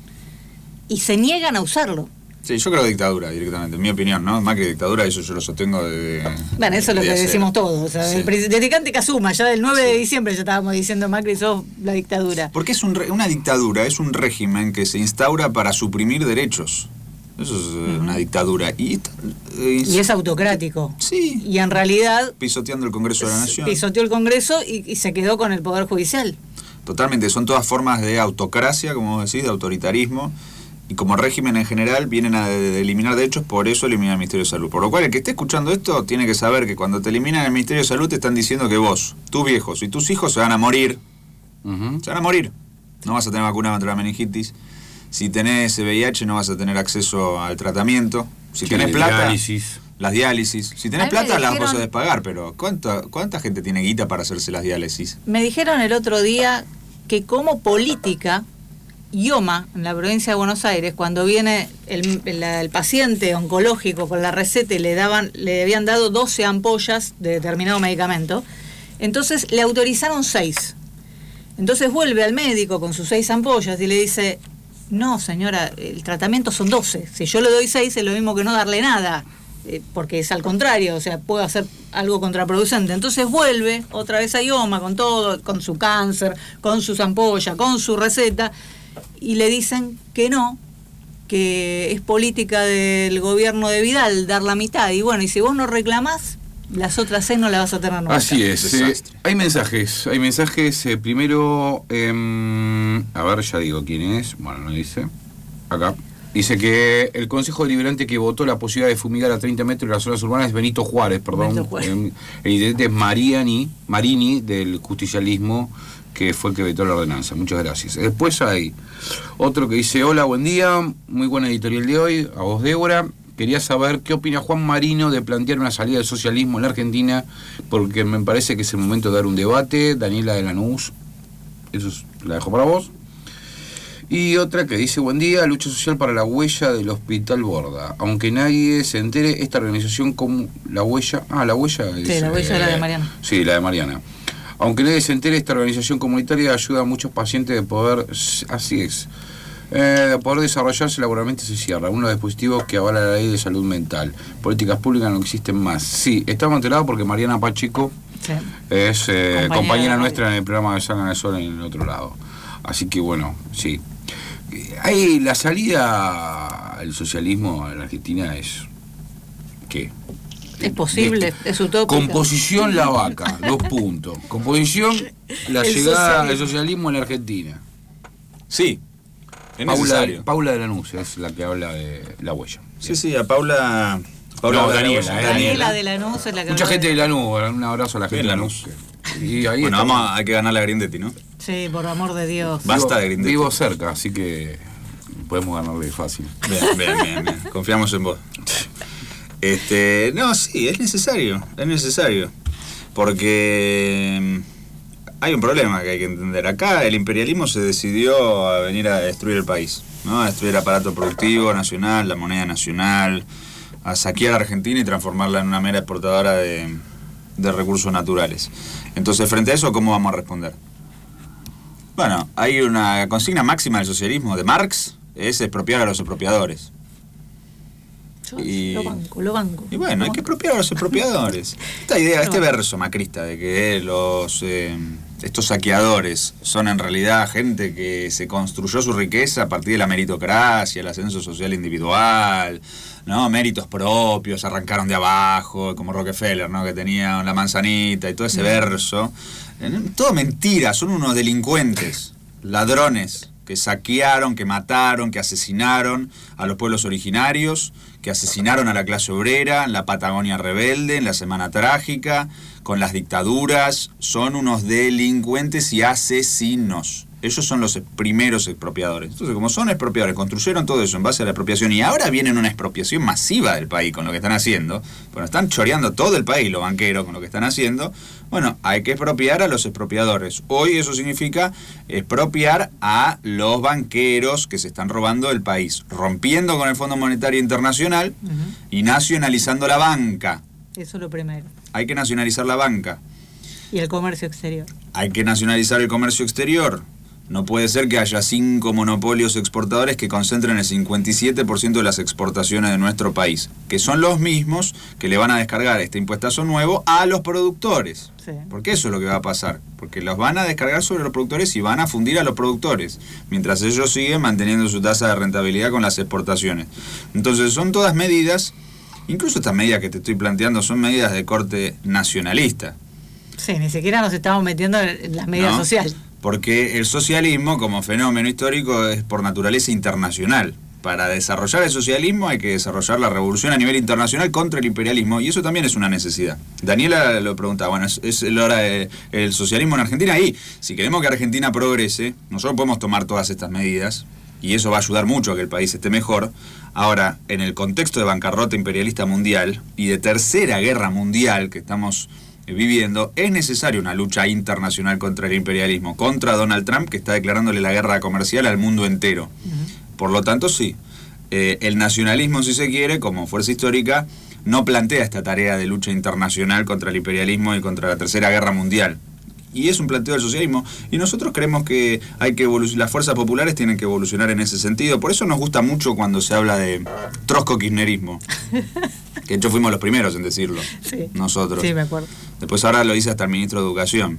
[SPEAKER 2] Y se niegan a usarlo.
[SPEAKER 9] Sí, yo creo dictadura directamente, en mi opinión, ¿no? Macri dictadura, eso yo lo sostengo de...
[SPEAKER 2] Bueno, eso es lo que decimos todos. O sea, sí. Desde que antes que asuma, ya del 9 de diciembre ya estábamos diciendo Macri sos la dictadura.
[SPEAKER 9] Porque es una dictadura, es un régimen que se instaura para suprimir derechos. Eso es una dictadura. Y
[SPEAKER 2] es autocrático.
[SPEAKER 9] Sí.
[SPEAKER 2] Y en realidad...
[SPEAKER 9] Pisoteando el Congreso de la Nación.
[SPEAKER 2] Pisoteó el Congreso y se quedó con el Poder Judicial.
[SPEAKER 9] Totalmente, son todas formas de autocracia, como vos decís, de autoritarismo. Y como régimen en general vienen a eliminar derechos, por eso eliminan el Ministerio de Salud. Por lo cual el que esté escuchando esto tiene que saber que cuando te eliminan el Ministerio de Salud te están diciendo que vos, tus viejos y tus hijos se van a morir. Se van a morir. No vas a tener vacuna contra la meningitis. Si tenés VIH no vas a tener acceso al tratamiento. Si tenés plata... Las diálisis. Si tenés plata las podés pagar, pero ¿cuánta gente tiene guita para hacerse las diálisis?
[SPEAKER 2] Me dijeron el otro día que como política... IOMA, en la provincia de Buenos Aires, cuando viene el paciente oncológico con la receta y le habían dado 12 ampollas de determinado medicamento, entonces le autorizaron 6. Entonces vuelve al médico con sus 6 ampollas y le dice, no señora, el tratamiento son 12, si yo le doy 6 es lo mismo que no darle nada, porque es al contrario, o sea, puede hacer algo contraproducente. Entonces vuelve otra vez a IOMA con todo, con su cáncer, con sus ampollas, con su receta, y le dicen que no, que es política del gobierno de Vidal dar la mitad. Y bueno, y si vos no reclamás, las otras 6 no las vas a tener nunca.
[SPEAKER 4] Así es. Hay mensajes. Primero, a ver, ya digo quién es. Bueno, no dice. Acá. Dice que el Consejo Deliberante que votó la posibilidad de fumigar a 30 metros de las zonas urbanas es Benito Juárez, perdón. El intendente es Marini, del justicialismo, que fue el que vetó la ordenanza. Muchas gracias. Después hay otro que dice, hola, buen día, muy buena editorial de hoy, a vos Débora. Quería saber qué opina Juan Marino de plantear una salida del socialismo en la Argentina, porque me parece que es el momento de dar un debate. Daniela de Lanús, eso la dejo para vos. Y otra que dice, buen día, lucha social para la huella del Hospital Borda. Aunque nadie se entere, esta organización como la huella... la huella...
[SPEAKER 2] Sí, la huella era de Mariana.
[SPEAKER 4] Sí, la de Mariana. Aunque nadie se entere, esta organización comunitaria ayuda a muchos pacientes de poder... Así es. Poder desarrollarse laboralmente se cierra. Uno de los dispositivos que avala la ley de salud mental. Políticas públicas no existen más. Sí, estamos enterados porque Mariana Pacheco es compañera nuestra en el programa de Salgan al Sol en el otro lado. Así que bueno, sí. Hay la salida al socialismo en la Argentina es... ¿Qué?
[SPEAKER 2] Es posible, es utópico.
[SPEAKER 4] Composición La Vaca, 2 puntos. Composición, la llegada del socialismo en la Argentina.
[SPEAKER 9] Sí, es necesario.
[SPEAKER 4] Paula de Lanús es la que habla de La Huella.
[SPEAKER 9] Sí, a Paula...
[SPEAKER 4] No, Daniela.
[SPEAKER 2] Daniela de Lanús es la que...
[SPEAKER 4] Mucha gente de Lanús, un abrazo a la gente de Lanús.
[SPEAKER 9] Y ahí bueno, hay que ganar la Grindetti, ¿no?
[SPEAKER 2] Sí, por amor de Dios.
[SPEAKER 9] Basta de Grindetti.
[SPEAKER 4] Vivo cerca, así que podemos ganarle fácil.
[SPEAKER 9] Bien. Confiamos en vos. No, sí, es necesario. Porque hay un problema que hay que entender. Acá el imperialismo se decidió a venir a destruir el país, ¿no? A destruir el aparato productivo nacional, la moneda nacional, a saquear a Argentina y transformarla en una mera exportadora de recursos naturales. Entonces, frente a eso, ¿cómo vamos a responder? Bueno, hay una consigna máxima del socialismo de Marx, es expropiar a los expropiadores.
[SPEAKER 2] Lo banco.
[SPEAKER 9] Y bueno, hay que expropiar a los expropiadores. Esta idea, este verso macrista de que estos saqueadores son en realidad gente que se construyó su riqueza a partir de la meritocracia, el ascenso social individual, ¿no? Méritos propios, arrancaron de abajo, como Rockefeller, ¿no? Que tenía la manzanita y todo ese verso. Todo mentira, son unos delincuentes, ladrones, que saquearon, que mataron, que asesinaron a los pueblos originarios, que asesinaron a la clase obrera en la Patagonia rebelde, en la Semana Trágica, con las dictaduras. Son unos delincuentes y asesinos. Ellos son los primeros expropiadores. Entonces, como son expropiadores, construyeron todo eso en base a la expropiación y ahora viene una expropiación masiva del país con lo que están haciendo. Bueno, están choreando todo el país los banqueros con lo que están haciendo. Bueno, hay que expropiar a los expropiadores. Hoy eso significa expropiar a los banqueros que se están robando el país, rompiendo con el Fondo Monetario Internacional y nacionalizando la banca.
[SPEAKER 2] Eso es lo primero.
[SPEAKER 9] Hay que nacionalizar la banca.
[SPEAKER 2] Y el comercio exterior.
[SPEAKER 9] Hay que nacionalizar el comercio exterior. No puede ser que haya 5 monopolios exportadores que concentren el 57% de las exportaciones de nuestro país, que son los mismos que le van a descargar este impuestazo nuevo a los productores. Sí. Porque eso es lo que va a pasar, porque los van a descargar sobre los productores y van a fundir a los productores, mientras ellos siguen manteniendo su tasa de rentabilidad con las exportaciones. Entonces son todas medidas, incluso estas medidas que te estoy planteando son medidas de corte nacionalista.
[SPEAKER 2] Sí, ni siquiera nos estamos metiendo en las medidas sociales.
[SPEAKER 9] Porque el socialismo, como fenómeno histórico, es por naturaleza internacional. Para desarrollar el socialismo hay que desarrollar la revolución a nivel internacional contra el imperialismo, y eso también es una necesidad. Daniela lo preguntaba, bueno, ¿es la hora del socialismo en Argentina? Y si queremos que Argentina progrese, nosotros podemos tomar todas estas medidas, y eso va a ayudar mucho a que el país esté mejor. Ahora, en el contexto de bancarrota imperialista mundial y de tercera guerra mundial que estamos viviendo, es necesaria una lucha internacional contra el imperialismo, contra Donald Trump, que está declarándole la guerra comercial al mundo entero. Por lo tanto, sí, el nacionalismo, si se quiere, como fuerza histórica, no plantea esta tarea de lucha internacional contra el imperialismo y contra la tercera guerra mundial. Y es un planteo del socialismo, y nosotros creemos que hay que las fuerzas populares tienen que evolucionar en ese sentido. Por eso nos gusta mucho cuando se habla de trotsko-kirchnerismo. Que de hecho fuimos los primeros en decirlo, nosotros.
[SPEAKER 2] Sí, me acuerdo.
[SPEAKER 9] Después ahora lo dice hasta el ministro de Educación.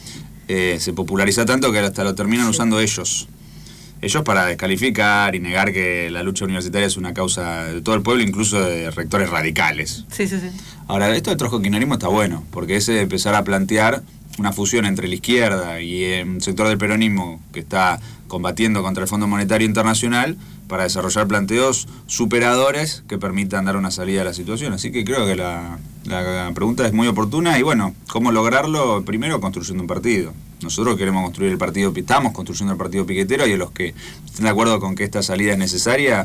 [SPEAKER 9] Se populariza tanto que hasta lo terminan usando ellos. Ellos para descalificar y negar que la lucha universitaria es una causa de todo el pueblo, incluso de rectores radicales.
[SPEAKER 2] Sí.
[SPEAKER 9] Ahora, esto del trotsko-kirchnerismo está bueno, porque es empezar a plantear una fusión entre la izquierda y el sector del peronismo que está combatiendo contra el Fondo Monetario Internacional para desarrollar planteos superadores que permitan dar una salida a la situación. Así que creo que la pregunta es muy oportuna y bueno, ¿cómo lograrlo? Primero construyendo un partido. Nosotros queremos construir el partido, estamos construyendo el partido piquetero y a los que estén de acuerdo con que esta salida es necesaria,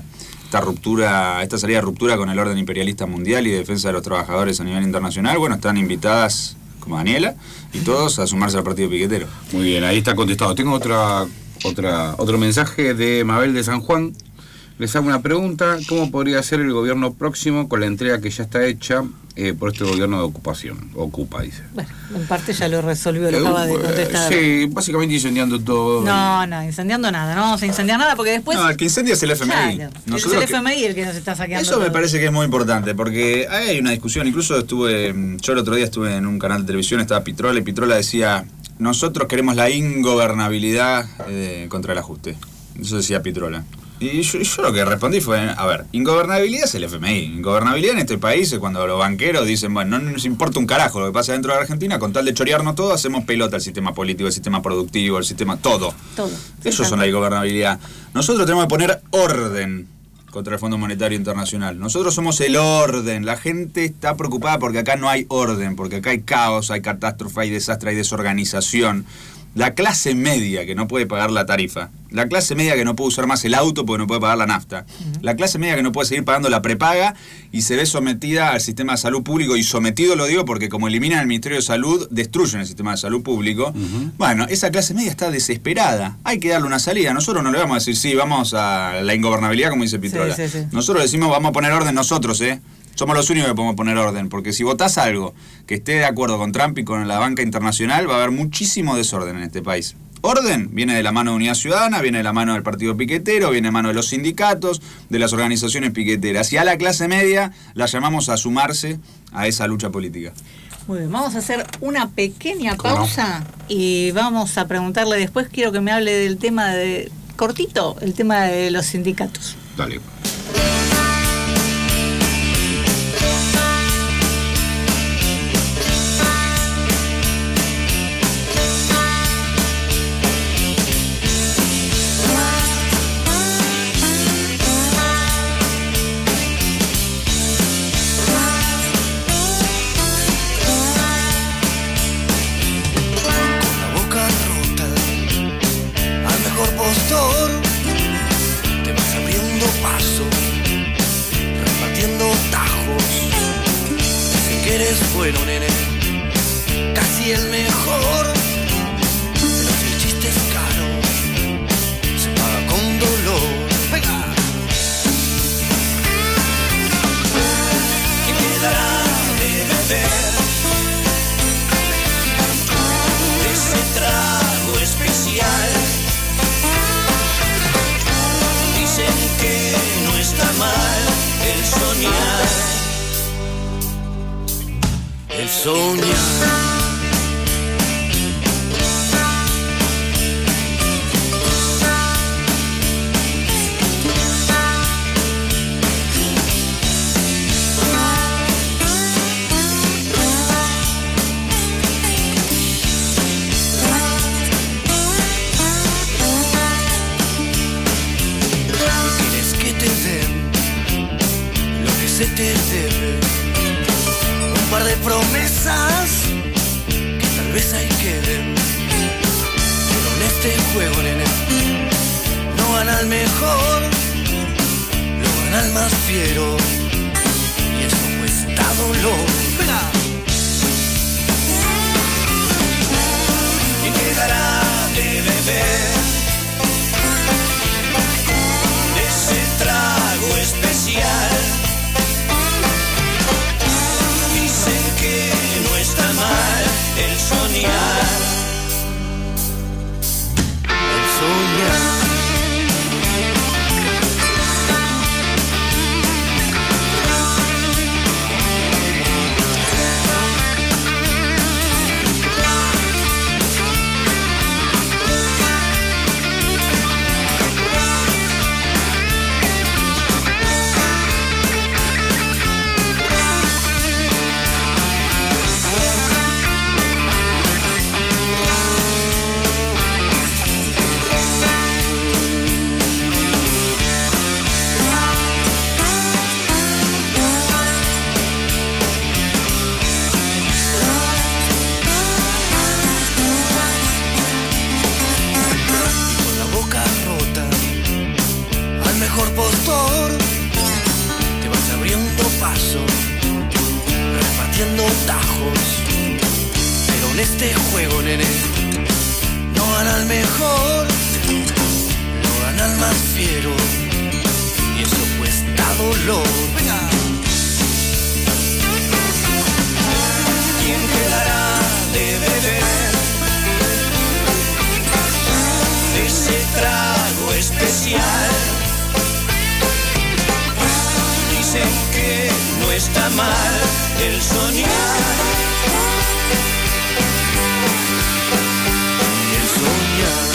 [SPEAKER 9] esta salida de ruptura con el orden imperialista mundial y defensa de los trabajadores a nivel internacional, bueno, están invitadas como Daniela y todos a sumarse al partido piquetero.
[SPEAKER 4] Muy bien, ahí está contestado. Tengo otro mensaje de Mabel de San Juan Les hago una pregunta: ¿cómo podría ser el gobierno próximo con la entrega que ya está hecha por este gobierno de ocupación? Ocupa, dice.
[SPEAKER 2] Bueno, en parte ya lo resolvió, lo acaba de contestar.
[SPEAKER 4] Sí, básicamente incendiando todo.
[SPEAKER 2] No, incendiando nada, no vamos a incendiar nada porque después...
[SPEAKER 9] No, el que incendia es el FMI.
[SPEAKER 2] Claro, es el FMI el que nos está saqueando.
[SPEAKER 9] Eso me parece que es muy importante, porque hay una discusión, incluso yo el otro día estuve en un canal de televisión, estaba Pitrola, y Pitrola decía, nosotros queremos la ingobernabilidad contra el ajuste. Eso decía Pitrola. Y yo lo que respondí fue, a ver, ingobernabilidad es el FMI. Ingobernabilidad en este país es cuando los banqueros dicen, bueno, no nos importa un carajo lo que pasa dentro de la Argentina, con tal de chorearnos todo, hacemos pelota el sistema político, el sistema productivo, el sistema, todo. Eso son la ingobernabilidad. Nosotros tenemos que poner orden contra el Fondo Monetario Internacional. Nosotros somos el orden. La gente está preocupada porque acá no hay orden, porque acá hay caos, hay catástrofe, hay desastre, hay desorganización. La clase media que no puede pagar la tarifa, la clase media que no puede usar más el auto porque no puede pagar la nafta, la clase media que no puede seguir pagando la prepaga y se ve sometida al sistema de salud público, y sometido lo digo porque como eliminan el Ministerio de Salud, destruyen el sistema de salud público. Bueno, esa clase media está desesperada, hay que darle una salida. Nosotros no le vamos a decir, sí, vamos a la ingobernabilidad como dice Pitrola. Sí. Nosotros decimos, vamos a poner orden nosotros, Somos los únicos que podemos poner orden, porque si votás algo que esté de acuerdo con Trump y con la banca internacional, va a haber muchísimo desorden en este país. Orden viene de la mano de Unidad Ciudadana, viene de la mano del partido piquetero, viene de mano de los sindicatos, de las organizaciones piqueteras. Y a la clase media la llamamos a sumarse a esa lucha política.
[SPEAKER 2] Muy bien, vamos a hacer una pequeña pausa y vamos a preguntarle después, quiero que me hable del tema cortito, el tema de los sindicatos.
[SPEAKER 4] Dale.
[SPEAKER 8] Te vas abriendo paso, repartiendo tajos. Dicen que eres bueno, nene, casi el mejor. Pero si el chiste es caro, se paga con dolor. ¡Venga! ¿Qué quedará de beber? De ese trago especial. Dicen que no está mal el soñar. El soñar. Se te debe un par de promesas que tal vez ahí queden, pero en este juego, nene, no gana el mejor, lo gana el más fiero, y eso cuesta dolor. ¡Venga! ¿Quién quedará de beber de ese trago especial? Que no está mal el soñar. El soñar. Mejor postor, te vas abriendo paso, repartiendo tajos, pero en este juego, nene, no gana el mejor, lo gana el más fiero, flor. ¿Quién quedará de beber ese trago especial? Dicen que no está mal el soñar. El soñar.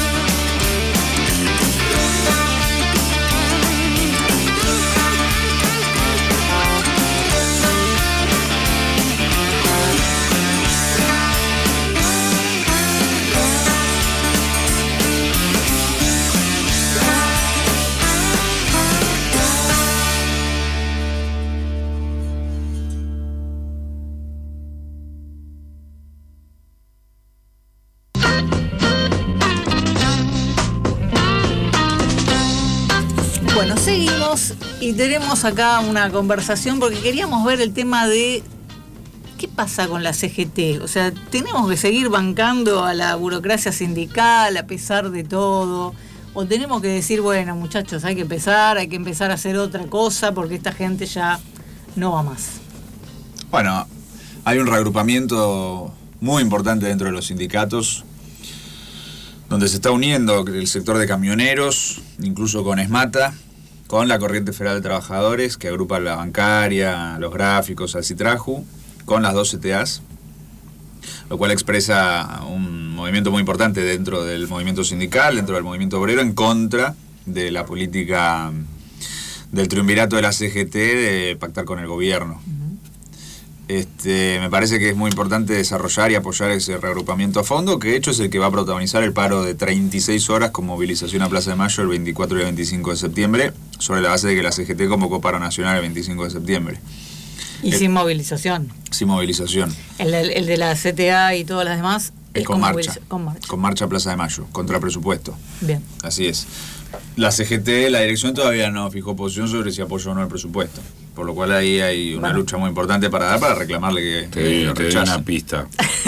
[SPEAKER 2] Bueno, seguimos y tenemos acá una conversación porque queríamos ver el tema de qué pasa con la CGT. O sea, tenemos que seguir bancando a la burocracia sindical a pesar de todo, o tenemos que decir, bueno, muchachos, hay que empezar a hacer otra cosa porque esta gente ya no va más.
[SPEAKER 9] Bueno, hay un reagrupamiento muy importante dentro de los sindicatos, donde se está uniendo el sector de camioneros, incluso con ESMATA, con la Corriente Federal de Trabajadores, que agrupa la bancaria, los gráficos, al Citraju, con las dos CTAs, lo cual expresa un movimiento muy importante dentro del movimiento sindical, dentro del movimiento obrero, en contra de la política del triunvirato de la CGT de pactar con el gobierno. Me parece que es muy importante desarrollar y apoyar ese reagrupamiento a fondo, que de hecho es el que va a protagonizar el paro de 36 horas con movilización a Plaza de Mayo el 24 y el 25 de septiembre, sobre la base de que la CGT convocó paro nacional el 25 de septiembre.
[SPEAKER 2] Y sin movilización.
[SPEAKER 9] Sin movilización.
[SPEAKER 2] El de la CTA y todas las demás
[SPEAKER 9] es con marcha. Con marcha a Plaza de Mayo, contra presupuesto.
[SPEAKER 2] Bien.
[SPEAKER 9] Así es. La CGT, la dirección todavía no fijó posición sobre si apoya o no el presupuesto. Por lo cual ahí hay una lucha muy importante para reclamarle que
[SPEAKER 4] te doy una pista.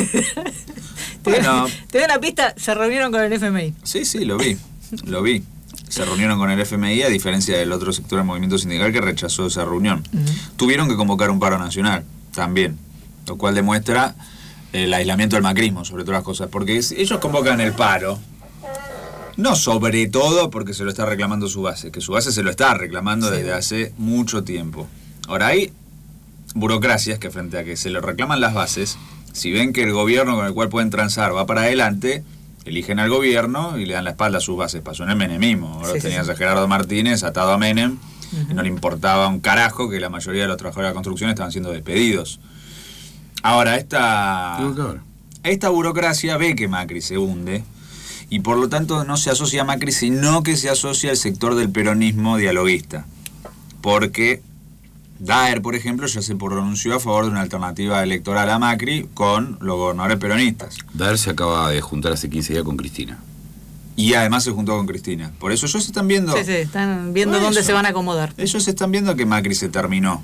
[SPEAKER 2] Te doy una pista, se reunieron con el FMI.
[SPEAKER 9] Sí, lo vi. Se reunieron con el FMI, a diferencia del otro sector del movimiento sindical que rechazó esa reunión. Tuvieron que convocar un paro nacional también, lo cual demuestra el aislamiento del macrismo, sobre todas las cosas, porque ellos convocan el paro, no sobre todo porque se lo está reclamando su base, que su base se lo está reclamando desde hace mucho tiempo. Ahora, hay burocracias que frente a que se le reclaman las bases, si ven que el gobierno con el cual pueden transar va para adelante, eligen al gobierno y le dan la espalda a sus bases. Pasó en el menemismo. Ahora tenías a Gerardo Martínez atado a Menem, y no le importaba un carajo que la mayoría de los trabajadores de la construcción estaban siendo despedidos. Ahora, esta burocracia ve que Macri se hunde y por lo tanto no se asocia a Macri, sino que se asocia al sector del peronismo dialoguista. Porque Daer, por ejemplo, ya se pronunció a favor de una alternativa electoral a Macri con los gobernadores peronistas.
[SPEAKER 4] Daer se acaba de juntar hace 15 días con Cristina.
[SPEAKER 9] Y además se juntó con Cristina. Por eso ellos están viendo...
[SPEAKER 2] Sí, están viendo dónde se van a acomodar.
[SPEAKER 9] Ellos están viendo que Macri se terminó.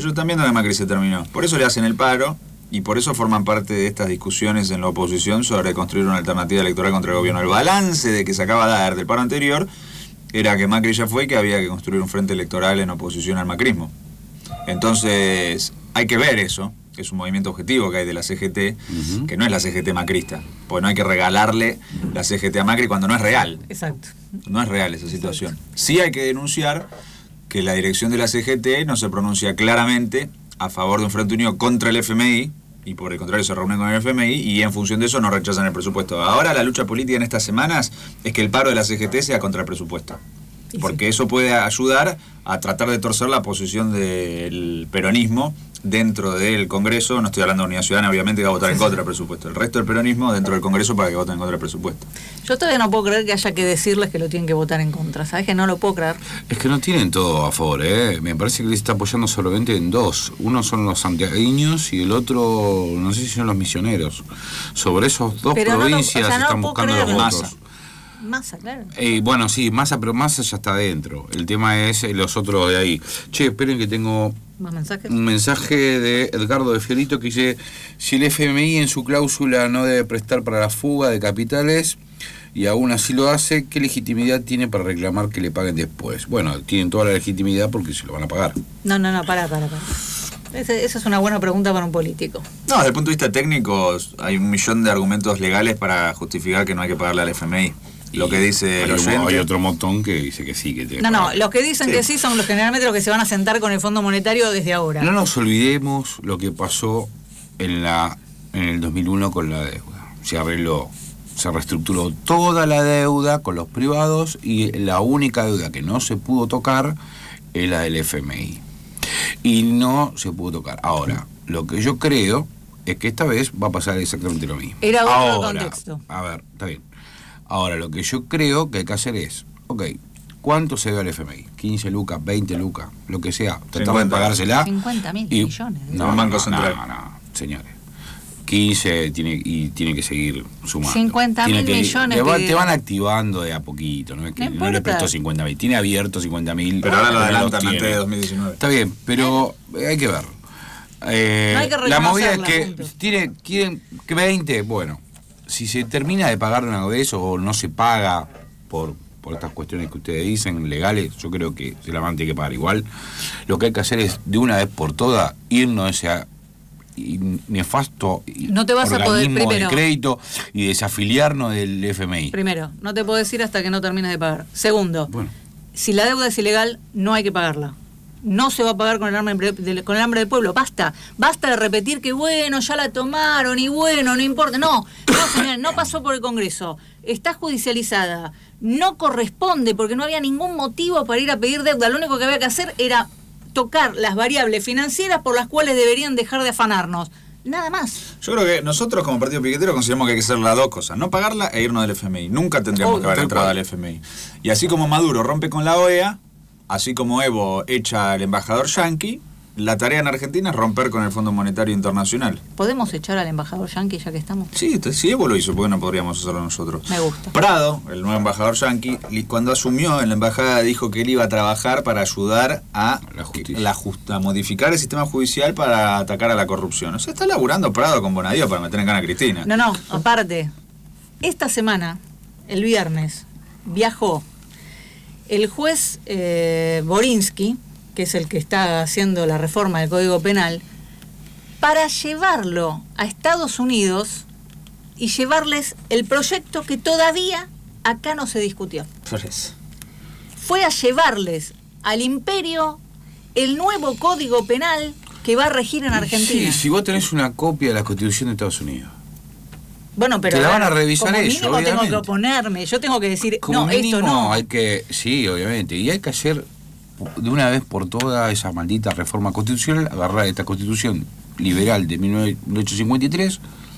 [SPEAKER 9] Por eso le hacen el paro y por eso forman parte de estas discusiones en la oposición sobre construir una alternativa electoral contra el gobierno. El balance de que sacaba Daer del paro anterior era que Macri ya fue y que había que construir un frente electoral en oposición al macrismo. Entonces, hay que ver eso. Es un movimiento objetivo que hay de la CGT, que no es la CGT macrista, porque no hay que regalarle la CGT a Macri cuando no es real.
[SPEAKER 2] Exacto.
[SPEAKER 9] No es real esa situación. Sí hay que denunciar que la dirección de la CGT no se pronuncia claramente a favor de un frente unido contra el FMI, y por el contrario se reúnen con el FMI, y en función de eso no rechazan el presupuesto. Ahora la lucha política en estas semanas es que el paro de la CGT sea contra el presupuesto, porque eso puede ayudar a tratar de torcer la posición del peronismo dentro del Congreso. No estoy hablando de Unidad Ciudadana, obviamente, que va a votar en contra del presupuesto. El resto del peronismo dentro del Congreso para que voten en contra del presupuesto.
[SPEAKER 2] Yo todavía no puedo creer que haya que decirles que lo tienen que votar en contra. ¿Sabes que no lo puedo creer?
[SPEAKER 4] Es que no tienen todo a favor, ¿eh? Me parece que les está apoyando solamente en dos. Uno son los santiagueños y el otro, no sé si son los misioneros. Sobre esos dos provincias están buscando los votos.
[SPEAKER 2] Massa, claro.
[SPEAKER 4] Bueno, sí, Massa, pero Massa ya está adentro. El tema es los otros de ahí. Che, esperen que tengo
[SPEAKER 2] ¿más mensajes?
[SPEAKER 4] Un mensaje de Edgardo de Fiorito que dice: si el FMI en su cláusula no debe prestar para la fuga de capitales, y aún así lo hace, ¿qué legitimidad tiene para reclamar que le paguen después? Bueno, tienen toda la legitimidad porque se lo van a pagar.
[SPEAKER 2] No, pará. Esa es una buena pregunta para un político.
[SPEAKER 9] No, desde el punto de vista técnico hay 1.000.000 de argumentos legales para justificar que no hay que pagarle al FMI. Lo que dice el oyente.
[SPEAKER 4] Hay otro montón que dice que sí, que tiene que
[SPEAKER 2] No,
[SPEAKER 4] pagar.
[SPEAKER 2] los que dicen que sí son generalmente los que se van a sentar con el Fondo Monetario desde ahora.
[SPEAKER 4] No nos olvidemos lo que pasó en el 2001 con la deuda. Se arregló, se reestructuró toda la deuda con los privados y la única deuda que no se pudo tocar es la del FMI. Y no se pudo tocar. Ahora, lo que yo creo es que esta vez va a pasar exactamente lo mismo.
[SPEAKER 2] Era otro contexto.
[SPEAKER 4] A ver, está bien. Ahora, lo que yo creo que hay que hacer es, ¿cuánto se debe al FMI? 15 lucas, 20 lucas, lo que sea. Tratar de pagársela.
[SPEAKER 2] 50.000 millones.
[SPEAKER 4] No, Banco Central. No, señores. 15 tiene que seguir sumando.
[SPEAKER 2] 50.000 millones.
[SPEAKER 4] Te van activando de a poquito, no es que no le prestó 50.000, tiene abierto 50.000.
[SPEAKER 9] Pero ahora lo adelantan antes de 2019.
[SPEAKER 4] Está bien, pero hay que ver.
[SPEAKER 2] No hay que
[SPEAKER 4] la movida es que
[SPEAKER 2] punto.
[SPEAKER 4] quieren que 20, bueno, si se termina de pagar algo de eso o no se paga por estas cuestiones que ustedes dicen legales, yo creo que se la van a tener que pagar igual. Lo que hay que hacer es de una vez por todas irnos a ese nefasto
[SPEAKER 2] no te vas a poder,
[SPEAKER 4] organismo
[SPEAKER 2] primero,
[SPEAKER 4] de crédito y desafiliarnos del FMI.
[SPEAKER 2] Primero, no te puedo decir hasta que no termines de pagar. Segundo, si la deuda es ilegal, no hay que pagarla. No se va a pagar con el hambre del pueblo. Basta de repetir que bueno, ya la tomaron y bueno, no importa. No, señor, no pasó por el Congreso. Está judicializada. No corresponde porque no había ningún motivo para ir a pedir deuda. Lo único que había que hacer era tocar las variables financieras por las cuales deberían dejar de afanarnos. Nada más.
[SPEAKER 9] Yo creo que nosotros como partido piquetero consideramos que hay que hacer las dos cosas, no pagarla e irnos del FMI. Nunca tendríamos que haber entrado al FMI. Y así como Maduro rompe con la OEA, así como Evo echa al embajador yanqui, la tarea en Argentina es romper con el Fondo Monetario Internacional.
[SPEAKER 2] ¿Podemos echar al embajador yanqui ya que estamos?
[SPEAKER 9] Sí, si Evo lo hizo, ¿por qué no podríamos hacerlo nosotros?
[SPEAKER 2] Me gusta.
[SPEAKER 9] Prado, el nuevo embajador yanqui, cuando asumió en la embajada dijo que él iba a trabajar para ayudar a modificar el sistema judicial para atacar a la corrupción. O sea, está laburando Prado con Bonadío para meter en cana a Cristina.
[SPEAKER 2] No, aparte, esta semana, el viernes, viajó el juez Borinsky, que es el que está haciendo la reforma del Código Penal, para llevarlo a Estados Unidos y llevarles el proyecto que todavía acá no se discutió. Fue a llevarles al imperio el nuevo Código Penal que va a regir en Argentina.
[SPEAKER 4] Sí, si vos tenés una copia de la Constitución de Estados Unidos.
[SPEAKER 2] Bueno, pero
[SPEAKER 4] te la van a revisar
[SPEAKER 2] como
[SPEAKER 4] ellos,
[SPEAKER 2] mínimo
[SPEAKER 4] obviamente.
[SPEAKER 2] tengo que oponerme, yo tengo que decir,
[SPEAKER 4] Como mínimo,
[SPEAKER 2] esto no.
[SPEAKER 4] hay que, sí, obviamente, y hay que hacer de una vez por todas esa maldita reforma constitucional, agarrar esta Constitución liberal de 1853,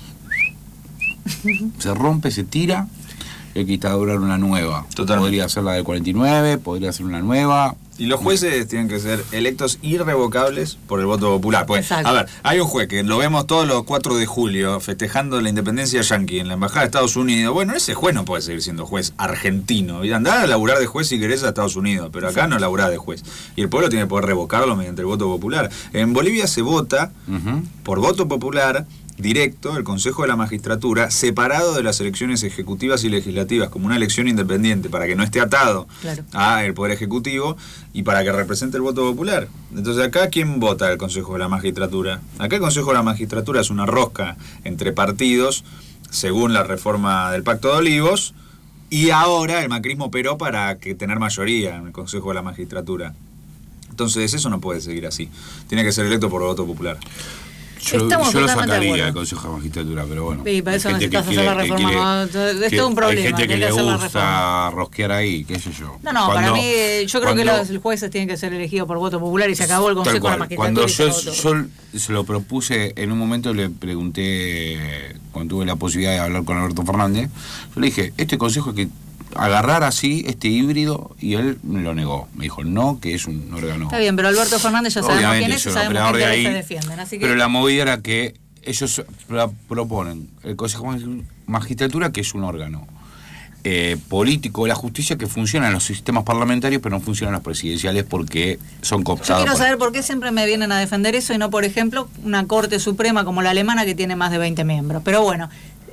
[SPEAKER 4] se rompe, se tira, hay que instaurar una nueva.
[SPEAKER 9] Totalmente.
[SPEAKER 4] Podría ser la del 49, podría ser una nueva.
[SPEAKER 9] Y los jueces tienen que ser electos irrevocables por el voto popular. Pues, a ver, hay un juez que lo vemos todos los 4 de julio festejando la independencia yanqui en la embajada de Estados Unidos. Bueno, ese juez no puede seguir siendo juez argentino. Y andá a laburar de juez si querés a Estados Unidos, pero acá no laburá de juez. Y el pueblo tiene que poder revocarlo mediante el voto popular. En Bolivia se vota por voto popular directo el Consejo de la Magistratura, separado de las elecciones ejecutivas y legislativas, como una elección independiente, para que no esté atado al Poder Ejecutivo y para que represente el voto popular. Entonces acá, ¿quién vota el Consejo de la Magistratura? Acá el Consejo de la Magistratura es una rosca entre partidos, según la reforma del Pacto de Olivos, y ahora el macrismo operó para tener mayoría en el Consejo de la Magistratura. Entonces eso no puede seguir así. Tiene que ser electo por voto popular.
[SPEAKER 4] Yo lo sacaría del Consejo de Magistratura, pero bueno.
[SPEAKER 2] Sí, para eso necesitas hacer la reforma. Es todo un problema.
[SPEAKER 4] Hay gente que le
[SPEAKER 2] hacer la
[SPEAKER 4] gusta
[SPEAKER 2] reforma.
[SPEAKER 4] rosquear ahí, qué sé yo.
[SPEAKER 2] No, para mí, yo creo que los jueces tienen que ser elegidos por voto popular y se acabó el Consejo de la Magistratura.
[SPEAKER 4] Cuando yo se lo propuse, en un momento le pregunté, cuando tuve la posibilidad de hablar con Alberto Fernández, yo le dije, este consejo es que agarrar así este híbrido, y él me lo negó. Me dijo, no, que es un órgano.
[SPEAKER 2] Está bien, pero Alberto Fernández ya sabemos quién es y sabemos que
[SPEAKER 4] ahí,
[SPEAKER 2] se defienden. Así que...
[SPEAKER 4] Pero la movida era que ellos proponen el Consejo de Magistratura, que es un órgano político de la justicia que funciona en los sistemas parlamentarios, pero no funciona en los presidenciales porque son cooptados.
[SPEAKER 2] Yo quiero saber por qué siempre me vienen a defender eso y no, por ejemplo, una Corte Suprema como la alemana que tiene más de 20 miembros. Pero bueno,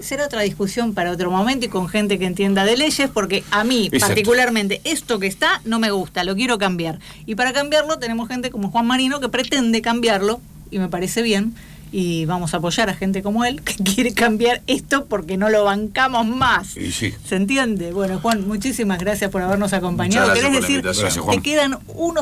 [SPEAKER 2] será otra discusión para otro momento y con gente que entienda de leyes, porque a mí particularmente esto que está no me gusta, lo quiero cambiar. Y para cambiarlo tenemos gente como Juan Marino que pretende cambiarlo y me parece bien. Y vamos a apoyar a gente como él que quiere cambiar esto porque no lo bancamos más.
[SPEAKER 4] Y sí.
[SPEAKER 2] ¿Se entiende? Bueno, Juan, muchísimas gracias por habernos acompañado. ¿Querés decir?
[SPEAKER 4] Gracias, Juan.
[SPEAKER 2] Te quedan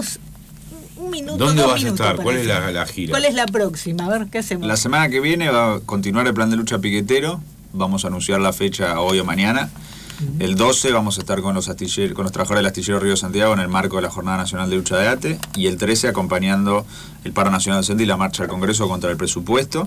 [SPEAKER 2] un minuto.
[SPEAKER 4] ¿Dónde vas a
[SPEAKER 2] minutos
[SPEAKER 4] estar?
[SPEAKER 2] para
[SPEAKER 4] ¿Cuál es
[SPEAKER 2] decir.
[SPEAKER 4] la gira?
[SPEAKER 2] ¿Cuál es la próxima? A ver, ¿qué hacemos?
[SPEAKER 9] La semana que viene va a continuar el plan de lucha piquetero. Vamos a anunciar la fecha hoy o mañana. El 12 vamos a estar con los trabajadores del astillero Río Santiago en el marco de la Jornada Nacional de Lucha de ATE, y el 13 acompañando el paro nacional docente y la marcha al Congreso contra el presupuesto.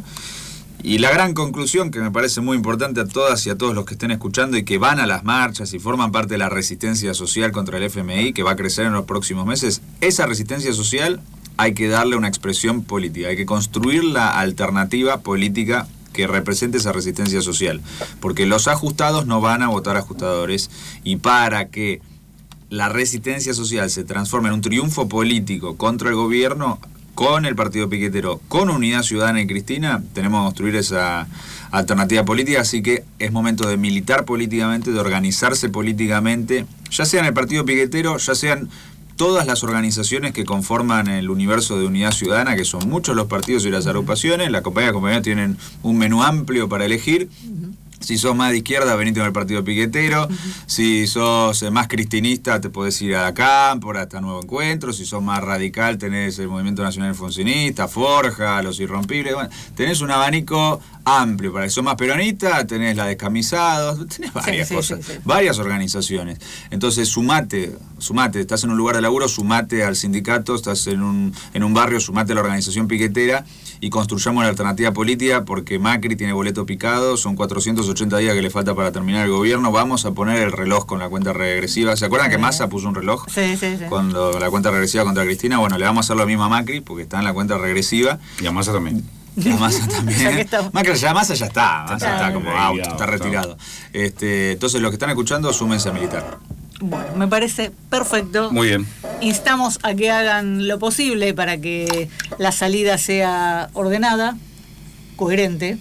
[SPEAKER 9] Y la gran conclusión que me parece muy importante a todas y a todos los que estén escuchando y que van a las marchas y forman parte de la resistencia social contra el FMI, que va a crecer en los próximos meses, esa resistencia social hay que darle una expresión política, hay que construir la alternativa política que represente esa resistencia social, porque los ajustados no van a votar ajustadores, y para que la resistencia social se transforme en un triunfo político contra el gobierno, con el partido piquetero, con Unidad Ciudadana y Cristina, tenemos que construir esa alternativa política, así que es momento de militar políticamente, de organizarse políticamente, ya sea en el partido piquetero, ya sean todas las organizaciones que conforman el universo de Unidad Ciudadana, que son muchos los partidos y las agrupaciones. La compañía tienen un menú amplio para elegir. Si sos más de izquierda, venite con el partido piquetero. Si sos más cristinista, te podés ir a la Cámpora, hasta Nuevo Encuentro. Si sos más radical, tenés el Movimiento Nacional Funcionista, Forja, Los Irrompibles. Bueno, tenés un abanico amplio. Para que sos más peronista, tenés la Descamisados, tenés varias cosas, varias organizaciones. Entonces, sumate, estás en un lugar de laburo, sumate al sindicato, estás en un barrio, sumate a la organización piquetera y construyamos la alternativa política, porque Macri tiene boleto picado, son 480 días que le falta para terminar el gobierno. Vamos a poner el reloj con la cuenta regresiva. ¿Se acuerdan que Massa puso un reloj?
[SPEAKER 2] Sí.
[SPEAKER 9] Cuando la cuenta regresiva contra Cristina. Bueno, le vamos a hacer lo mismo a Macri, porque está en la cuenta regresiva.
[SPEAKER 4] Y a Massa también.
[SPEAKER 9] La Massa también. Macri ya Massa ya está. Massa está como out, está retirado. Entonces, los que están escuchando, súmense a militar.
[SPEAKER 2] Bueno, me parece perfecto.
[SPEAKER 4] Muy bien.
[SPEAKER 2] Instamos a que hagan lo posible para que la salida sea ordenada, coherente,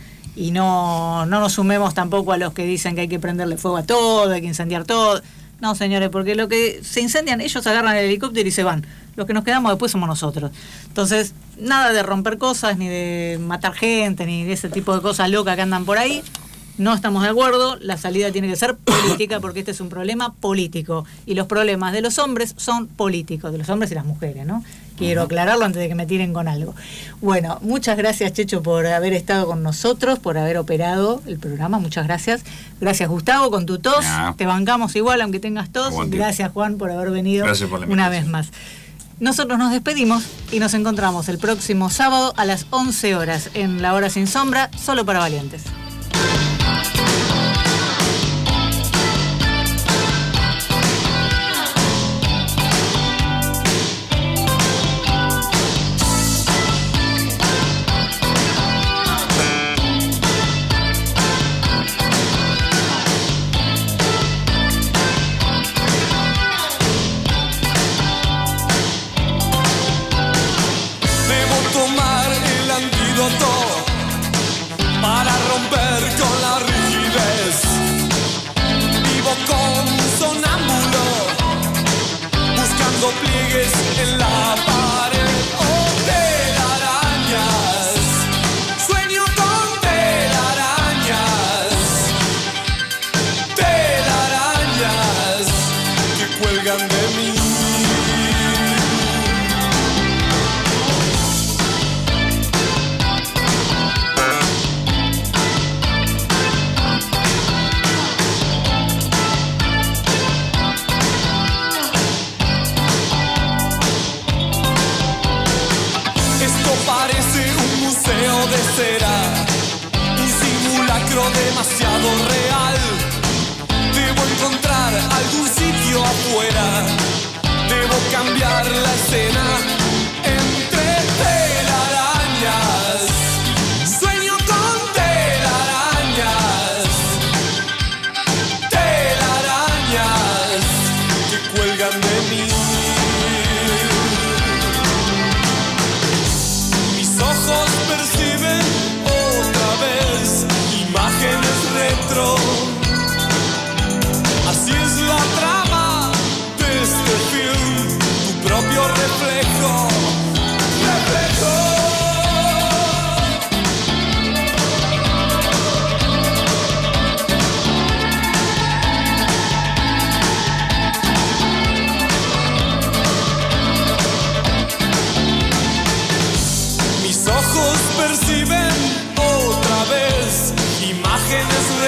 [SPEAKER 2] y no nos sumemos tampoco a los que dicen que hay que prenderle fuego a todo, hay que incendiar todo. No, señores, porque lo que se incendian, ellos agarran el helicóptero y se van. Los que nos quedamos después somos nosotros. Entonces, nada de romper cosas, ni de matar gente, ni de ese tipo de cosas locas que andan por ahí. No estamos de acuerdo, la salida tiene que ser política, porque este es un problema político. Y los problemas de los hombres son políticos, de los hombres y las mujeres, ¿no? Quiero aclararlo antes de que me tiren con algo. Bueno, muchas gracias, Checho, por haber estado con nosotros, por haber operado el programa. Muchas gracias. Gracias, Gustavo, con tu tos. Te bancamos igual, aunque tengas tos.
[SPEAKER 4] Aguante.
[SPEAKER 2] Gracias, Juan, por haber venido
[SPEAKER 9] por
[SPEAKER 2] una vez más. Nosotros nos despedimos y nos encontramos el próximo sábado a las 11 horas en La Hora Sin Sombra, solo para valientes.
[SPEAKER 8] Para romper con la rigidez, vivo como un sonámbulo, buscando pliegues en la pared. Oh, telarañas, sueño con telarañas, telarañas que cuelgan de mí. Parece un museo de cera, un simulacro demasiado real. Debo encontrar algún sitio afuera, debo cambiar la escena entre telarañas. Sueño con telarañas, telarañas que cuelgan de mí. Mis ojos perciben otra vez imágenes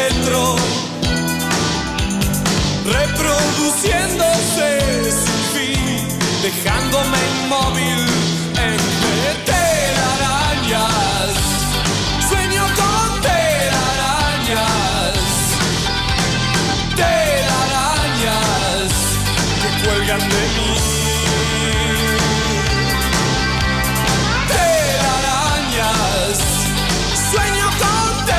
[SPEAKER 8] retro, reproduciéndose sin fin, dejándome inmóvil